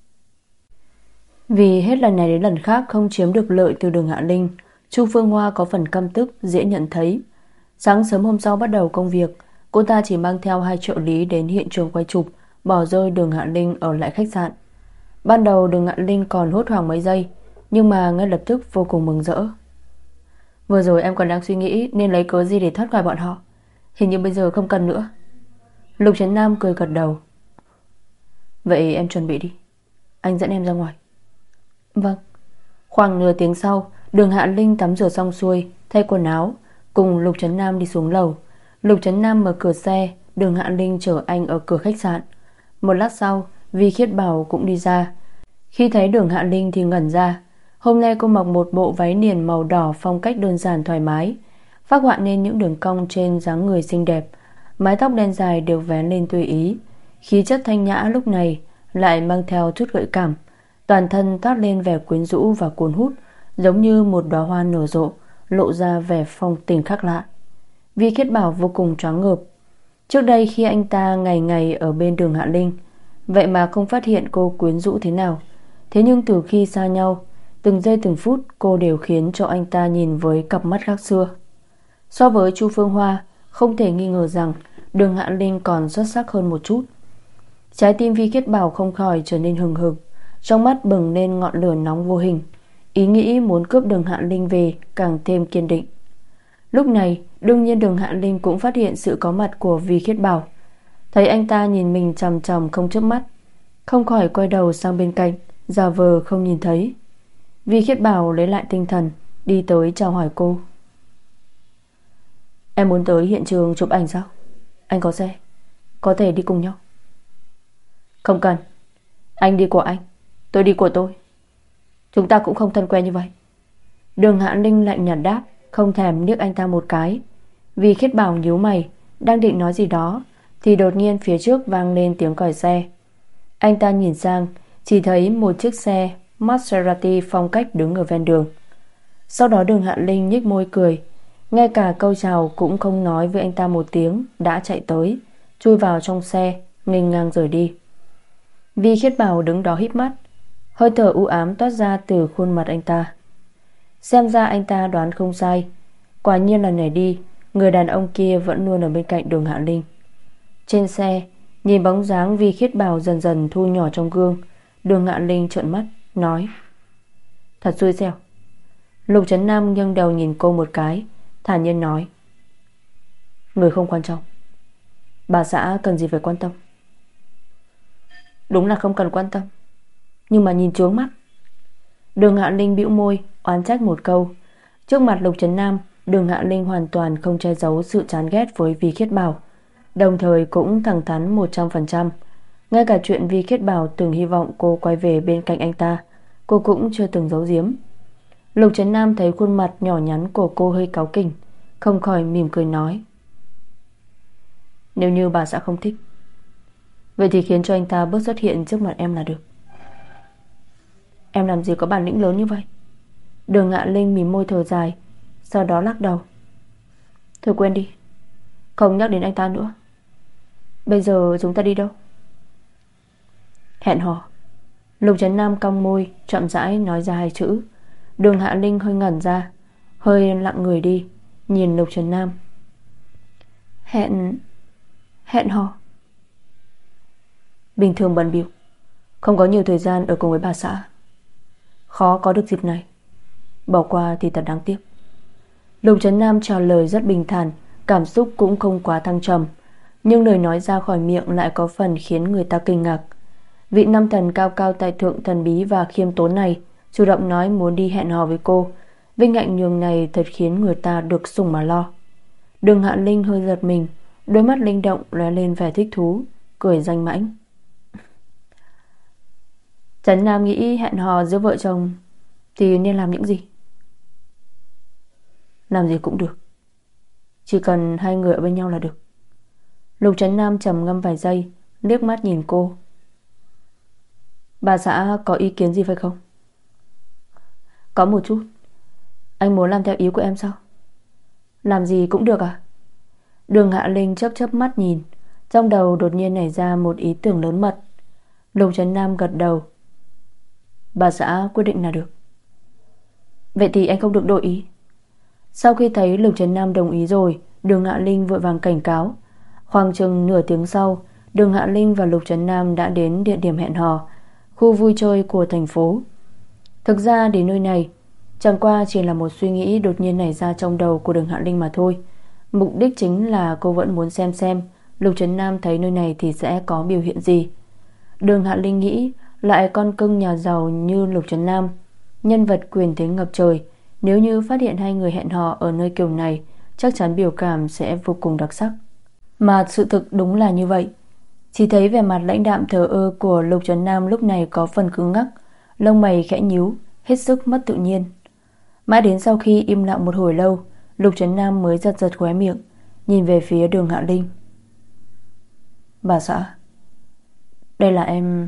Vì hết lần này đến lần khác không chiếm được lợi từ Đường Hạ Linh, Chu Phương Hoa có phần căm tức dễ nhận thấy. Sáng sớm hôm sau bắt đầu công việc, cô ta chỉ mang theo hai trợ lý đến hiện trường quay chụp, bỏ rơi Đường Hạ Linh ở lại khách sạn. Ban đầu Đường Hạ Linh còn hốt hoảng mấy giây, nhưng mà ngay lập tức vô cùng mừng rỡ. Vừa rồi em còn đang suy nghĩ nên lấy cớ gì để thoát khỏi bọn họ, hình như bây giờ không cần nữa. Lục Trấn Nam cười gật đầu. Vậy em chuẩn bị đi, anh dẫn em ra ngoài. Vâng. Khoảng nửa tiếng sau, Đường Hạ Linh tắm rửa xong xuôi, thay quần áo, cùng Lục Trấn Nam đi xuống lầu. Lục Trấn Nam mở cửa xe, Đường Hạ Linh chở anh ở cửa khách sạn. Một lát sau, Vi Khiết Bảo cũng đi ra. Khi thấy Đường Hạ Linh thì ngẩn ra. Hôm nay cô mặc một bộ váy niền màu đỏ phong cách đơn giản thoải mái, phác họa nên những đường cong trên dáng người xinh đẹp. Mái tóc đen dài được vén lên tùy ý, khí chất thanh nhã lúc này lại mang theo chút gợi cảm. Toàn thân toát lên vẻ quyến rũ và cuốn hút, giống như một đóa hoa nở rộ, lộ ra vẻ phong tình khác lạ. Vi Khiết Bảo vô cùng choáng ngợp. Trước đây khi anh ta ngày ngày ở bên Đường Hạ Linh, vậy mà không phát hiện cô quyến rũ thế nào. Thế nhưng từ khi xa nhau, từng giây từng phút cô đều khiến cho anh ta nhìn với cặp mắt khác xưa. So với Chu Phương Hoa, không thể nghi ngờ rằng Đường Hạ Linh còn xuất sắc hơn một chút. Trái tim Vi Khiết Bảo không khỏi trở nên hừng hực, trong mắt bừng lên ngọn lửa nóng vô hình. Ý nghĩ muốn cướp Đường Hạ Linh về càng thêm kiên định. Lúc này đương nhiên Đường Hạ Linh cũng phát hiện sự có mặt của Vi Khiết Bảo. Thấy anh ta nhìn mình chằm chằm không chớp mắt, không khỏi quay đầu sang bên cạnh, giả vờ không nhìn thấy. Vi Khiết Bảo lấy lại tinh thần, đi tới chào hỏi cô. Em muốn tới hiện trường chụp ảnh sao? Anh có xe, có thể đi cùng nhau. Không cần, anh đi của anh, tôi đi của tôi. Chúng ta cũng không thân quen như vậy. Đường Hạ Linh lạnh nhạt đáp, không thèm liếc anh ta một cái. Vi Khiết Bảo nhíu mày, đang định nói gì đó thì đột nhiên phía trước vang lên tiếng còi xe. Anh ta nhìn sang, chỉ thấy một chiếc xe Maserati phong cách đứng ở ven đường. Sau đó Đường Hạ Linh nhếch môi cười, ngay cả câu chào cũng không nói với anh ta một tiếng, đã chạy tới, chui vào trong xe, nghênh ngang rời đi. Vi Khiết Bảo đứng đó híp mắt, hơi thở u ám toát ra từ khuôn mặt anh ta. Xem ra anh ta đoán không sai, quả nhiên là nhảy đi, người đàn ông kia vẫn luôn ở bên cạnh Đường Hạ Linh. Trên xe, nhìn bóng dáng Vi Khiết Bảo dần dần thu nhỏ trong gương, Đường Hạ Linh trợn mắt, nói: Thật xui xẻo. Lục Trấn Nam nghiêng đầu nhìn cô một cái, thản nhiên nói: Người không quan trọng, bà xã cần gì phải quan tâm. Đúng là không cần quan tâm, nhưng mà nhìn chướng mắt. Đường Hạ Linh bĩu môi, oán trách một câu. Trước mặt Lục Trấn Nam, Đường Hạ Linh hoàn toàn không che giấu sự chán ghét với Vi Khiết Bảo, đồng thời cũng thẳng thắn một trăm phần trăm. Ngay cả chuyện Vi Khiết Bảo từng hy vọng cô quay về bên cạnh anh ta, cô cũng chưa từng giấu giếm. Lục Trấn Nam thấy khuôn mặt nhỏ nhắn của cô hơi cáu kỉnh, không khỏi mỉm cười nói: Nếu như bà xã không thích, vậy thì khiến cho anh ta bớt xuất hiện trước mặt em là được. Em làm gì có bản lĩnh lớn như vậy? Đường Hạ Linh mím môi thở dài, sau đó lắc đầu: Thôi quên đi, không nhắc đến anh ta nữa. Bây giờ chúng ta đi đâu? Hẹn hò. Lục Trấn Nam cong môi, chậm rãi nói ra hai chữ. Đường Hạ Linh hơi ngẩn ra, hơi lặng người đi, nhìn Lục Trấn Nam. Hẹn... hẹn hò. Bình thường bận bịu, không có nhiều thời gian ở cùng với bà xã, khó có được dịp này. Bỏ qua thì thật đáng tiếc. Lục Trấn Nam trả lời rất bình thản, cảm xúc cũng không quá thăng trầm, nhưng lời nói ra khỏi miệng lại có phần khiến người ta kinh ngạc. Vị nam thần cao cao tại thượng, thần bí và khiêm tốn này chủ động nói muốn đi hẹn hò với cô. Vinh hạnh nhường này thật khiến người ta được sủng mà lo. Đường Hạ Linh hơi giật mình, đôi mắt linh động lóe lên vẻ thích thú, cười danh mãnh. Trấn Nam nghĩ hẹn hò giữa vợ chồng thì nên làm những gì? Làm gì cũng được, chỉ cần hai người ở bên nhau là được. Lục Trấn Nam trầm ngâm vài giây, liếc mắt nhìn cô. Bà xã có ý kiến gì phải không? Có một chút. Anh muốn làm theo ý của em sao? Làm gì cũng được à? Đường Hạ Linh chớp chớp mắt nhìn, trong đầu đột nhiên nảy ra một ý tưởng lớn mật. Lục Trấn Nam gật đầu. Bà xã quyết định là được. Vậy thì anh không được đổi ý. Sau khi thấy Lục Trấn Nam đồng ý rồi, Đường Hạ Linh vội vàng cảnh cáo. Khoảng chừng nửa tiếng sau, Đường Hạ Linh và Lục Trấn Nam đã đến địa điểm hẹn hò, khu vui chơi của thành phố. Thực ra đến nơi này chẳng qua chỉ là một suy nghĩ đột nhiên nảy ra trong đầu của Đường Hạ Linh mà thôi. Mục đích chính là cô vẫn muốn xem xem Lục Trấn Nam thấy nơi này thì sẽ có biểu hiện gì. Đường Hạ Linh nghĩ lại con cưng nhà giàu như Lục Trấn Nam, nhân vật quyền thế ngập trời, nếu như phát hiện hai người hẹn hò ở nơi kiểu này, chắc chắn biểu cảm sẽ vô cùng đặc sắc. Mà sự thực đúng là như vậy. Chỉ thấy vẻ mặt lãnh đạm thờ ơ của Lục Trấn Nam lúc này có phần cứng ngắc, lông mày khẽ nhíu, hết sức mất tự nhiên. Mãi đến sau khi im lặng một hồi lâu, Lục Trấn Nam mới giật giật khóe miệng, nhìn về phía Đường Hạ Linh. Bà xã, đây là em...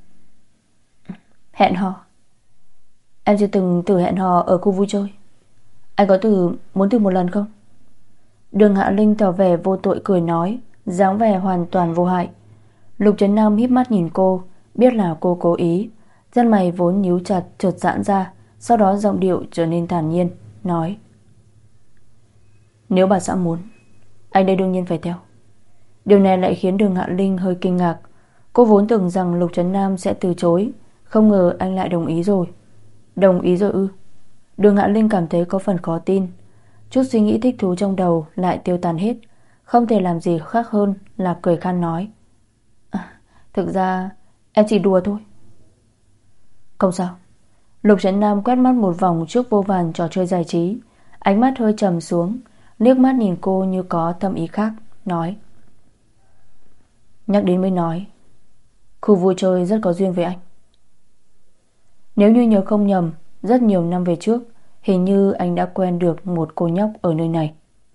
Hẹn hò. Em chưa từng thử hẹn hò ở khu vui chơi. Anh có thử muốn thử một lần không? Đường Hạ Linh tỏ vẻ vô tội cười nói, dáng vẻ hoàn toàn vô hại. Lục Trấn Nam híp mắt nhìn cô, biết là cô cố ý. Chân mày vốn nhíu chặt chợt giãn ra, sau đó giọng điệu trở nên thản nhiên, nói: Nếu bà xã muốn, anh đây đương nhiên phải theo. Điều này lại khiến Đường Hạ Linh hơi kinh ngạc. Cô vốn tưởng rằng Lục Trấn Nam sẽ từ chối, không ngờ anh lại đồng ý rồi. Đồng ý rồi ư? Đường Hạ Linh cảm thấy có phần khó tin. Chút suy nghĩ thích thú trong đầu lại tiêu tan hết, không thể làm gì khác hơn là cười khan nói: à, thực ra em chỉ đùa thôi. Không sao. Lục Trấn Nam quét mắt một vòng trước vô vàn trò chơi giải trí, ánh mắt hơi trầm xuống, liếc mắt nhìn cô như có thâm ý khác, nói: Nhắc đến mới nói, khu vui chơi rất có duyên với anh. Nếu như nhớ không nhầm, rất nhiều năm về trước, hình như anh đã quen được một cô nhóc ở nơi này.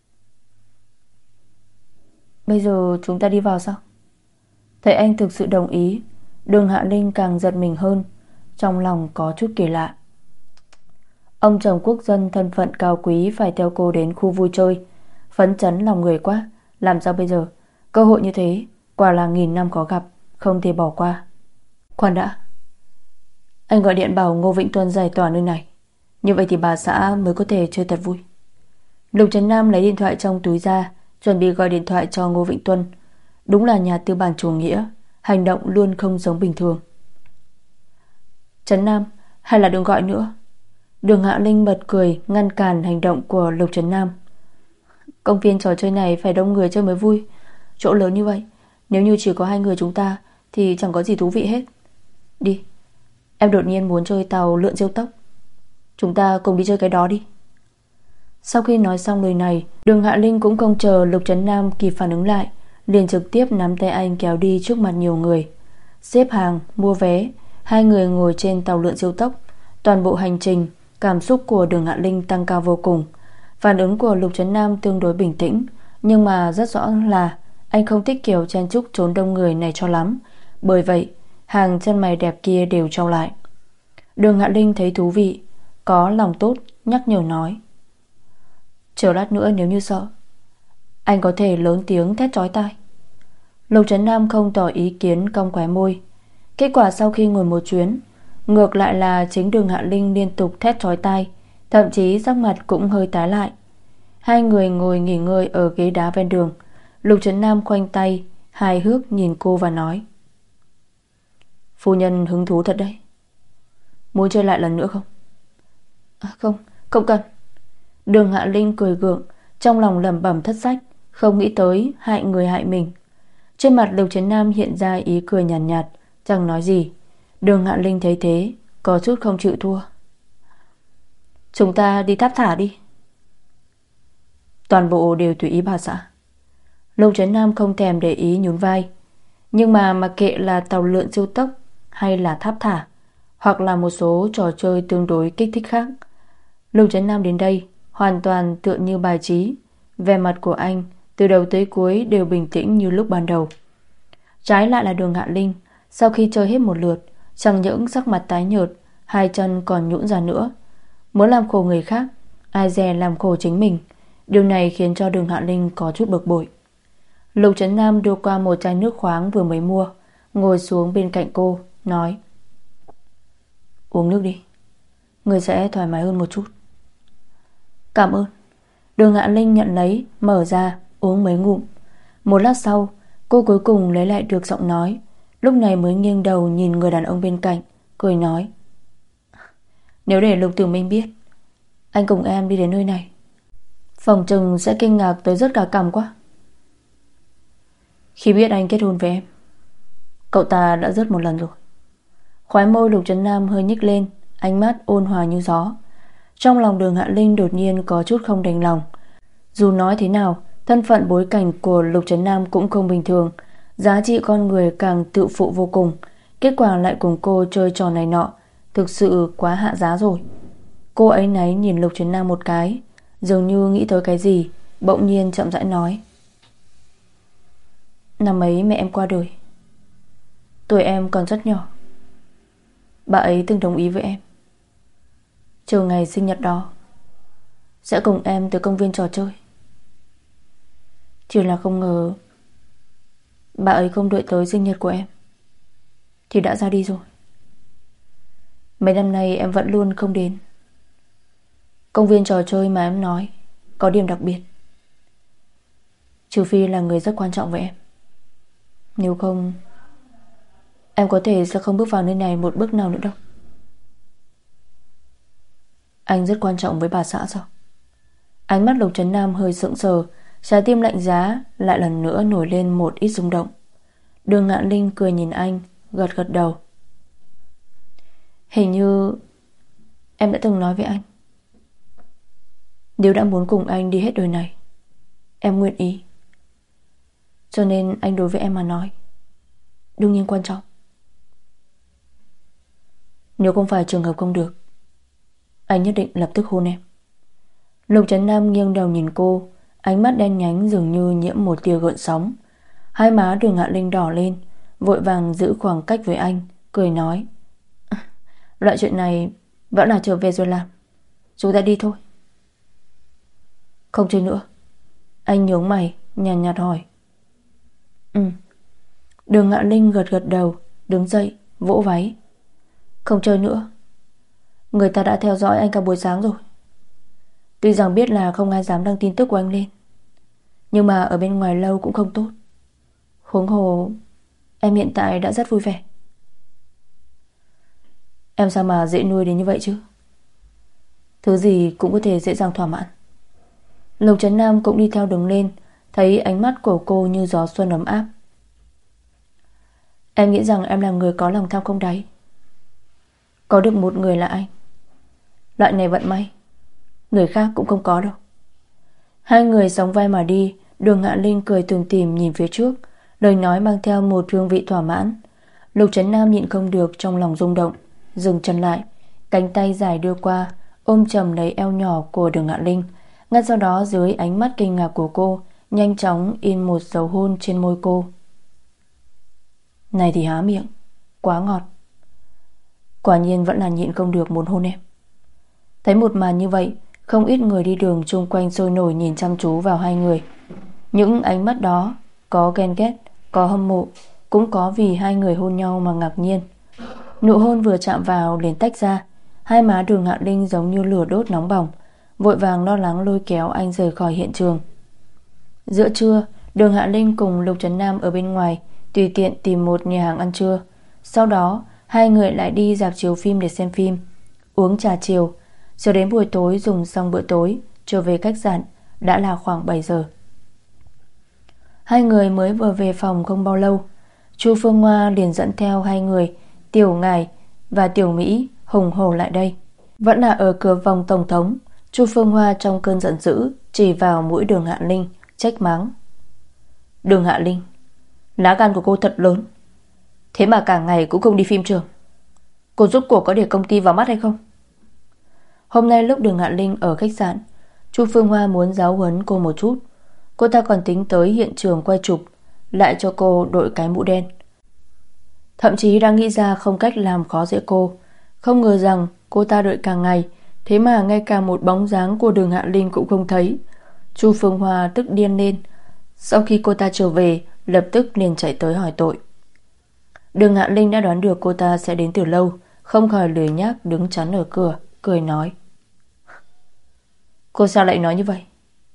Bây giờ chúng ta đi vào sao? Thấy anh thực sự đồng ý, Đường Hạ Linh càng giật mình hơn, trong lòng có chút kỳ lạ. Ông chồng quốc dân thân phận cao quý phải theo cô đến khu vui chơi, phấn chấn lòng người quá. Làm sao bây giờ? Cơ hội như thế quả là nghìn năm khó gặp, không thể bỏ qua. Khoan đã, anh gọi điện bảo Ngô Vĩnh Tuân giải tỏa nơi này, như vậy thì bà xã mới có thể chơi thật vui. Lục Trấn Nam lấy điện thoại trong túi ra, chuẩn bị gọi điện thoại cho Ngô Vĩnh Tuân. Đúng là nhà tư bản chủ nghĩa, hành động luôn không giống bình thường. Trấn Nam, hay là đừng gọi nữa. Đường Hạ Linh bật cười ngăn cản hành động của Lục Trấn Nam. Công viên trò chơi này phải đông người chơi mới vui. Chỗ lớn như vậy, nếu như chỉ có hai người chúng ta thì chẳng có gì thú vị hết. Đi, em đột nhiên muốn chơi tàu lượn siêu tốc, chúng ta cùng đi chơi cái đó đi. Sau khi nói xong lời này, Đường Hạ Linh cũng không chờ Lục Trấn Nam kịp phản ứng lại, liền trực tiếp nắm tay anh kéo đi trước mặt nhiều người. Xếp hàng, mua vé, hai người ngồi trên tàu lượn siêu tốc. Toàn bộ hành trình, cảm xúc của Đường Hạ Linh tăng cao vô cùng. Phản ứng của Lục Trấn Nam tương đối bình tĩnh, nhưng mà rất rõ là anh không thích kiểu chen chúc trốn đông người này cho lắm. Bởi vậy, hàng chân mày đẹp kia đều trao lại. Đường Hạ Linh thấy thú vị, có lòng tốt, nhắc nhở nói: chờ lát nữa nếu như sợ, anh có thể lớn tiếng thét chói tai. Lục Trấn Nam không tỏ ý kiến, cong khóe môi. Kết quả sau khi ngồi một chuyến, ngược lại là chính Đường Hạ Linh liên tục thét chói tai, thậm chí sắc mặt cũng hơi tái lại. Hai người ngồi nghỉ ngơi ở ghế đá ven đường. Lục Trấn Nam khoanh tay, hài hước nhìn cô và nói: phu nhân hứng thú thật đấy, muốn chơi lại lần nữa không? À, không, không cần. Đường Hạ Linh cười gượng, trong lòng lẩm bẩm thất sách, không nghĩ tới hại người hại mình. Trên mặt Lục Trấn Nam hiện ra ý cười nhàn nhạt, nhạt, chẳng nói gì. Đường Hạ Linh thấy thế, có chút không chịu thua. Chúng ta đi tháp thả đi. Toàn bộ đều tùy ý bà xã. Lục Trấn Nam không thèm để ý, nhún vai. Nhưng mà mặc kệ là tàu lượn siêu tốc, hay là tháp thả, hoặc là một số trò chơi tương đối kích thích khác, Lục Trấn Nam đến đây hoàn toàn tựa như bài trí. Vẻ mặt của anh từ đầu tới cuối đều bình tĩnh như lúc ban đầu. Trái lại là Đường Hạ Linh, sau khi chơi hết một lượt, chẳng những sắc mặt tái nhợt, hai chân còn nhũn ra nữa. Muốn làm khổ người khác, ai dè làm khổ chính mình. Điều này khiến cho Đường Hạ Linh có chút bực bội. Lục Trấn Nam đưa qua một chai nước khoáng vừa mới mua, ngồi xuống bên cạnh cô, nói: uống nước đi, người sẽ thoải mái hơn một chút. Cảm ơn. Đường Hạ Linh nhận lấy, mở ra, uống mấy ngụm. Một lát sau, cô cuối cùng lấy lại được giọng nói, lúc này mới nghiêng đầu nhìn người đàn ông bên cạnh, cười nói: nếu để Lục Tử Minh biết anh cùng em đi đến nơi này, phòng chừng sẽ kinh ngạc tới rớt cả cằm quá. Khi biết anh kết hôn với em, cậu ta đã rớt một lần rồi. Khóe môi Lục Trấn Nam hơi nhích lên, ánh mắt ôn hòa như gió. Trong lòng Đường Hạ Linh đột nhiên có chút không đành lòng. Dù nói thế nào, thân phận bối cảnh của Lục Trấn Nam cũng không bình thường, giá trị con người càng tự phụ vô cùng. Kết quả lại cùng cô chơi trò này nọ, thực sự quá hạ giá rồi. Cô ấy náy nhìn Lục Trấn Nam một cái, dường như nghĩ tới cái gì, bỗng nhiên chậm rãi nói: năm ấy mẹ em qua đời, tuổi em còn rất nhỏ. Bà ấy từng đồng ý với em, chờ ngày sinh nhật đó sẽ cùng em tới công viên trò chơi. Chỉ là không ngờ bà ấy không đợi tới sinh nhật của em thì đã ra đi rồi. Mấy năm nay em vẫn luôn không đến. Công viên trò chơi mà em nói có điểm đặc biệt, trừ phi là người rất quan trọng với em. Nếu không, em có thể sẽ không bước vào nơi này một bước nào nữa đâu. Anh rất quan trọng với bà xã sao? Ánh mắt Lục Trấn Nam hơi sững sờ, trái tim lạnh giá lại lần nữa nổi lên một ít rung động. Đường Ngạn Linh cười nhìn anh, gật gật đầu. Hình như em đã từng nói với anh, nếu đã muốn cùng anh đi hết đời này, em nguyện ý. Cho nên anh đối với em mà nói đương nhiên quan trọng. Nếu không phải trường hợp không được, anh nhất định lập tức hôn em. Lục Trấn Nam nghiêng đầu nhìn cô, ánh mắt đen nhánh dường như nhiễm một tia gợn sóng. Hai má Đường Hạ Linh đỏ lên, vội vàng giữ khoảng cách với anh, cười nói: loại chuyện này vẫn là trở về rồi làm, Chúng ta đi thôi. Không chơi nữa. Anh nhướng mày, nhàn nhạt, nhạt hỏi. Ừ. Đường Hạ Linh gật gật đầu, đứng dậy, vỗ váy. Không chơi nữa. Người ta đã theo dõi anh cả buổi sáng rồi. Tuy rằng biết là không ai dám đăng tin tức của anh lên, nhưng mà ở bên ngoài lâu cũng không tốt. Huống hồ em hiện tại đã rất vui vẻ. Em sao mà dễ nuôi đến như vậy chứ? Thứ gì cũng có thể dễ dàng thỏa mãn. Lục Trấn Nam cũng đi theo đứng lên, thấy ánh mắt của cô như gió xuân ấm áp. Em nghĩ rằng em là người có lòng tham không đáy. Có được một người là anh. Loại này vận may, người khác cũng không có đâu. Hai người sóng vai mà đi. Đường Hạ Linh cười tủm tỉm nhìn phía trước, lời nói mang theo một hương vị thỏa mãn. Lục Trấn Nam nhịn không được, trong lòng rung động, dừng chân lại, cánh tay dài đưa qua, ôm chầm lấy eo nhỏ của Đường Hạ Linh. Ngay sau đó, dưới ánh mắt kinh ngạc của cô, nhanh chóng in một dấu hôn trên môi cô. Này thì há miệng, quá ngọt. Quả nhiên vẫn là nhịn không được muốn hôn em. Thấy một màn như vậy, không ít người đi đường chung quanh sôi nổi nhìn chăm chú vào hai người. Những ánh mắt đó có ghen ghét, có hâm mộ, cũng có vì hai người hôn nhau mà ngạc nhiên. Nụ hôn vừa chạm vào liền tách ra. Hai má Đường Hạ Linh giống như lửa đốt nóng bỏng, vội vàng lo lắng lôi kéo anh rời khỏi hiện trường. Giữa trưa, Đường Hạ Linh cùng Lục Trấn Nam ở bên ngoài tùy tiện tìm một nhà hàng ăn trưa. Sau đó hai người lại đi rạp chiếu phim để xem phim, uống trà chiều. Cho đến buổi tối dùng xong bữa tối, trở về khách sạn đã là khoảng bảy giờ. Hai người mới vừa về phòng không bao lâu, Chu Phương Hoa liền dẫn theo hai người, Tiểu Ngải và Tiểu Mỹ hùng hổ lại đây. Vẫn là ở cửa vòng tổng thống, Chu Phương Hoa trong cơn giận dữ chỉ vào mũi Đường Hạ Linh, trách mắng. Đường Hạ Linh, lá gan của cô thật lớn, thế mà cả ngày cũng không đi phim trường. Cô rốt cuộc có để công ty vào mắt hay không? Hôm nay lúc Đường Hạ Linh ở khách sạn, Chu Phương Hoa muốn giáo huấn cô một chút. Cô ta còn tính tới hiện trường quay chụp, lại cho cô đội cái mũ đen. Thậm chí đang nghĩ ra không cách làm khó dễ cô. Không ngờ rằng cô ta đợi cả ngày, thế mà ngay cả một bóng dáng của Đường Hạ Linh cũng không thấy. Chu Phương Hoa tức điên lên. Sau khi cô ta trở về, lập tức liền chạy tới hỏi tội. Đường Hạ Linh đã đoán được cô ta sẽ đến từ lâu, không khỏi lười nhác đứng chắn ở cửa, cười nói. Cô sao lại nói như vậy?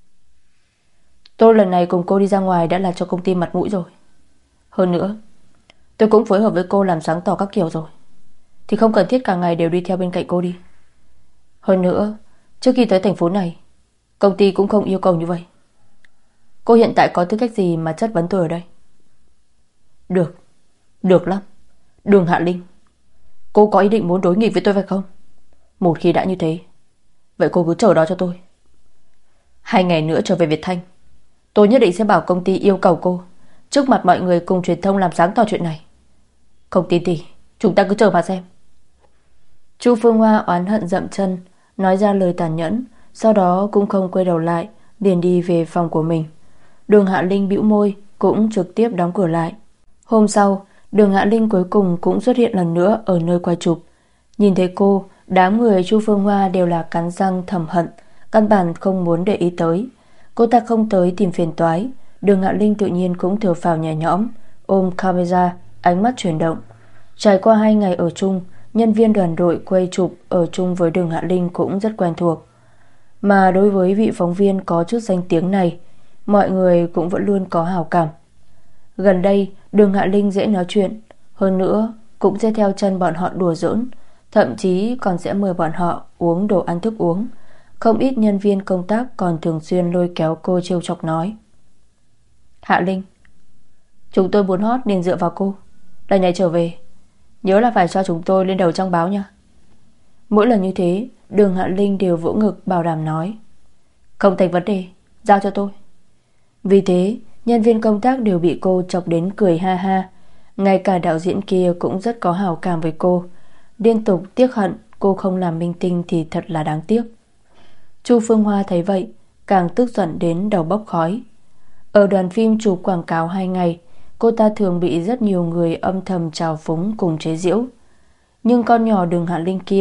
Tôi lần này cùng cô đi ra ngoài đã là cho công ty mặt mũi rồi. Hơn nữa, tôi cũng phối hợp với cô làm sáng tỏ các kiểu rồi, thì không cần thiết cả ngày đều đi theo bên cạnh cô đi. Hơn nữa, trước khi tới thành phố này, công ty cũng không yêu cầu như vậy. Cô hiện tại có tư cách gì mà chất vấn tôi ở đây? Được, được lắm. Đường Hạ Linh, cô có ý định muốn đối nghịch với tôi phải không? Một khi đã như thế, vậy cô cứ chờ đó cho tôi. Hai ngày nữa trở về Việt Thanh, tôi nhất định sẽ bảo công ty yêu cầu cô trước mặt mọi người cùng truyền thông làm sáng tỏ chuyện này. Không tin thì chúng ta cứ chờ mà xem. Chu Phương Hoa oán hận dậm chân, nói ra lời tàn nhẫn, sau đó cũng không quay đầu lại, liền đi về phòng của mình. Đường Hạ Linh bĩu môi, cũng trực tiếp đóng cửa lại. Hôm sau, Đường Hạ Linh cuối cùng cũng xuất hiện lần nữa ở nơi quay chụp. Nhìn thấy cô, đám người Chu Phương Hoa đều là cắn răng thầm hận, căn bản không muốn để ý tới. Cô ta không tới tìm phiền toái, Đường Hạ Linh tự nhiên cũng thở phào nhẹ nhõm, ôm camera, ánh mắt chuyển động. Trải qua hai ngày ở chung, nhân viên đoàn đội quay chụp ở chung với Đường Hạ Linh cũng rất quen thuộc. Mà đối với vị phóng viên có chút danh tiếng này, mọi người cũng vẫn luôn có hảo cảm. Gần đây, Đường Hạ Linh dễ nói chuyện, hơn nữa cũng sẽ theo chân bọn họ đùa giỡn, thậm chí còn sẽ mời bọn họ uống đồ ăn thức uống. Không ít nhân viên công tác còn thường xuyên lôi kéo cô trêu chọc nói. Hạ Linh, chúng tôi muốn hot nên dựa vào cô. Lần này trở về, nhớ là phải cho chúng tôi lên đầu trang báo nha. Mỗi lần như thế, Đường Hạ Linh đều vỗ ngực bảo đảm nói. Không thành vấn đề, giao cho tôi. Vì thế, nhân viên công tác đều bị cô chọc đến cười ha ha. Ngay cả đạo diễn kia cũng rất có hảo cảm với cô, liên tục tiếc hận cô không làm minh tinh thì thật là đáng tiếc. Chu Phương Hoa thấy vậy, càng tức giận đến đầu bốc khói. Ở đoàn phim chụp quảng cáo hai ngày, cô ta thường bị rất nhiều người âm thầm trào phúng cùng chế giễu. Nhưng con nhỏ Đường Hạ Linh kia,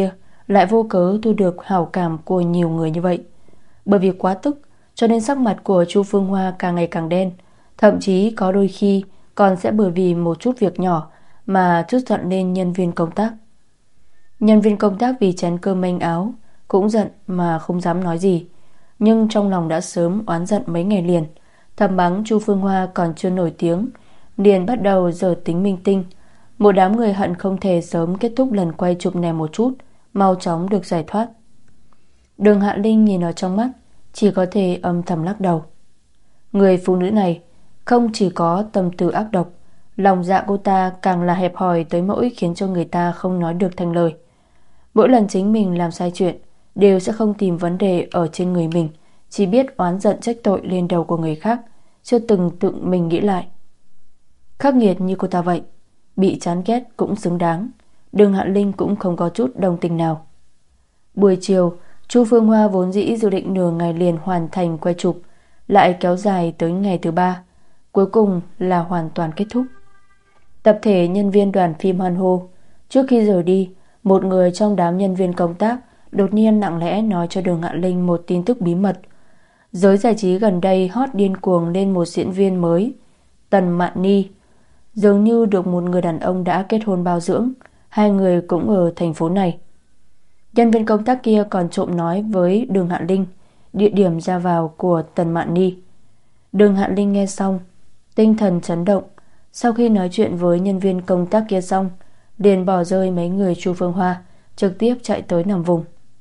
lại vô cớ thu được hảo cảm của nhiều người như vậy. Bởi vì quá tức cho nên sắc mặt của Chu Phương Hoa càng ngày càng đen, thậm chí có đôi khi còn sẽ bởi vì một chút việc nhỏ mà trút giận lên nhân viên công tác. Nhân viên công tác vì chén cơm manh áo cũng giận mà không dám nói gì, nhưng trong lòng đã sớm oán giận mấy ngày liền, thầm mắng Chu Phương Hoa còn chưa nổi tiếng, liền bắt đầu giở tính minh tinh. Một đám người hận không thể sớm kết thúc lần quay chụp này một chút, mau chóng được giải thoát. Đường Hạ Linh nhìn ở trong mắt, chỉ có thể âm thầm lắc đầu. Người phụ nữ này không chỉ có tâm tư ác độc, lòng dạ cô ta càng là hẹp hòi tới nỗi khiến cho người ta không nói được thành lời. Mỗi lần chính mình làm sai chuyện đều sẽ không tìm vấn đề ở trên người mình, chỉ biết oán giận trách tội lên đầu của người khác, chưa từng tự mình nghĩ lại. Khắc nghiệt như cô ta vậy, bị chán ghét cũng xứng đáng. Đường Hạ Linh cũng không có chút đồng tình nào. Buổi chiều, Chu Phương Hoa vốn dĩ dự định nửa ngày liền hoàn thành quay chụp, lại kéo dài tới ngày thứ ba, cuối cùng là hoàn toàn kết thúc. Tập thể nhân viên đoàn phim hoan hô. Trước khi rời đi, một người trong đám nhân viên công tác đột nhiên lặng lẽ nói cho Đường Hạ Linh một tin tức bí mật. Giới giải trí gần đây hot điên cuồng lên một diễn viên mới, Tần Mạn Ni, dường như được một người đàn ông đã kết hôn bao dưỡng. Hai người cũng ở thành phố này. Nhân viên công tác kia còn trộm nói với Đường Hạ Linh địa điểm ra vào của Tần Mạn Ni. Đường Hạ Linh nghe xong, tinh thần chấn động. Sau khi nói chuyện với nhân viên công tác kia xong, liền bỏ rơi mấy người Chu Phương Hoa, trực tiếp chạy tới nằm vùng.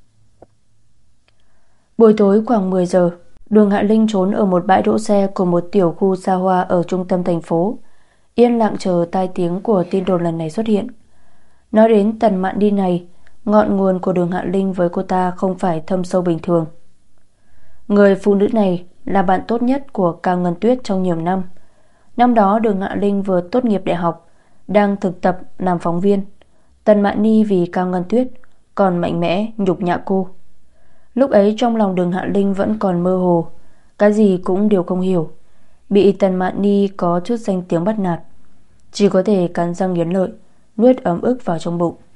Buổi tối khoảng mười giờ, Đường Hạ Linh trốn ở một bãi đỗ xe của một tiểu khu xa hoa ở trung tâm thành phố, yên lặng chờ tai tiếng của tin đồn lần này xuất hiện. Nói đến Tần Mạn Ni này, ngọn nguồn của Đường Hạ Linh với cô ta không phải thâm sâu bình thường. Người phụ nữ này là bạn tốt nhất của Cao Ngân Tuyết trong nhiều năm. Năm đó Đường Hạ Linh vừa tốt nghiệp đại học, đang thực tập làm phóng viên. Tần Mạn Ni vì Cao Ngân Tuyết còn mạnh mẽ nhục nhã cô. Lúc ấy trong lòng Đường Hạ Linh vẫn còn mơ hồ, cái gì cũng đều không hiểu. Bị Tần Mạn Ni có chút danh tiếng bắt nạt, chỉ có thể cắn răng nghiến lợi, nuốt ấm ức vào trong bụng.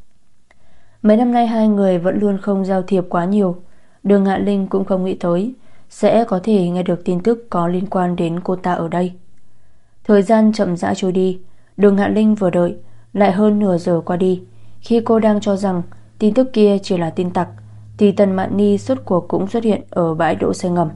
Mấy năm nay hai người vẫn luôn không giao thiệp quá nhiều. Đường Hạ Linh cũng không nghĩ tới sẽ có thể nghe được tin tức có liên quan đến cô ta ở đây. Thời gian chậm rãi trôi đi. Đường Hạ Linh vừa đợi lại hơn nửa giờ qua đi. Khi cô đang cho rằng tin tức kia chỉ là tin tặc, thì Tần Mạn Ni suốt cuộc cũng xuất hiện ở bãi đỗ xe ngầm.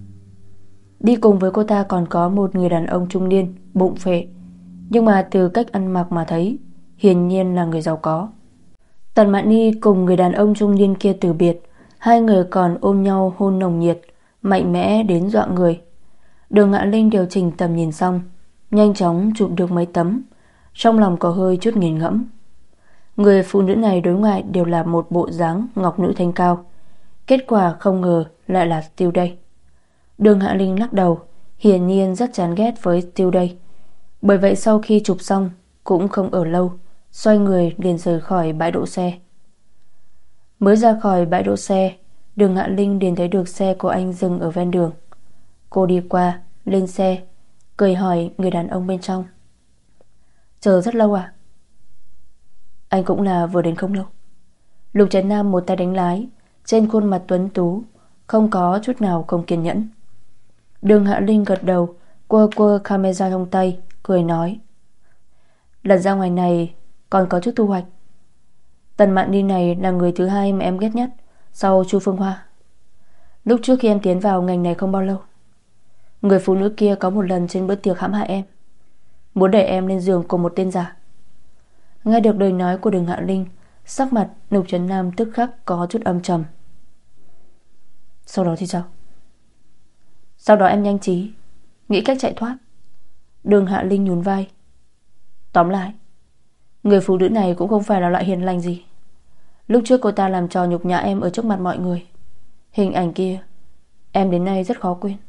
Đi cùng với cô ta còn có một người đàn ông trung niên, bụng phệ, nhưng mà từ cách ăn mặc mà thấy hiển nhiên là người giàu có. Tần Mạn Ni cùng người đàn ông trung niên kia từ biệt, hai người còn ôm nhau hôn nồng nhiệt, mạnh mẽ đến dọa người. Đường Hạ Linh điều chỉnh tầm nhìn xong, nhanh chóng chụp được mấy tấm, trong lòng có hơi chút nghiền ngẫm. Người phụ nữ này đối ngoại đều là một bộ dáng ngọc nữ thanh cao, kết quả không ngờ lại là Tiêu Đây. Đường Hạ Linh lắc đầu, hiển nhiên rất chán ghét với Tiêu Đây. Bởi vậy sau khi chụp xong cũng không ở lâu, xoay người liền rời khỏi bãi đỗ xe. Mới ra khỏi bãi đỗ xe, Đường Hạ Linh liền thấy được xe của anh dừng ở ven đường. Cô đi qua, lên xe, cười hỏi người đàn ông bên trong: "Chờ rất lâu à?" "Anh cũng là vừa đến không lâu." Lục Trấn Nam một tay đánh lái, trên khuôn mặt tuấn tú không có chút nào không kiên nhẫn. Đường Hạ Linh gật đầu, quơ quơ camera trong tay, cười nói: "Lần ra ngoài này còn có chút thu hoạch. Tần Mạn Ni này là người thứ hai mà em ghét nhất sau Chu Phương Hoa. Lúc trước khi em tiến vào ngành này không bao lâu, người phụ nữ kia có một lần trên bữa tiệc hãm hại em, muốn đẩy em lên giường cùng một tên giả." Nghe được lời nói của Đường Hạ Linh, sắc mặt Lục Trấn Nam tức khắc có chút âm trầm. "Sau đó thì sao?" "Sau đó em nhanh trí nghĩ cách chạy thoát." Đường Hạ Linh nhún vai. "Tóm lại, người phụ nữ này cũng không phải là loại hiền lành gì. Lúc trước cô ta làm trò nhục nhã em ở trước mặt mọi người, hình ảnh kia em đến nay rất khó quên.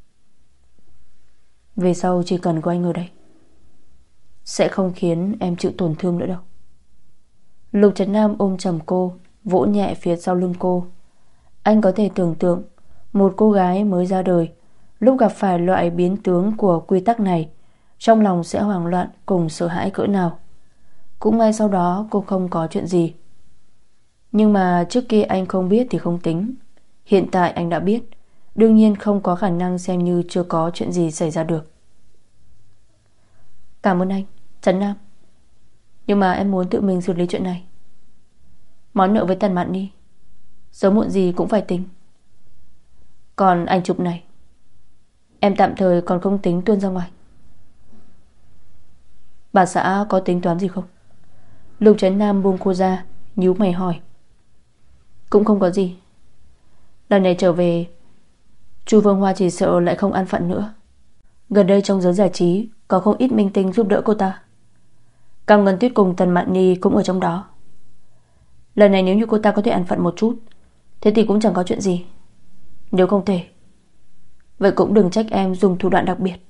Về sau chỉ cần có anh ở đây, sẽ không khiến em chịu tổn thương nữa đâu." Lục Trấn Nam ôm chầm cô, vỗ nhẹ phía sau lưng cô. Anh có thể tưởng tượng một cô gái mới ra đời, lúc gặp phải loại biến tướng của quy tắc này, trong lòng sẽ hoảng loạn cùng sợ hãi cỡ nào. Cũng ngay sau đó cô không có chuyện gì. Nhưng mà trước kia anh không biết thì không tính, hiện tại anh đã biết, đương nhiên không có khả năng xem như chưa có chuyện gì xảy ra được. Cảm ơn anh, Trấn Nam. Nhưng mà em muốn tự mình xử lý chuyện này. Món nợ với Tần Mạn Ni sớm muộn gì cũng phải tính. Còn ảnh chụp này, em tạm thời còn không tính tuôn ra ngoài. Bà xã có tính toán gì không? Lục Trấn Nam buông cô ra, nhíu mày hỏi. Cũng không có gì. Lần này trở về, Chu Vương Hoa chỉ sợ lại không an phận nữa. Gần đây trong giới giải trí có không ít minh tinh giúp đỡ cô ta. Cam Ngân Tuyết cùng Tần Mạn Ni cũng ở trong đó. Lần này nếu như cô ta có thể an phận một chút, thế thì cũng chẳng có chuyện gì. Nếu không thể, vậy cũng đừng trách em dùng thủ đoạn đặc biệt.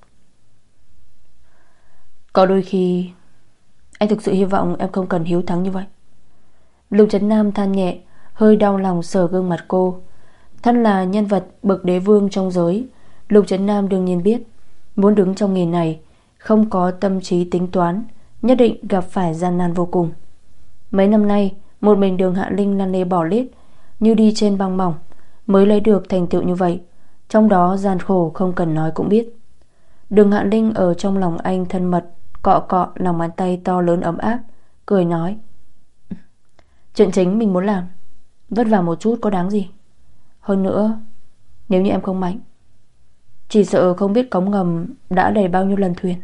Có đôi khi anh thực sự hy vọng em không cần hiếu thắng như vậy. Lục Trấn Nam than nhẹ, hơi đau lòng sờ gương mặt cô. Thân là nhân vật bậc đế vương trong giới, Lục Trấn Nam đương nhiên biết, muốn đứng trong nghề này, không có tâm trí tính toán, nhất định gặp phải gian nan vô cùng. Mấy năm nay, một mình Đường Hạ Linh lăn lê bỏ lết, như đi trên băng mỏng, mới lấy được thành tựu như vậy. Trong đó gian khổ không cần nói cũng biết. Đường Hạ Linh ở trong lòng anh thân mật, cọ cọ lòng bàn tay to lớn ấm áp, cười nói: chuyện chính mình muốn làm, vất vả một chút có đáng gì. Hơn nữa, nếu như em không mạnh, chỉ sợ không biết cống ngầm đã đầy bao nhiêu lần thuyền.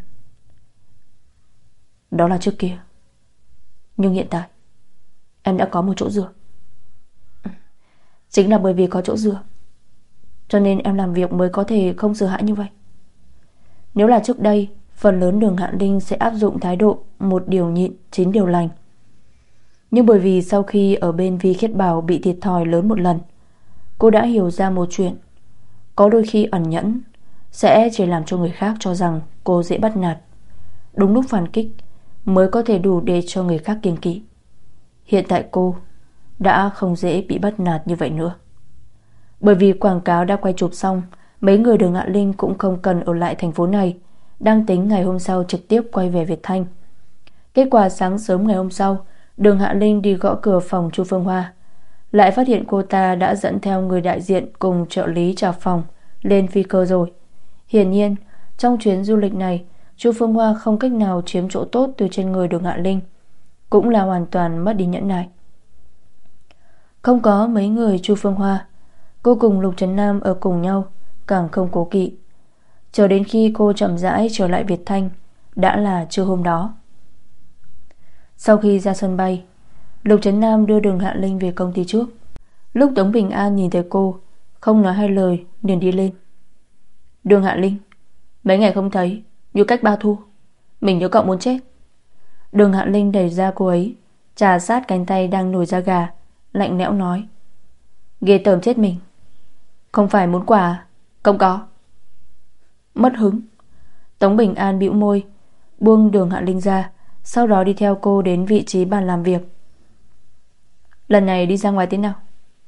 Đó là trước kia, nhưng hiện tại em đã có một chỗ dựa. Chính là bởi vì có chỗ dựa, cho nên em làm việc mới có thể không sợ hãi như vậy. Nếu là trước đây, phần lớn Đường Hạ Linh sẽ áp dụng thái độ một điều nhịn, chín điều lành. Nhưng bởi vì sau khi ở bên Vi Khiết Bảo bị thiệt thòi lớn một lần, cô đã hiểu ra một chuyện. Có đôi khi ẩn nhẫn sẽ chỉ làm cho người khác cho rằng cô dễ bắt nạt. Đúng lúc phản kích mới có thể đủ để cho người khác kiêng kỵ. Hiện tại cô đã không dễ bị bắt nạt như vậy nữa. Bởi vì quảng cáo đã quay chụp xong, mấy người Đường Hạ Linh cũng không cần ở lại thành phố này, đang tính ngày hôm sau trực tiếp quay về Việt Thanh. Kết quả sáng sớm ngày hôm sau, Đường Hạ Linh đi gõ cửa phòng Chu Phương Hoa, lại phát hiện cô ta đã dẫn theo người đại diện cùng trợ lý trả phòng lên phi cơ rồi. Hiển nhiên, trong chuyến du lịch này, Chu Phương Hoa không cách nào chiếm chỗ tốt từ trên người Đường Hạ Linh, cũng là hoàn toàn mất đi nhẫn nại. Không có mấy người Chu Phương Hoa, cô cùng Lục Trấn Nam ở cùng nhau, càng không cố kỵ. Chờ đến khi cô chậm rãi trở lại Việt Thanh, đã là trưa hôm đó. Sau khi ra sân bay, Lục Trấn Nam đưa Đường Hạ Linh về công ty trước. Lúc Tống Bình An nhìn thấy cô, không nói hai lời liền đi lên. Đường Hạ Linh, mấy ngày không thấy, như cách ba thu, mình nhớ cậu muốn chết. Đường Hạ Linh đẩy ra cô ấy, trà sát cánh tay đang nổi da gà, lạnh lẽo nói: ghê tởm chết mình. Không phải muốn quà à? Không có. Mất hứng. Tống Bình An bĩu môi, buông Đường Hạ Linh ra, sau đó đi theo cô đến vị trí bàn làm việc. Lần này đi ra ngoài thế nào?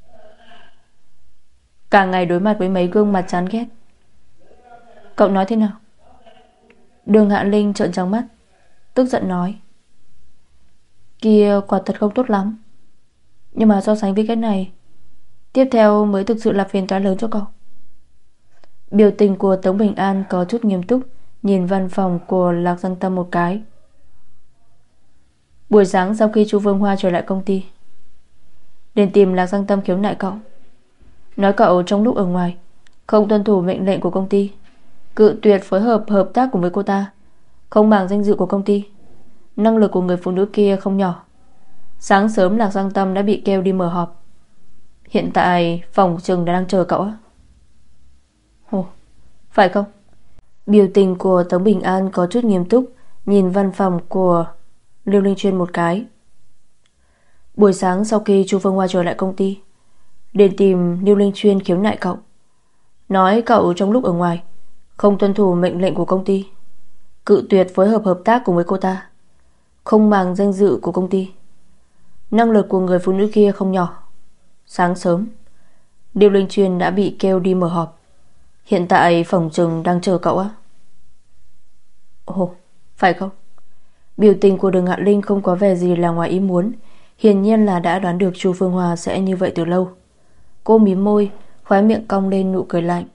Cả ngày đối mặt với mấy gương mặt chán ghét. Cậu nói thế nào? Đường Hạ Linh trợn trắng mắt, tức giận nói: kia quả thật không tốt lắm, nhưng mà so sánh với cái này, tiếp theo mới thực sự là phiền toái lớn cho cậu. Biểu tình của Tống Bình An có chút nghiêm túc, nhìn văn phòng của Lạc Giang Tâm một cái. Buổi sáng sau khi Chu Vương Hoa trở lại công ty, đến tìm Lạc Giang Tâm khiếu nại cậu, nói cậu trong lúc ở ngoài không tuân thủ mệnh lệnh của công ty, cự tuyệt phối hợp hợp tác cùng với cô ta, không bằng danh dự của công ty. Năng lực của người phụ nữ kia không nhỏ. Sáng sớm Lạc Giang Tâm đã bị kêu đi mở họp. Hiện tại phòng trường đã đang chờ cậu á. Ồ, phải không? Biểu tình của Tống Bình An có chút nghiêm túc, nhìn văn phòng của Lưu Linh Chuyên một cái. Buổi sáng sau khi Chu Phương Hoa trở lại công ty, đến tìm Lưu Linh Chuyên khiếu nại cậu, nói cậu trong lúc ở ngoài không tuân thủ mệnh lệnh của công ty, cự tuyệt phối hợp hợp tác cùng với cô ta, không màng danh dự của công ty. Năng lực của người phụ nữ kia không nhỏ. Sáng sớm Lưu Linh Chuyên đã bị kêu đi mở họp. Hiện tại phòng trường đang chờ cậu á. Ồ, phải không? Biểu tình của Đường Hạ Linh không có vẻ gì là ngoài ý muốn, hiển nhiên là đã đoán được Chu Phương Hoa sẽ như vậy từ lâu. Cô mím môi, khóe miệng cong lên nụ cười lạnh.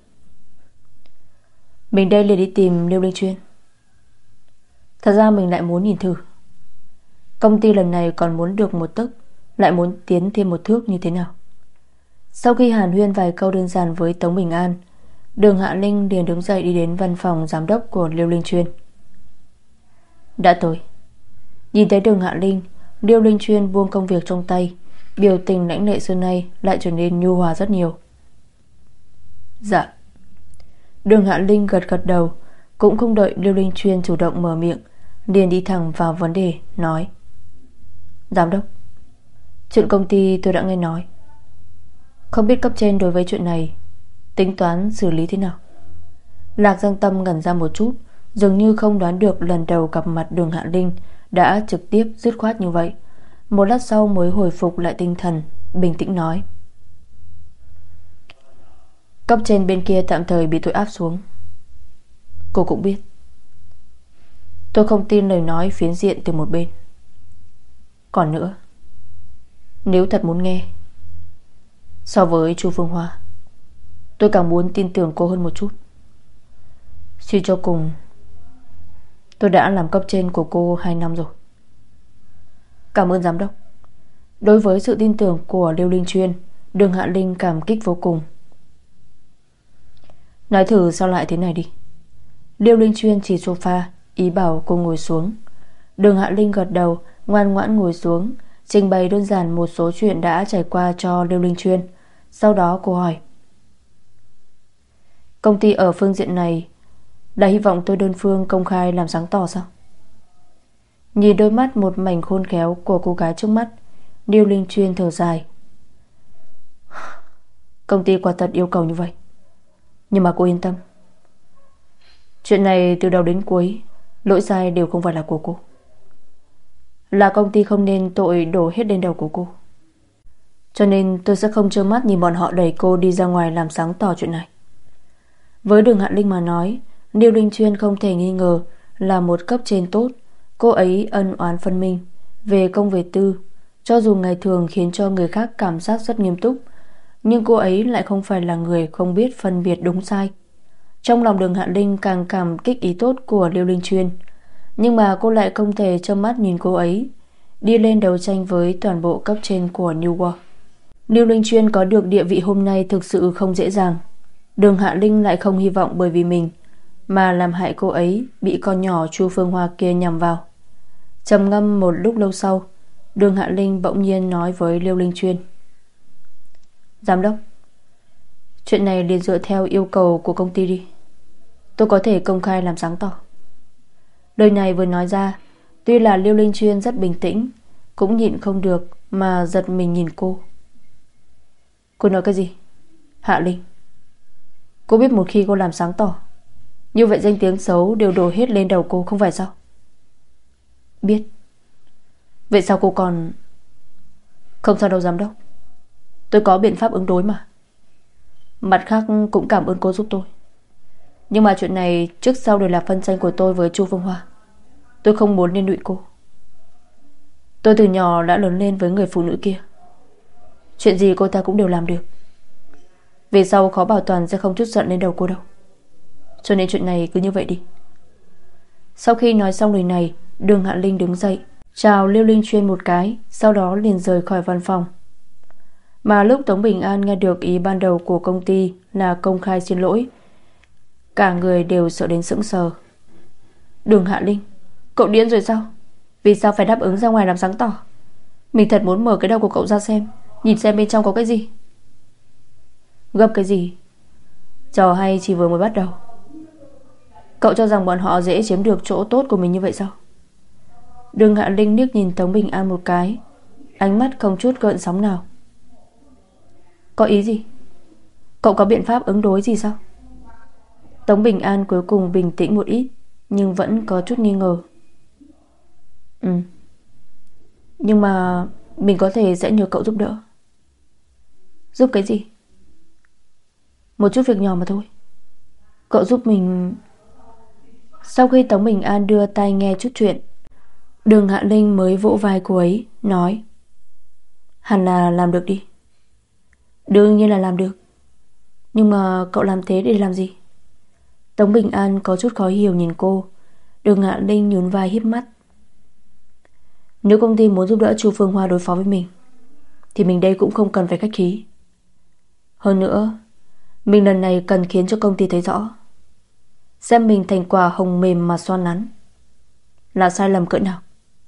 Mình đây liền đi tìm Liêu Linh Chuyên. Thật ra mình lại muốn nhìn thử công ty lần này còn muốn được một tấc, lại muốn tiến thêm một thước như thế nào. Sau khi hàn huyên vài câu đơn giản với Tống Bình An, Đường Hạ Linh liền đứng dậy đi đến văn phòng giám đốc của Liêu Linh Chuyên. Đã tới. Nhìn thấy Đường Hạ Linh, Liêu Linh Chuyên buông công việc trong tay, biểu tình lãnh lệ xưa nay lại trở nên nhu hòa rất nhiều. Dạ. Đường Hạ Linh gật gật đầu, cũng không đợi Liêu Linh Chuyên chủ động mở miệng, liền đi thẳng vào vấn đề, nói: Giám đốc, chuyện công ty tôi đã nghe nói, không biết cấp trên đối với chuyện này tính toán xử lý thế nào. Lạc Giang Tâm ngẩn ra một chút, dường như không đoán được lần đầu gặp mặt Đường Hạ Linh đã trực tiếp dứt khoát như vậy. Một lát sau mới hồi phục lại tinh thần, bình tĩnh nói: cấp trên bên kia tạm thời bị tôi áp xuống. Cô cũng biết, tôi không tin lời nói phiến diện từ một bên. Còn nữa, nếu thật muốn nghe, so với Chu Phương Hoa, tôi càng muốn tin tưởng cô hơn một chút. Suy cho cùng, tôi đã làm cấp trên của cô hai năm rồi. Cảm ơn giám đốc. Đối với sự tin tưởng của Liêu Linh Chuyên, Đường Hạ Linh cảm kích vô cùng. Nói thử sao lại thế này đi. Liêu Linh Chuyên chỉ sofa, ý bảo cô ngồi xuống. Đường Hạ Linh gật đầu, ngoan ngoãn ngồi xuống, trình bày đơn giản một số chuyện đã trải qua cho Liêu Linh Chuyên. Sau đó cô hỏi: công ty ở phương diện này đã hy vọng tôi đơn phương công khai làm sáng tỏ sao? Nhìn đôi mắt một mảnh khôn khéo của cô gái trước mắt, Liêu Linh Chuyên thở dài. Công ty quả thật yêu cầu như vậy, nhưng mà cô yên tâm, chuyện này từ đầu đến cuối lỗi sai đều không phải là của cô. Là công ty không nên tội đổ hết lên đầu của cô, cho nên tôi sẽ không trơ mắt nhìn bọn họ đẩy cô đi ra ngoài làm sáng tỏ chuyện này. Với Đường Hạ Linh mà nói, Liêu Linh Chuyên không thể nghi ngờ là một cấp trên tốt. Cô ấy ân oán phân minh, về công về tư. Cho dù ngày thường khiến cho người khác cảm giác rất nghiêm túc, nhưng cô ấy lại không phải là người không biết phân biệt đúng sai. Trong lòng Đường Hạ Linh càng cảm kích ý tốt của Liêu Linh Chuyên, nhưng mà cô lại không thể trơ mắt nhìn cô ấy đi lên đấu tranh với toàn bộ cấp trên của New World. Liêu Linh Chuyên có được địa vị hôm nay thực sự không dễ dàng. Đường Hạ Linh lại không hy vọng bởi vì mình mà làm hại cô ấy bị con nhỏ Chu Phương Hoa kia nhằm vào. Trầm ngâm một lúc lâu sau, Đường Hạ Linh bỗng nhiên nói với Liêu Linh Chuyên: giám đốc, chuyện này liền dựa theo yêu cầu của công ty đi. Tôi có thể công khai làm sáng tỏ. Lời này vừa nói ra, tuy là Liêu Linh Chuyên rất bình tĩnh, cũng nhịn không được mà giật mình nhìn cô. Cô nói cái gì? Hạ Linh, cô biết một khi cô làm sáng tỏ, như vậy danh tiếng xấu đều đổ hết lên đầu cô, không phải sao? Biết. Vậy sao cô còn... Không sao đâu giám đốc, tôi có biện pháp ứng đối mà. Mặt khác cũng cảm ơn cô giúp tôi, nhưng mà chuyện này trước sau đều là phân tranh của tôi với Chu Phương Hoa. Tôi không muốn liên lụy cô. Tôi từ nhỏ đã lớn lên với người phụ nữ kia, chuyện gì cô ta cũng đều làm được. Về sau khó bảo toàn sẽ không chút giận lên đầu cô đâu. Cho nên chuyện này cứ như vậy đi. Sau khi nói xong lời này, Đường Hạ Linh đứng dậy chào Liêu Linh Chuyên một cái, sau đó liền rời khỏi văn phòng. Mà lúc Tống Bình An nghe được ý ban đầu của công ty là công khai xin lỗi, cả người đều sợ đến sững sờ. Đường Hạ Linh, cậu điên rồi sao? Vì sao phải đáp ứng ra ngoài làm sáng tỏ? Mình thật muốn mở cái đầu của cậu ra xem, nhìn xem bên trong có cái gì. Gấp cái gì? Trò hay chỉ vừa mới bắt đầu. Cậu cho rằng bọn họ dễ chiếm được chỗ tốt của mình như vậy sao? Đường Hạ Linh liếc nhìn Tống Bình An một cái, ánh mắt không chút gợn sóng nào. Có ý gì? Cậu có biện pháp ứng đối gì sao? Tống Bình An cuối cùng bình tĩnh một ít, nhưng vẫn có chút nghi ngờ. Ừ, nhưng mà mình có thể sẽ nhờ cậu giúp đỡ. Giúp cái gì? Một chút việc nhỏ mà thôi. Cậu giúp mình. Sau khi Tống Bình An đưa tai nghe chút chuyện, Đường Hạ Linh mới vỗ vai cô ấy, nói: Hẳn là làm được đi. Đương nhiên là làm được. Nhưng mà cậu làm thế để làm gì? Tống Bình An có chút khó hiểu nhìn cô. Đường Hạ Linh nhún vai híp mắt. Nếu công ty muốn giúp đỡ Chu Phương Hoa đối phó với mình thì mình đây cũng không cần phải khách khí. Hơn nữa, mình lần này cần khiến cho công ty thấy rõ, xem mình thành quả hồng mềm mà xoan nắn là sai lầm cỡ nào.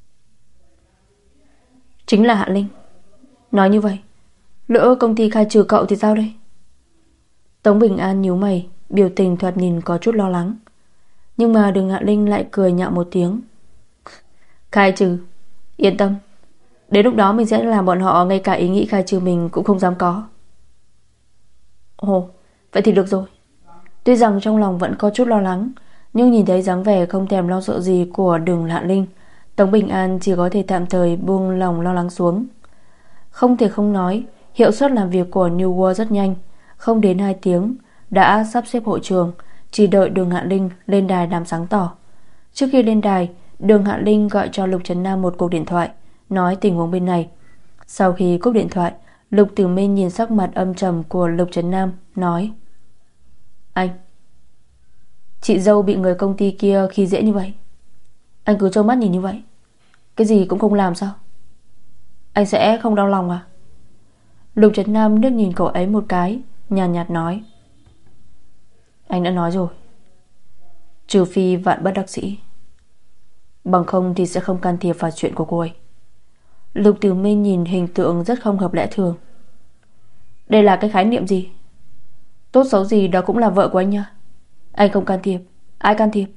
Chính là Hạ Linh. Nói như vậy, lỡ công ty khai trừ cậu thì sao đây? Tống Bình An nhíu mày, biểu tình thoạt nhìn có chút lo lắng. Nhưng mà Đường Hạ Linh lại cười nhạo một tiếng. Khai trừ? Yên tâm, đến lúc đó mình sẽ làm bọn họ ngay cả ý nghĩ khai trừ mình cũng không dám có. Ồ, vậy thì được rồi. Tuy rằng trong lòng vẫn có chút lo lắng, nhưng nhìn thấy dáng vẻ không thèm lo sợ gì của Đường Hạ Linh, Tống Bình An chỉ có thể tạm thời buông lòng lo lắng xuống. Không thể không nói, hiệu suất làm việc của New World rất nhanh. Không đến hai tiếng đã sắp xếp hội trường, chỉ đợi Đường Hạ Linh lên đài làm sáng tỏ. Trước khi lên đài, Đường Hạ Linh gọi cho Lục Trấn Nam một cuộc điện thoại, nói tình huống bên này. Sau khi cúp điện thoại, Lục Tử Minh nhìn sắc mặt âm trầm của Lục Trấn Nam, nói: Anh, chị dâu bị người công ty kia khi dễ như vậy, anh cứ trơ mắt nhìn như vậy, cái gì cũng không làm sao? Anh sẽ không đau lòng à? Lục Trấn Nam liếc nhìn cậu ấy một cái, nhàn nhạt, nhạt nói: Anh đã nói rồi, trừ phi vạn bất đắc dĩ, bằng không thì sẽ không can thiệp vào chuyện của cô ấy. Lục Tử Minh nhìn hình tượng rất không hợp lẽ thường. Đây là cái khái niệm gì? Tốt xấu gì đó cũng là vợ của anh nha. Anh không can thiệp, ai can thiệp?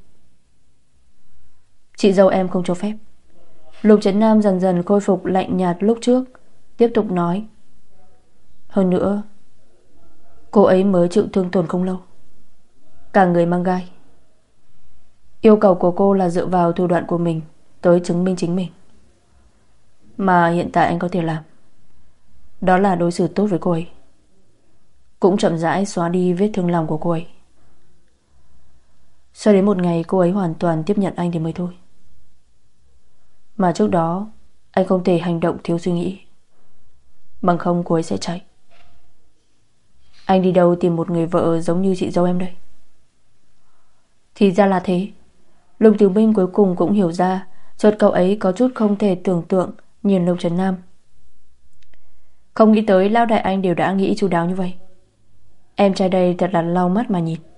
Chị dâu em không cho phép. Lục Trấn Nam dần dần khôi phục lạnh nhạt lúc trước, tiếp tục nói: Hơn nữa, cô ấy mới chịu thương tổn không lâu, cả người mang gai. Yêu cầu của cô là dựa vào thủ đoạn của mình tới chứng minh chính mình. Mà hiện tại anh có thể làm, đó là đối xử tốt với cô ấy, cũng chậm rãi xóa đi vết thương lòng của cô ấy. Cho đến một ngày cô ấy hoàn toàn tiếp nhận anh thì mới thôi. Mà trước đó anh không thể hành động thiếu suy nghĩ, bằng không cô ấy sẽ chạy. Anh đi đâu tìm một người vợ giống như chị dâu em đây? Thì ra là thế. Lục Tiểu Minh cuối cùng cũng hiểu ra. Chợt cậu ấy có chút không thể tưởng tượng nhìn Lục Trấn Nam. Không nghĩ tới lão đại anh đều đã nghĩ chu đáo như vậy. Em trai đây thật là lau mắt mà nhìn.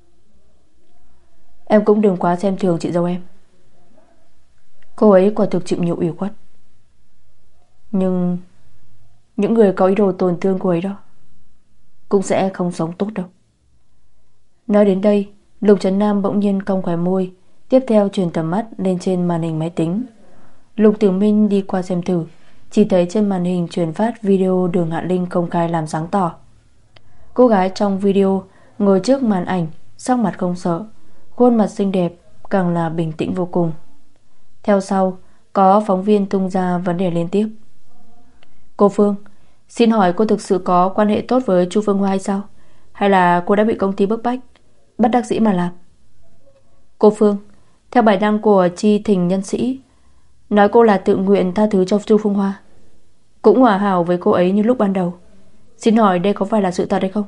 Em cũng đừng quá xem thường chị dâu em. Cô ấy quả thực chịu nhiều ủy khuất, nhưng những người có ý đồ tổn thương cô ấy đó cũng sẽ không sống tốt đâu. Nói đến đây, Lục Trấn Nam bỗng nhiên cong khóe môi, tiếp theo chuyển tầm mắt lên trên màn hình máy tính. Lục Tiểu Minh đi qua xem thử, chỉ thấy trên màn hình truyền phát video Đường Hạ Linh công khai làm sáng tỏ. Cô gái trong video ngồi trước màn ảnh, sắc mặt không sợ, khuôn mặt xinh đẹp, càng là bình tĩnh vô cùng. Theo sau, có phóng viên tung ra vấn đề liên tiếp. Cô Phương, xin hỏi cô thực sự có quan hệ tốt với Chu Phương Hoa hay sao? Hay là cô đã bị công ty bức bách, bất đắc dĩ mà làm? Cô Phương, theo bài đăng của Chi Thình Nhân Sĩ, nói cô là tự nguyện tha thứ cho Chu Phương Hoa, cũng hòa hảo với cô ấy như lúc ban đầu. Xin hỏi đây có phải là sự thật hay không?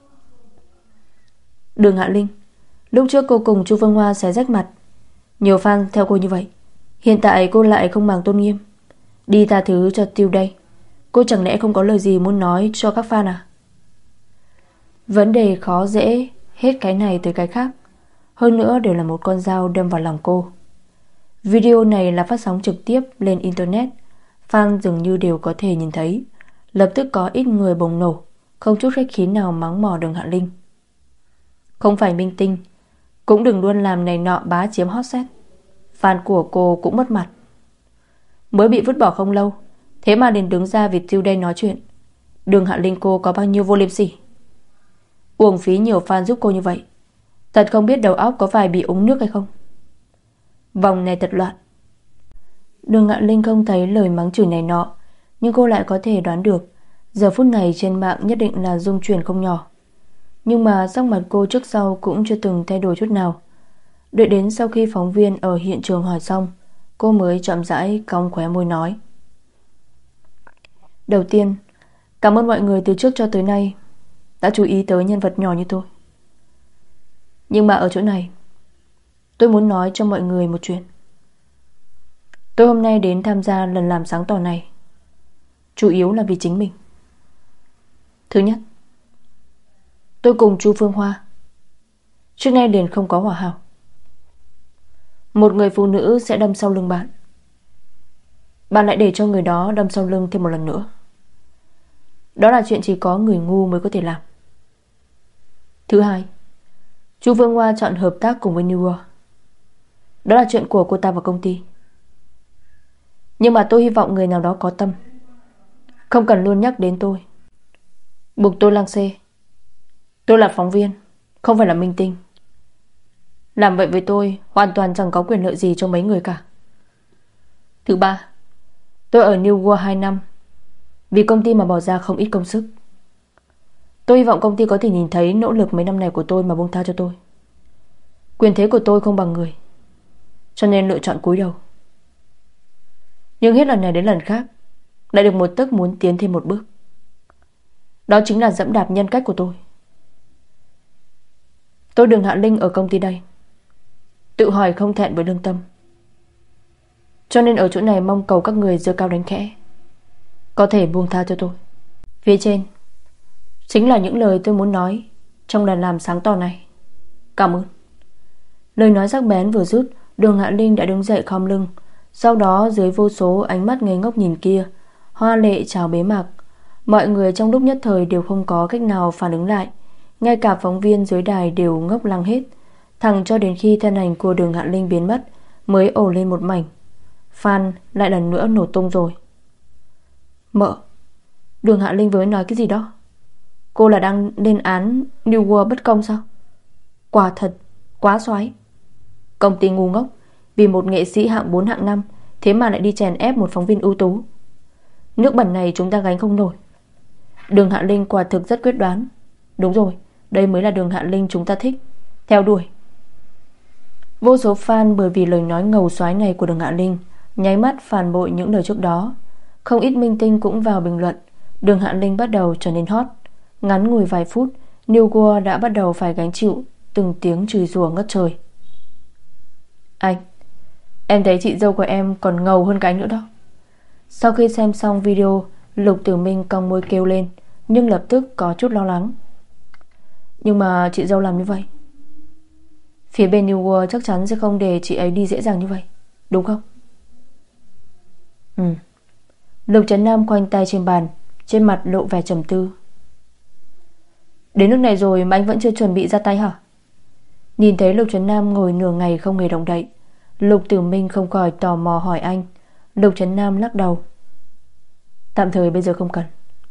Đường Hạ Linh, lúc trước cô cùng Chu Phương Hoa xé rách mặt, nhiều fan theo cô như vậy, hiện tại cô lại không màng tôn nghiêm, đi tha thứ cho Tiêu đây. Cô chẳng lẽ không có lời gì muốn nói cho các fan à? Vấn đề khó dễ, hết cái này tới cái khác, hơn nữa đều là một con dao đâm vào lòng cô. Video này là phát sóng trực tiếp lên internet, fan dường như đều có thể nhìn thấy. Lập tức có ít người bùng nổ, không chút khách khí nào mắng mỏ Đường Hạ Linh. Không phải minh tinh, cũng đừng luôn làm này nọ bá chiếm hot seat. Fan của cô cũng mất mặt. Mới bị vứt bỏ không lâu, thế mà liền đứng ra vì Tiêu đây nói chuyện. Đường Hạ Linh cô có bao nhiêu vô liêm sỉ. Uổng phí nhiều fan giúp cô như vậy, thật không biết đầu óc có phải bị uống nước hay không. Vòng này thật loạn. Đường Hạ Linh không thấy lời mắng chửi này nọ, nhưng cô lại có thể đoán được giờ phút này trên mạng nhất định là rung chuyển không nhỏ. Nhưng mà sắc mặt cô trước sau cũng chưa từng thay đổi chút nào. Đợi đến sau khi phóng viên ở hiện trường hỏi xong, cô mới chậm rãi cong khóe môi nói: Đầu tiên, cảm ơn mọi người từ trước cho tới nay đã chú ý tới nhân vật nhỏ như tôi. Nhưng mà ở chỗ này, tôi muốn nói cho mọi người một chuyện. Tôi hôm nay đến tham gia lần làm sáng tỏ này chủ yếu là vì chính mình. Thứ nhất, tôi cùng Chu Phương Hoa trước nay liền không có hòa hảo. Một người phụ nữ sẽ đâm sau lưng bạn, bạn lại để cho người đó đâm sau lưng thêm một lần nữa. Đó là chuyện chỉ có người ngu mới có thể làm. Thứ hai, Chu Phương Hoa chọn hợp tác cùng với New World. Đó là chuyện của cô ta và công ty. Nhưng mà tôi hy vọng người nào đó có tâm không cần luôn nhắc đến tôi, buộc tôi lăng xê. Tôi là phóng viên, không phải là minh tinh. Làm vậy với tôi hoàn toàn chẳng có quyền lợi gì cho mấy người cả. Thứ ba, tôi ở New World hai năm vì công ty mà bỏ ra không ít công sức. Tôi hy vọng công ty có thể nhìn thấy nỗ lực mấy năm này của tôi mà buông tha cho tôi. Quyền thế của tôi không bằng người, cho nên lựa chọn cúi đầu. Nhưng hết lần này đến lần khác lại được một tấc muốn tiến thêm một bước. Đó chính là dẫm đạp nhân cách của tôi. Tôi Đường Hạ Linh ở công ty đây, tự hỏi không thẹn với lương tâm. Cho nên ở chỗ này mong cầu các người giơ cao đánh khẽ, có thể buông tha cho tôi. Phía trên chính là những lời tôi muốn nói trong lần làm sáng tỏ này. Cảm ơn. Lời nói sắc bén vừa dứt, Đường Hạ Linh đã đứng dậy khom lưng. Sau đó dưới vô số ánh mắt ngây ngốc nhìn kia, hoa lệ chào bế mạc. Mọi người trong lúc nhất thời đều không có cách nào phản ứng lại. Ngay cả phóng viên dưới đài đều ngốc lăng hết. Thẳng cho đến khi thân ảnh của Đường Hạ Linh biến mất mới ồ lên một mảnh. Fan lại lần nữa nổ tung rồi. Mợ, Đường Hạ Linh vừa nói cái gì đó? Cô là đang lên án New World bất công sao? Quả thật quá xoái. Công ty ngu ngốc vì một nghệ sĩ hạng bốn hạng năm thế mà lại đi chèn ép một phóng viên ưu tú. Nước bẩn này chúng ta gánh không nổi. Đường Hạ Linh quả thực rất quyết đoán. Đúng rồi, đây mới là Đường Hạ Linh chúng ta thích, theo đuổi. Vô số fan bởi vì lời nói ngầu xoái này của Đường Hạ Linh nháy mắt phản bội những lời trước đó. Không ít minh tinh cũng vào bình luận. Đường Hạ Linh bắt đầu trở nên hot. Ngắn ngủi vài phút, New World đã bắt đầu phải gánh chịu từng tiếng chửi rủa ngất trời. Anh, em thấy chị dâu của em còn ngầu hơn cái nữa đó. Sau khi xem xong video, Lục Tử Minh cong môi kêu lên, nhưng lập tức có chút lo lắng. Nhưng mà chị dâu làm như vậy, phía bên New World chắc chắn sẽ không để chị ấy đi dễ dàng như vậy, đúng không? Ừ. Lục Trấn Nam khoanh tay trên bàn, trên mặt lộ vẻ trầm tư. Đến nước này rồi mà anh vẫn chưa chuẩn bị ra tay hả? Nhìn thấy Lục Trấn Nam ngồi nửa ngày không hề động đậy, Lục Tử Minh không khỏi tò mò hỏi anh. Lục Trấn Nam lắc đầu. Tạm thời bây giờ không cần.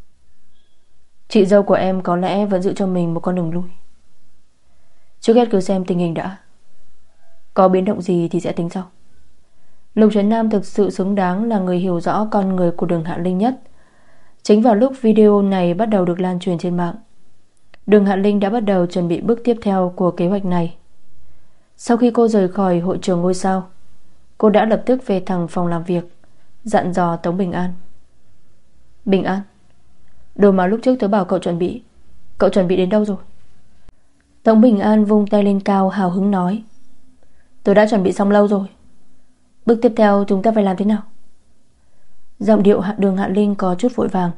Chị dâu của em có lẽ vẫn giữ cho mình một con đường lui. Trước hết cứ xem tình hình đã, có biến động gì thì sẽ tính sau. Lục Trấn Nam thực sự xứng đáng là người hiểu rõ con người của Đường Hạ Linh nhất. Chính vào lúc video này bắt đầu được lan truyền trên mạng, Đường Hạ Linh đã bắt đầu chuẩn bị bước tiếp theo của kế hoạch này. Sau khi cô rời khỏi hội trường ngôi sao, cô đã lập tức về thẳng phòng làm việc, dặn dò Tống Bình An. Bình An, đồ mà lúc trước tớ bảo cậu chuẩn bị, cậu chuẩn bị đến đâu rồi? Tống Bình An vung tay lên cao hào hứng nói. Tớ đã chuẩn bị xong lâu rồi. Bước tiếp theo chúng ta phải làm thế nào? Giọng điệu Đường Hạ Linh có chút vội vàng.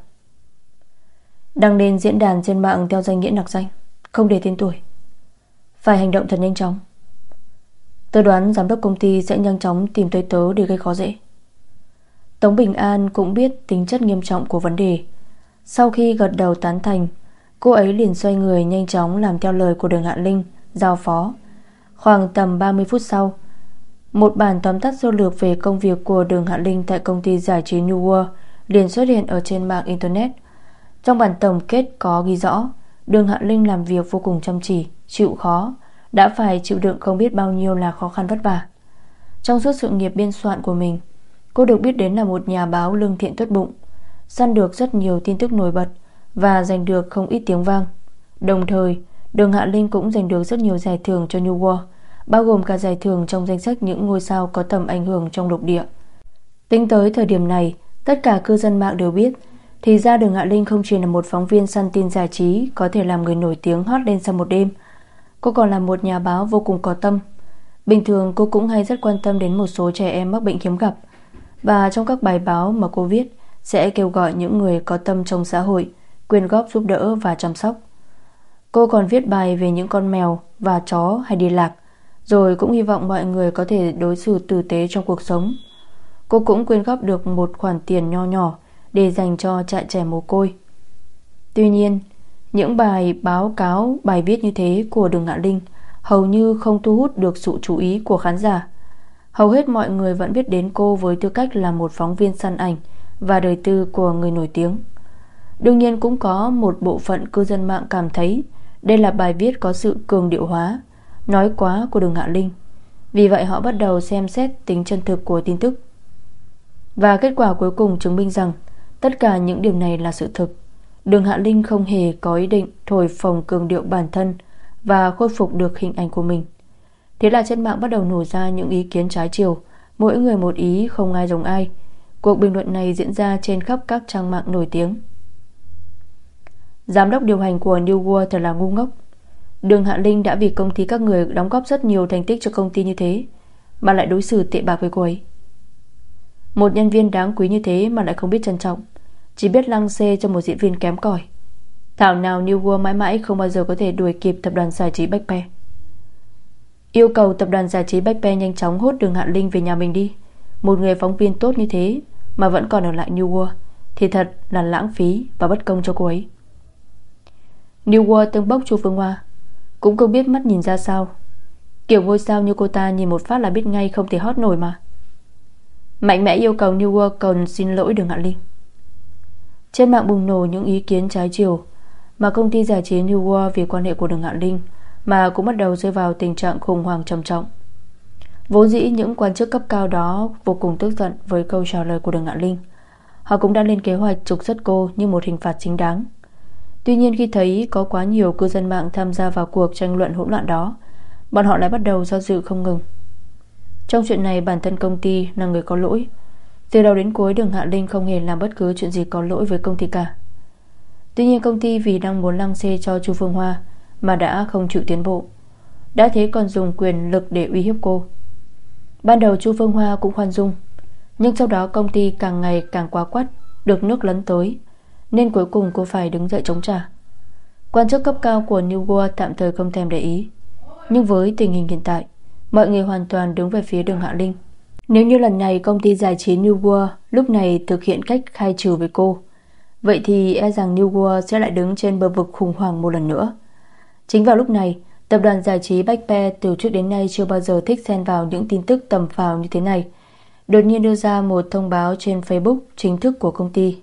Đăng lên diễn đàn trên mạng theo danh nghĩa nặc danh, không để tên tuổi. Phải hành động thật nhanh chóng. Tớ đoán giám đốc công ty sẽ nhanh chóng tìm tới tớ để gây khó dễ. Tống Bình An cũng biết tính chất nghiêm trọng của vấn đề. Sau khi gật đầu tán thành, cô ấy liền xoay người nhanh chóng làm theo lời của Đường Hạ Linh giao phó. Khoảng tầm ba mươi phút sau, một bản tóm tắt sơ lược về công việc của Đường Hạ Linh tại công ty giải trí New World liền xuất hiện ở trên mạng internet. Trong bản tổng kết có ghi rõ Đường Hạ Linh làm việc vô cùng chăm chỉ, chịu khó, đã phải chịu đựng không biết bao nhiêu là khó khăn vất vả. Trong suốt sự nghiệp biên soạn của mình, cô được biết đến là một nhà báo lương thiện tốt bụng, săn được rất nhiều tin tức nổi bật và giành được không ít tiếng vang. Đồng thời, Đường Hạ Linh cũng giành được rất nhiều giải thưởng cho New World, bao gồm cả giải thưởng trong danh sách những ngôi sao có tầm ảnh hưởng trong lục địa. Tính tới thời điểm này, tất cả cư dân mạng đều biết Thì ra Đường Hạ Linh không chỉ là một phóng viên săn tin giải trí có thể làm người nổi tiếng hot lên sau một đêm. Cô còn là một nhà báo vô cùng có tâm. Bình thường cô cũng hay rất quan tâm đến một số trẻ em mắc bệnh hiếm gặp, và trong các bài báo mà cô viết sẽ kêu gọi những người có tâm trong xã hội quyên góp giúp đỡ và chăm sóc. Cô còn viết bài về những con mèo và chó hay đi lạc, rồi cũng hy vọng mọi người có thể đối xử tử tế trong cuộc sống. Cô cũng quyên góp được một khoản tiền nho nhỏ để dành cho trại trẻ mồ côi. Tuy nhiên, những bài báo cáo, bài viết như thế của Đường Hạ Linh hầu như không thu hút được sự chú ý của khán giả. Hầu hết mọi người vẫn biết đến cô với tư cách là một phóng viên săn ảnh và đời tư của người nổi tiếng. Đương nhiên cũng có một bộ phận cư dân mạng cảm thấy đây là bài viết có sự cường điệu hóa, nói quá của Đường Hạ Linh. Vì vậy họ bắt đầu xem xét tính chân thực của tin tức. Và kết quả cuối cùng chứng minh rằng tất cả những điều này là sự thực. Đường Hạ Linh không hề có ý định thổi phồng cường điệu bản thân và khôi phục được hình ảnh của mình. Thế là trên mạng bắt đầu nổ ra những ý kiến trái chiều, mỗi người một ý, không ai giống ai. Cuộc bình luận này diễn ra trên khắp các trang mạng nổi tiếng. Giám đốc điều hành của New World thật là ngu ngốc. Đường Hạ Linh đã vì công ty các người đóng góp rất nhiều thành tích cho công ty như thế mà lại đối xử tệ bạc với cô ấy. Một nhân viên đáng quý như thế mà lại không biết trân trọng, chỉ biết lăng xê cho một diễn viên kém cỏi. Thảo nào New World mãi mãi không bao giờ có thể đuổi kịp tập đoàn giải trí Bách Pe. Yêu cầu tập đoàn giải trí Bách Pe nhanh chóng hốt Đường Hạ Linh về nhà mình đi. Một người phóng viên tốt như thế mà vẫn còn ở lại New World thì thật là lãng phí và bất công cho cô ấy. New World tâng bốc Chu Phương Hoa, cũng không biết mắt nhìn ra sao. Kiểu ngôi sao như cô ta nhìn một phát là biết ngay không thể hot nổi mà. Mạnh mẽ yêu cầu New World cần xin lỗi Đường Hạ Linh. Trên mạng bùng nổ những ý kiến trái chiều, mà công ty giải trí New World vì quan hệ của Đường Hạ Linh mà cũng bắt đầu rơi vào tình trạng khủng hoảng trầm trọng. Vốn dĩ những quan chức cấp cao đó vô cùng tức giận với câu trả lời của Đường Hạ Linh. Họ cũng đã lên kế hoạch trục xuất cô như một hình phạt chính đáng. Tuy nhiên khi thấy có quá nhiều cư dân mạng tham gia vào cuộc tranh luận hỗn loạn đó, bọn họ lại bắt đầu do dự không ngừng. Trong chuyện này bản thân công ty là người có lỗi. Từ đầu đến cuối Đường Hạ Linh không hề làm bất cứ chuyện gì có lỗi với công ty cả. Tuy nhiên công ty vì đang muốn lăng xê cho Chu Phương Hoa mà đã không chịu tiến bộ, đã thế còn dùng quyền lực để uy hiếp cô. Ban đầu Chu Phương Hoa cũng khoan dung, nhưng sau đó công ty càng ngày càng quá quắt, được nước lấn tới, nên cuối cùng cô phải đứng dậy chống trả. Quan chức cấp cao của New World tạm thời không thèm để ý, nhưng với tình hình hiện tại, mọi người hoàn toàn đứng về phía Đường Hạ Linh. Nếu như lần này công ty giải trí New World lúc này thực hiện cách khai trừ với cô, vậy thì e rằng New World sẽ lại đứng trên bờ vực khủng hoảng một lần nữa. Chính vào lúc này, tập đoàn giải trí Bách Pe từ trước đến nay chưa bao giờ thích xen vào những tin tức tầm phào như thế này, đột nhiên đưa ra một thông báo trên Facebook chính thức của công ty.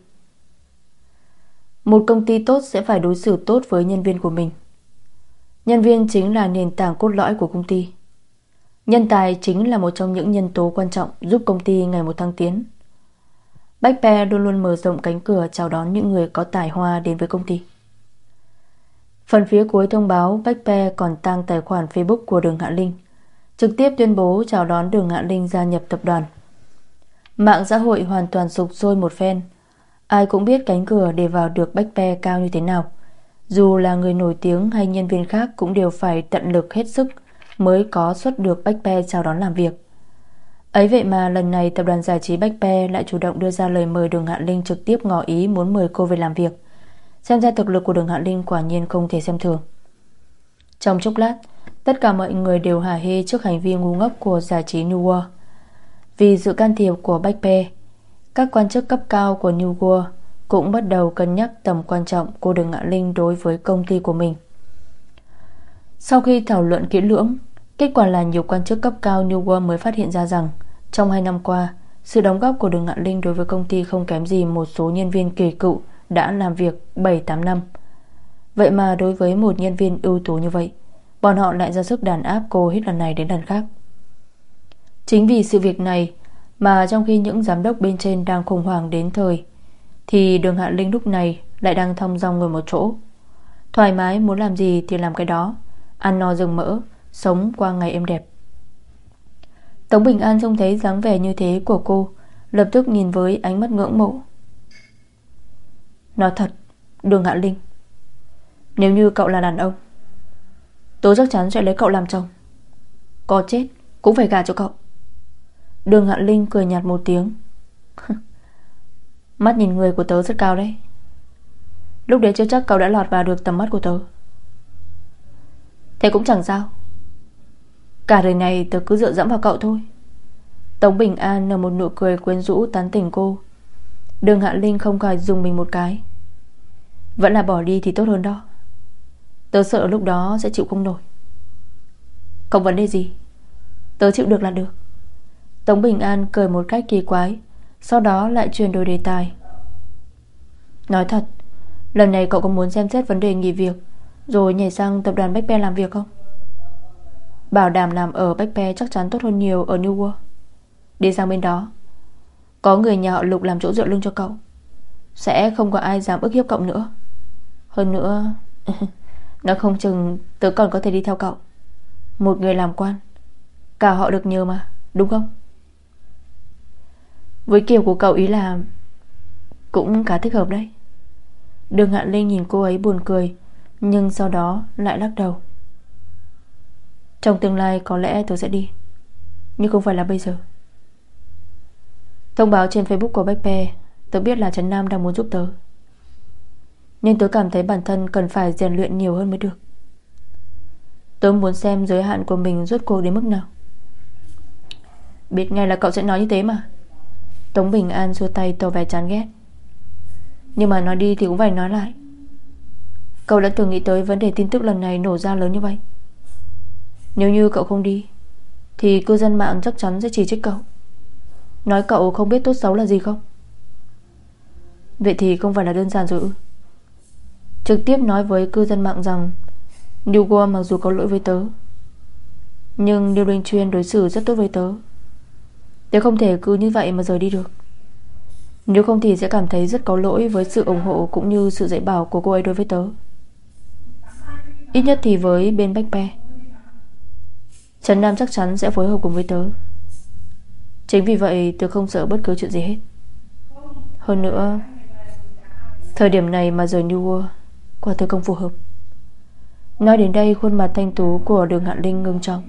Một công ty tốt sẽ phải đối xử tốt với nhân viên của mình. Nhân viên chính là nền tảng cốt lõi của công ty. Nhân tài chính là một trong những nhân tố quan trọng giúp công ty ngày một thăng tiến. Bách Pe luôn luôn mở rộng cánh cửa chào đón những người có tài hoa đến với công ty. Phần phía cuối thông báo, Bách Pe còn tag tài khoản Facebook của Đường Hạ Linh, trực tiếp tuyên bố chào đón Đường Hạ Linh gia nhập tập đoàn. Mạng xã hội hoàn toàn sục sôi một phen. Ai cũng biết cánh cửa để vào được Bách Pe cao như thế nào. Dù là người nổi tiếng hay nhân viên khác cũng đều phải tận lực hết sức mới có xuất được Bách Pe chào đón làm việc. Ấy vậy mà lần này tập đoàn giải trí Bách Pe lại chủ động đưa ra lời mời Đường Hạ Linh, trực tiếp ngỏ ý muốn mời cô về làm việc. Xem ra thực lực của Đường Hạ Linh quả nhiên không thể xem thường. Trong chốc lát, tất cả mọi người đều hả hê trước hành vi ngu ngốc của giải trí New World. Vì sự can thiệp của Bách Pe, các quan chức cấp cao của New World cũng bắt đầu cân nhắc tầm quan trọng của Đường Hạ Linh đối với công ty của mình. Sau khi thảo luận kỹ lưỡng, kết quả là nhiều quan chức cấp cao New World mới phát hiện ra rằng trong hai năm qua, sự đóng góp của Đường Hạ Linh đối với công ty không kém gì một số nhân viên kỳ cựu đã làm việc bảy tám năm. Vậy mà đối với một nhân viên ưu tú như vậy, bọn họ lại ra sức đàn áp cô hết lần này đến lần khác. Chính vì sự việc này mà trong khi những giám đốc bên trên đang khủng hoảng đến thời, thì Đường Hạ Linh lúc này lại đang thong dong ngồi một chỗ, thoải mái muốn làm gì thì làm cái đó, ăn no rừng mỡ, sống qua ngày êm đẹp. Tống Bình An trông thấy dáng vẻ như thế của cô, lập tức nhìn với ánh mắt ngưỡng mộ. Nói thật, Đường Hạ Linh, nếu như cậu là đàn ông, tớ chắc chắn sẽ lấy cậu làm chồng. Có chết cũng phải gả cho cậu. Đường Hạ Linh cười nhạt một tiếng. Mắt nhìn người của tớ rất cao đấy. Lúc đấy chưa chắc cậu đã lọt vào được tầm mắt của tớ. Thế cũng chẳng sao. Cả đời này tớ cứ dựa dẫm vào cậu thôi. Tống Bình An nở một nụ cười quyến rũ tán tỉnh cô. Đường Hạ Linh không khỏi dùng mình một cái. Vẫn là bỏ đi thì tốt hơn đó. Tớ sợ lúc đó sẽ chịu không nổi. Không vấn đề gì, tớ chịu được là được. Tống Bình An cười một cách kỳ quái, sau đó lại chuyển đổi đề tài. Nói thật, lần này cậu có muốn xem xét vấn đề nghỉ việc rồi nhảy sang tập đoàn Bách Pe làm việc không? Bảo đảm làm ở Bách Pe chắc chắn tốt hơn nhiều ở New World. Đi sang bên đó, có người nhà họ Lục làm chỗ dựa lưng cho cậu, sẽ không có ai dám ức hiếp cậu nữa. Hơn nữa nó không chừng tớ còn có thể đi theo cậu. Một người làm quan, cả họ được nhờ mà, đúng không? Với kiểu của cậu ý là cũng khá thích hợp đấy. Đường Hạ Linh nhìn cô ấy buồn cười, nhưng sau đó lại lắc đầu. Trong tương lai có lẽ tớ sẽ đi, nhưng không phải là bây giờ. Thông báo trên Facebook của Bách Pe, tớ biết là Trấn Nam đang muốn giúp tớ, nhưng tớ cảm thấy bản thân cần phải rèn luyện nhiều hơn mới được. Tớ muốn xem giới hạn của mình rốt cuộc đến mức nào. Biết ngay là cậu sẽ nói như thế mà. Tống Bình An xua tay tỏ vẻ chán ghét. Nhưng mà nói đi thì cũng phải nói lại. Cậu đã từng nghĩ tới vấn đề tin tức lần này nổ ra lớn như vậy. Nếu như cậu không đi thì cư dân mạng chắc chắn sẽ chỉ trích cậu, nói cậu không biết tốt xấu là gì không? Vậy thì không phải là đơn giản rồi ư? Trực tiếp nói với cư dân mạng rằng New World mặc dù có lỗi với tớ, nhưng Lưu Linh Chuyên đối xử rất tốt với tớ. Tớ không thể cứ như vậy mà rời đi được. Nếu không thì sẽ cảm thấy rất có lỗi với sự ủng hộ cũng như sự dạy bảo của cô ấy đối với tớ. Ít nhất thì với bên Bách Pe, Trần Nam chắc chắn sẽ phối hợp cùng với tớ. Chính vì vậy tớ không sợ bất cứ chuyện gì hết. Hơn nữa, thời điểm này mà rời New World quả thực không phù hợp. Nói đến đây, khuôn mặt thanh tú của Đường Hạ Linh ngưng trọng.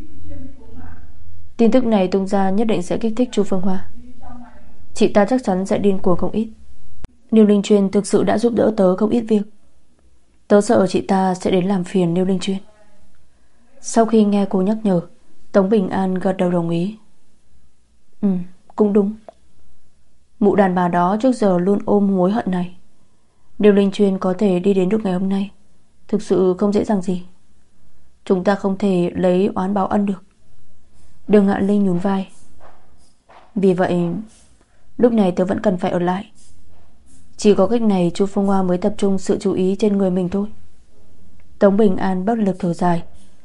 Tin tức này tung ra nhất định sẽ kích thích Chu Phương Hoa. Chị ta chắc chắn sẽ điên cuồng không ít. Lưu Linh Chuyên thực sự đã giúp đỡ tớ không ít việc. Tớ sợ chị ta sẽ đến làm phiền Lưu Linh Chuyên. Sau khi nghe cô nhắc nhở, Tống Bình An gật đầu đồng ý. Ừ, cũng đúng. Mụ đàn bà đó trước giờ luôn ôm mối hận này. Lưu Linh Chuyên có thể đi đến được ngày hôm nay thực sự không dễ dàng gì. Chúng ta không thể lấy oán báo ân được. Đường Hạ Linh nhún vai. Vì vậy lúc này tớ vẫn cần phải ở lại. Chỉ có cách này Chu Phương Hoa mới tập trung sự chú ý trên người mình thôi. Tống Bình An bất lực thở dài.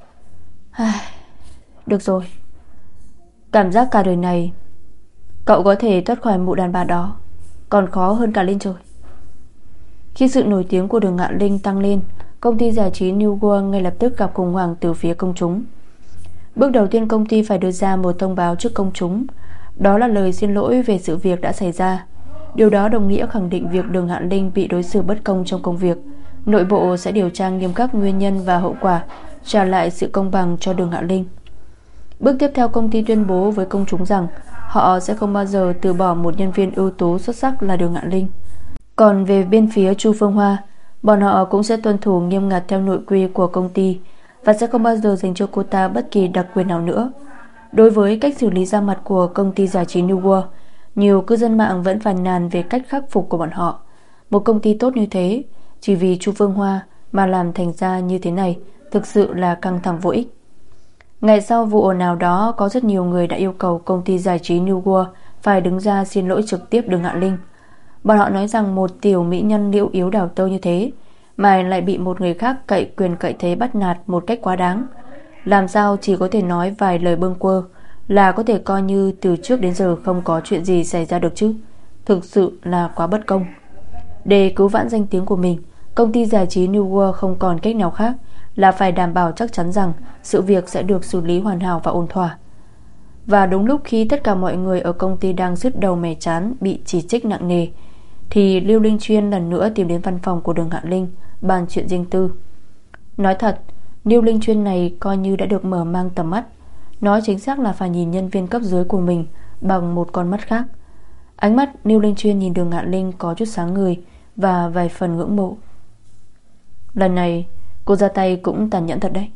Được rồi, cảm giác cả đời này cậu có thể thoát khỏi mụ đàn bà đó còn khó hơn cả lên trời. Khi sự nổi tiếng của Đường Hạ Linh tăng lên, công ty giải trí New World ngay lập tức gặp khủng hoảng từ phía công chúng. Bước đầu tiên, công ty phải đưa ra một thông báo trước công chúng. Đó là lời xin lỗi về sự việc đã xảy ra. Điều đó đồng nghĩa khẳng định việc Đường Hạ Linh bị đối xử bất công trong công việc. Nội bộ sẽ điều tra nghiêm khắc nguyên nhân và hậu quả, trả lại sự công bằng cho Đường Hạ Linh. Bước tiếp theo, công ty tuyên bố với công chúng rằng họ sẽ không bao giờ từ bỏ một nhân viên ưu tú xuất sắc là Đường Hạ Linh. Còn về bên phía Chu Phương Hoa, bọn họ cũng sẽ tuân thủ nghiêm ngặt theo nội quy của công ty và sẽ không bao giờ dành cho cô ta bất kỳ đặc quyền nào nữa. Đối với cách xử lý ra mặt của công ty giải trí New World, nhiều cư dân mạng vẫn phàn nàn về cách khắc phục của bọn họ. Một công ty tốt như thế, chỉ vì Chu Phương Hoa mà làm thành ra như thế này, thực sự là căng thẳng vô ích. Ngày sau vụ ồn ào đó, có rất nhiều người đã yêu cầu công ty giải trí New World phải đứng ra xin lỗi trực tiếp Đường Hạ Linh. Bọn họ nói rằng một tiểu mỹ nhân liễu yếu đào tơ như thế mà lại bị một người khác cậy quyền cậy thế bắt nạt một cách quá đáng. Làm sao chỉ có thể nói vài lời bâng quơ là có thể coi như từ trước đến giờ không có chuyện gì xảy ra được chứ? Thực sự là quá bất công. Để cứu vãn danh tiếng của mình, công ty giải trí New World không còn cách nào khác là phải đảm bảo chắc chắn rằng sự việc sẽ được xử lý hoàn hảo và ổn thỏa. Và đúng lúc khi tất cả mọi người ở công ty đang sứt đầu mẻ trán bị chỉ trích nặng nề, thì Lưu Linh Chuyên lần nữa tìm đến văn phòng của Đường Hạ Linh bàn chuyện riêng tư. Nói thật, Lưu Linh Chuyên này coi như đã được mở mang tầm mắt. Nói chính xác là phải nhìn nhân viên cấp dưới của mình bằng một con mắt khác. Ánh mắt Lưu Linh Chuyên nhìn Đường Hạ Linh có chút sáng người và vài phần ngưỡng mộ. Lần này cô ra tay cũng tàn nhẫn thật đấy.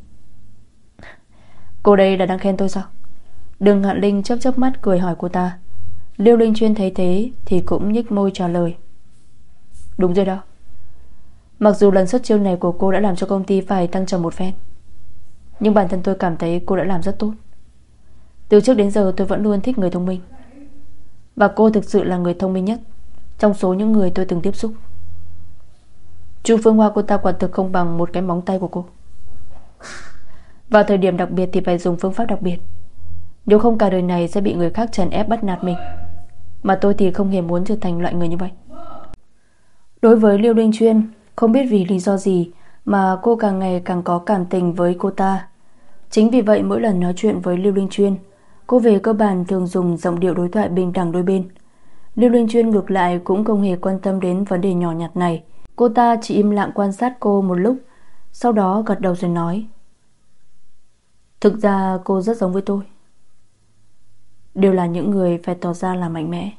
Cô đây là đang khen tôi sao? Đường Hạ Linh chớp chớp mắt cười hỏi cô ta. Lưu Linh Chuyên thấy thế thì cũng nhếch môi trả lời. Đúng rồi đó. Mặc dù lần xuất chiêu này của cô đã làm cho công ty phải tăng trầm một phen, nhưng bản thân tôi cảm thấy cô đã làm rất tốt. Từ trước đến giờ tôi vẫn luôn thích người thông minh, và cô thực sự là người thông minh nhất trong số những người tôi từng tiếp xúc. Chu Phương Hoa cô ta quả thực không bằng một cái móng tay của cô. Vào thời điểm đặc biệt thì phải dùng phương pháp đặc biệt, nếu không cả đời này sẽ bị người khác chèn ép bắt nạt mình. Mà tôi thì không hề muốn trở thành loại người như vậy. Đối với Lưu Linh Chuyên, không biết vì lý do gì mà cô càng ngày càng có cảm tình với cô ta. Chính vì vậy mỗi lần nói chuyện với Lưu Linh Chuyên, cô về cơ bản thường dùng giọng điệu đối thoại bình đẳng đôi bên. Lưu Linh Chuyên ngược lại cũng không hề quan tâm đến vấn đề nhỏ nhặt này. Cô ta chỉ im lặng quan sát cô một lúc, sau đó gật đầu rồi nói. Thực ra cô rất giống với tôi. Đều là những người phải tỏ ra là mạnh mẽ.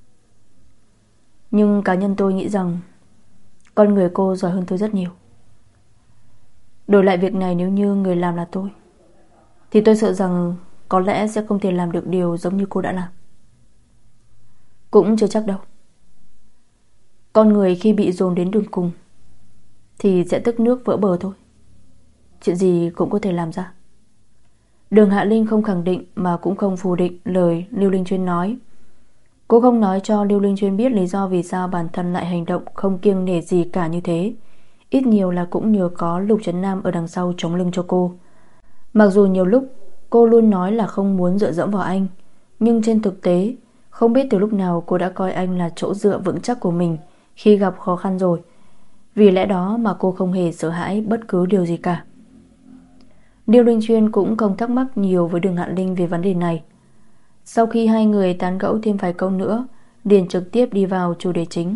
Nhưng cá nhân tôi nghĩ rằng con người cô giỏi hơn tôi rất nhiều. Đổi lại việc này nếu như người làm là tôi, thì tôi sợ rằng có lẽ sẽ không thể làm được điều giống như cô đã làm. Cũng chưa chắc đâu. Con người khi bị dồn đến đường cùng thì sẽ tức nước vỡ bờ thôi. Chuyện gì cũng có thể làm ra. Đường Hạ Linh không khẳng định mà cũng không phủ định lời Lưu Linh Chuyên nói. Cô không nói cho Lưu Linh Chuyên biết lý do vì sao bản thân lại hành động không kiêng nể gì cả như thế. Ít nhiều là cũng nhờ có Lục Trấn Nam ở đằng sau chống lưng cho cô. Mặc dù nhiều lúc cô luôn nói là không muốn dựa dẫm vào anh, nhưng trên thực tế không biết từ lúc nào cô đã coi anh là chỗ dựa vững chắc của mình khi gặp khó khăn rồi. Vì lẽ đó mà cô không hề sợ hãi bất cứ điều gì cả. Lưu Linh Chuyên cũng không thắc mắc nhiều với Đường Hạ Linh về vấn đề này. Sau khi hai người tán gẫu thêm vài câu nữa, liền trực tiếp đi vào chủ đề chính.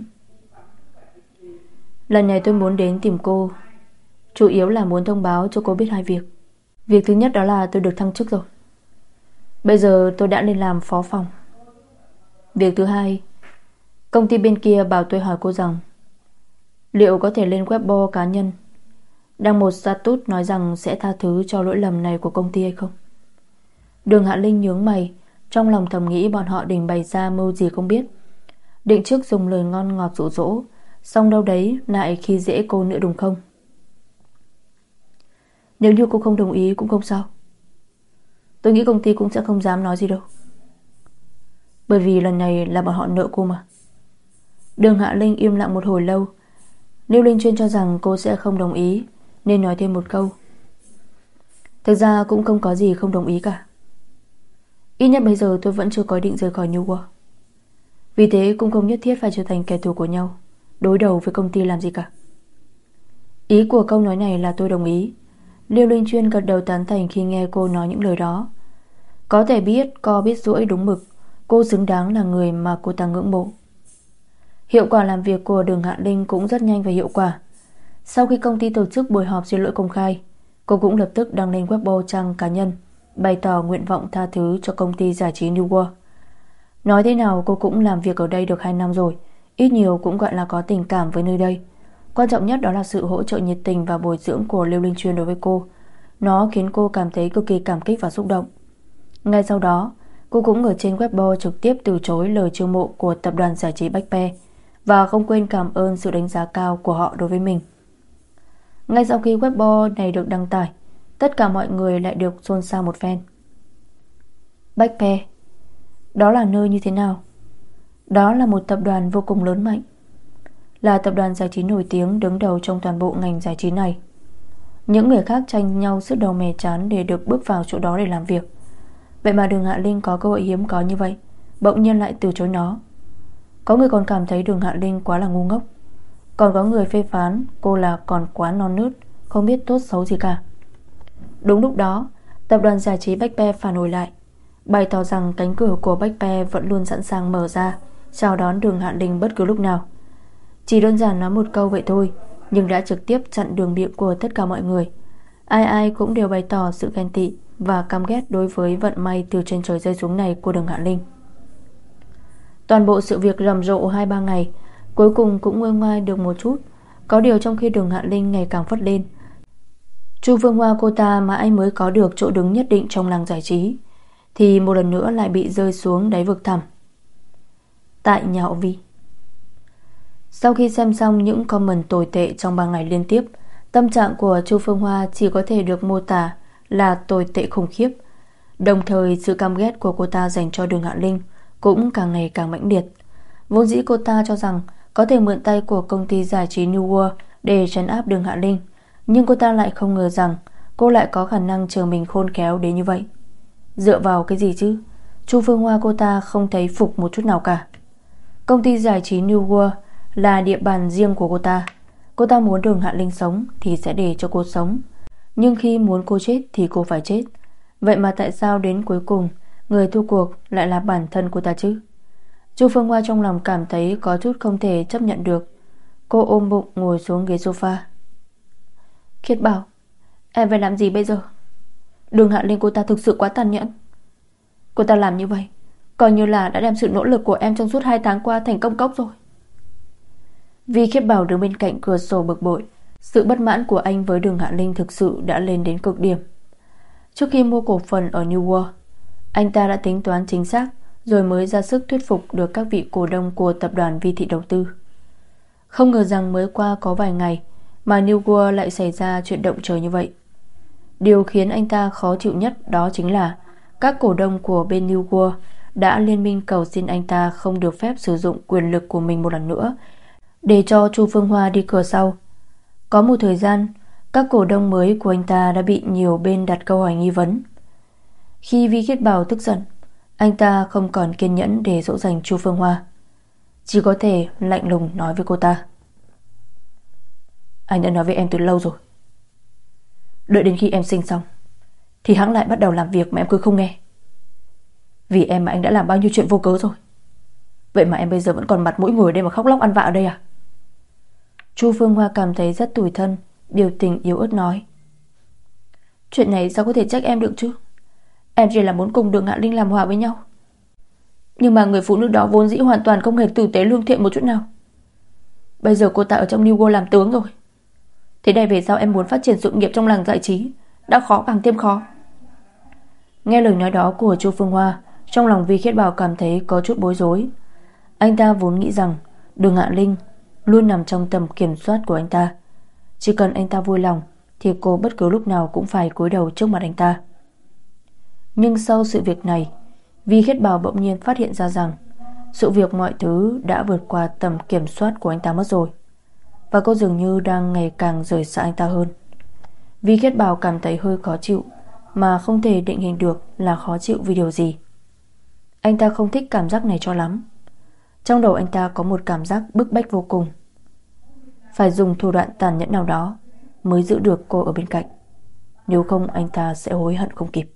Lần này tôi muốn đến tìm cô, chủ yếu là muốn thông báo cho cô biết hai việc. Việc thứ nhất đó là tôi được thăng chức rồi. Bây giờ tôi đã lên làm phó phòng. Việc thứ hai, công ty bên kia bảo tôi hỏi cô rằng liệu có thể lên Weibo cá nhân đăng một status nói rằng sẽ tha thứ cho lỗi lầm này của công ty hay không. Đường Hạ Linh nhướng mày, trong lòng thầm nghĩ bọn họ định bày ra mưu gì không biết. Định trước dùng lời ngon ngọt dụ dỗ, xong đâu đấy lại khi dễ cô nữa đúng không? Nếu như cô không đồng ý cũng không sao. Tôi nghĩ công ty cũng sẽ không dám nói gì đâu. Bởi vì lần này là bọn họ nợ cô mà. Đường Hạ Linh im lặng một hồi lâu. Lưu Linh Chuyên cho rằng cô sẽ không đồng ý, nên nói thêm một câu. Thực ra cũng không có gì không đồng ý cả. Ít nhất bây giờ tôi vẫn chưa có ý định rời khỏi New World. Vì thế cũng không nhất thiết phải trở thành kẻ thù của nhau, đối đầu với công ty làm gì cả. Ý của câu nói này là tôi đồng ý. Lưu Linh Chuyên gật đầu tán thành khi nghe cô nói những lời đó. Có thể biết, co biết duỗi đúng mực, cô xứng đáng là người mà cô ta ngưỡng mộ. Hiệu quả làm việc của Đường Hạ Linh cũng rất nhanh và hiệu quả. Sau khi công ty tổ chức buổi họp xin lỗi công khai, cô cũng lập tức đăng lên Weibo trang cá nhân, bày tỏ nguyện vọng tha thứ cho công ty giải trí New World. Nói thế nào cô cũng làm việc ở đây được hai năm rồi, ít nhiều cũng gọi là có tình cảm với nơi đây. Quan trọng nhất đó là sự hỗ trợ nhiệt tình và bồi dưỡng của Lưu Linh Chuyên đối với cô. Nó khiến cô cảm thấy cực kỳ cảm kích và xúc động. Ngay sau đó, cô cũng ở trên Weibo trực tiếp từ chối lời chiêu mộ của tập đoàn giải trí Bách Pe và không quên cảm ơn sự đánh giá cao của họ đối với mình. Ngay sau khi Weibo này được đăng tải, tất cả mọi người lại được xôn xao một phen. Bách Pe, đó là nơi như thế nào? Đó là một tập đoàn vô cùng lớn mạnh, là tập đoàn giải trí nổi tiếng đứng đầu trong toàn bộ ngành giải trí này. Những người khác tranh nhau sứt đầu mẻ trán để được bước vào chỗ đó để làm việc. Vậy mà Đường Hạ Linh có cơ hội hiếm có như vậy, bỗng nhiên lại từ chối nó. Có người còn cảm thấy Đường Hạ Linh quá là ngu ngốc, còn có người phê phán cô là còn quá non nớt, không biết tốt xấu gì cả. Đúng lúc đó, tập đoàn giải trí Bách Pe phản hồi lại, bày tỏ rằng cánh cửa của Bách Pe vẫn luôn sẵn sàng mở ra chào đón Đường Hạ Linh bất cứ lúc nào. Chỉ đơn giản nói một câu vậy thôi, nhưng đã trực tiếp chặn đường miệng của tất cả mọi người. Ai ai cũng đều bày tỏ sự ghen tị và căm ghét đối với vận may từ trên trời rơi xuống này của Đường Hạ Linh. Toàn bộ sự việc rầm rộ hai ba ngày cuối cùng cũng nguôi ngoai được một chút. Có điều trong khi Đường Hạ Linh ngày càng phất lên, Chu Phương Hoa cô ta mà anh mới có được chỗ đứng nhất định trong làng giải trí, thì một lần nữa lại bị rơi xuống đáy vực thẳm. Tại nhà họ Vi. Sau khi xem xong những comment tồi tệ trong ba ngày liên tiếp, tâm trạng của Chu Phương Hoa chỉ có thể được mô tả là tồi tệ khủng khiếp. Đồng thời sự căm ghét của cô ta dành cho Đường Hạ Linh cũng càng ngày càng mãnh liệt. Vốn dĩ cô ta cho rằng có thể mượn tay của công ty giải trí New World để trấn áp Đường Hạ Linh, nhưng cô ta lại không ngờ rằng cô lại có khả năng chờ mình khôn khéo đến như vậy. Dựa vào cái gì chứ? Chu Phương Hoa cô ta không thấy phục một chút nào cả. Công ty giải trí New World là địa bàn riêng của cô ta. Cô ta muốn Đường Hạ Linh sống thì sẽ để cho cô sống, nhưng khi muốn cô chết thì cô phải chết. Vậy mà tại sao đến cuối cùng người thua cuộc lại là bản thân cô ta chứ? Chu Phương Hoa trong lòng cảm thấy có chút không thể chấp nhận được. Cô ôm bụng ngồi xuống ghế sofa. Khiết Bảo, em phải làm gì bây giờ? Đường Hạ Linh cô ta thực sự quá tàn nhẫn. Cô ta làm như vậy coi như là đã đem sự nỗ lực của em trong suốt hai tháng qua thành công cốc rồi. Vi Khiết Bảo đứng bên cạnh cửa sổ bực bội. Sự bất mãn của anh với Đường Hạ Linh thực sự đã lên đến cực điểm. Trước khi mua cổ phần ở New World, anh ta đã tính toán chính xác rồi mới ra sức thuyết phục được các vị cổ đông của tập đoàn Vi Thị Đầu Tư. Không ngờ rằng mới qua có vài ngày mà New World lại xảy ra chuyện động trời như vậy. Điều khiến anh ta khó chịu nhất đó chính là các cổ đông của bên New World đã liên minh cầu xin anh ta không được phép sử dụng quyền lực của mình một lần nữa để cho Chu Phương Hoa đi cửa sau. Có một thời gian, các cổ đông mới của anh ta đã bị nhiều bên đặt câu hỏi nghi vấn. Khi Vi Khiết Bảo tức giận, anh ta không còn kiên nhẫn để dỗ dành Chu Phương Hoa, chỉ có thể lạnh lùng nói với cô ta: Anh đã nói với em từ lâu rồi, đợi đến khi em sinh xong thì hắn lại bắt đầu làm việc mà em cứ không nghe. Vì em mà anh đã làm bao nhiêu chuyện vô cớ rồi. Vậy mà em bây giờ vẫn còn mặt mũi ngồi ở đây mà khóc lóc ăn vạ ở đây à? Chu Phương Hoa cảm thấy rất tủi thân, biểu tình yếu ớt nói: Chuyện này sao có thể trách em được chứ? Em chỉ là muốn cùng Đường Hạ Linh làm hòa với nhau. Nhưng mà người phụ nữ đó vốn dĩ hoàn toàn không hề tử tế lương thiện một chút nào. Bây giờ cô ta ở trong New World làm tướng rồi. Thế này về sau em muốn phát triển sự nghiệp trong làng giải trí đã khó càng thêm khó. Nghe lời nói đó của Chu Phương Hoa, trong lòng Vi Khiết Bảo cảm thấy có chút bối rối. Anh ta vốn nghĩ rằng Đường Hạ Linh luôn nằm trong tầm kiểm soát của anh ta. Chỉ cần anh ta vui lòng thì cô bất cứ lúc nào cũng phải cúi đầu trước mặt anh ta. Nhưng sau sự việc này, Vi Khiết Bảo bỗng nhiên phát hiện ra rằng sự việc mọi thứ đã vượt qua tầm kiểm soát của anh ta mất rồi, và cô dường như đang ngày càng rời xa anh ta hơn. Vi Khiết Bảo cảm thấy hơi khó chịu, mà không thể định hình được là khó chịu vì điều gì. Anh ta không thích cảm giác này cho lắm. Trong đầu anh ta có một cảm giác bức bách vô cùng. Phải dùng thủ đoạn tàn nhẫn nào đó mới giữ được cô ở bên cạnh, nếu không anh ta sẽ hối hận không kịp.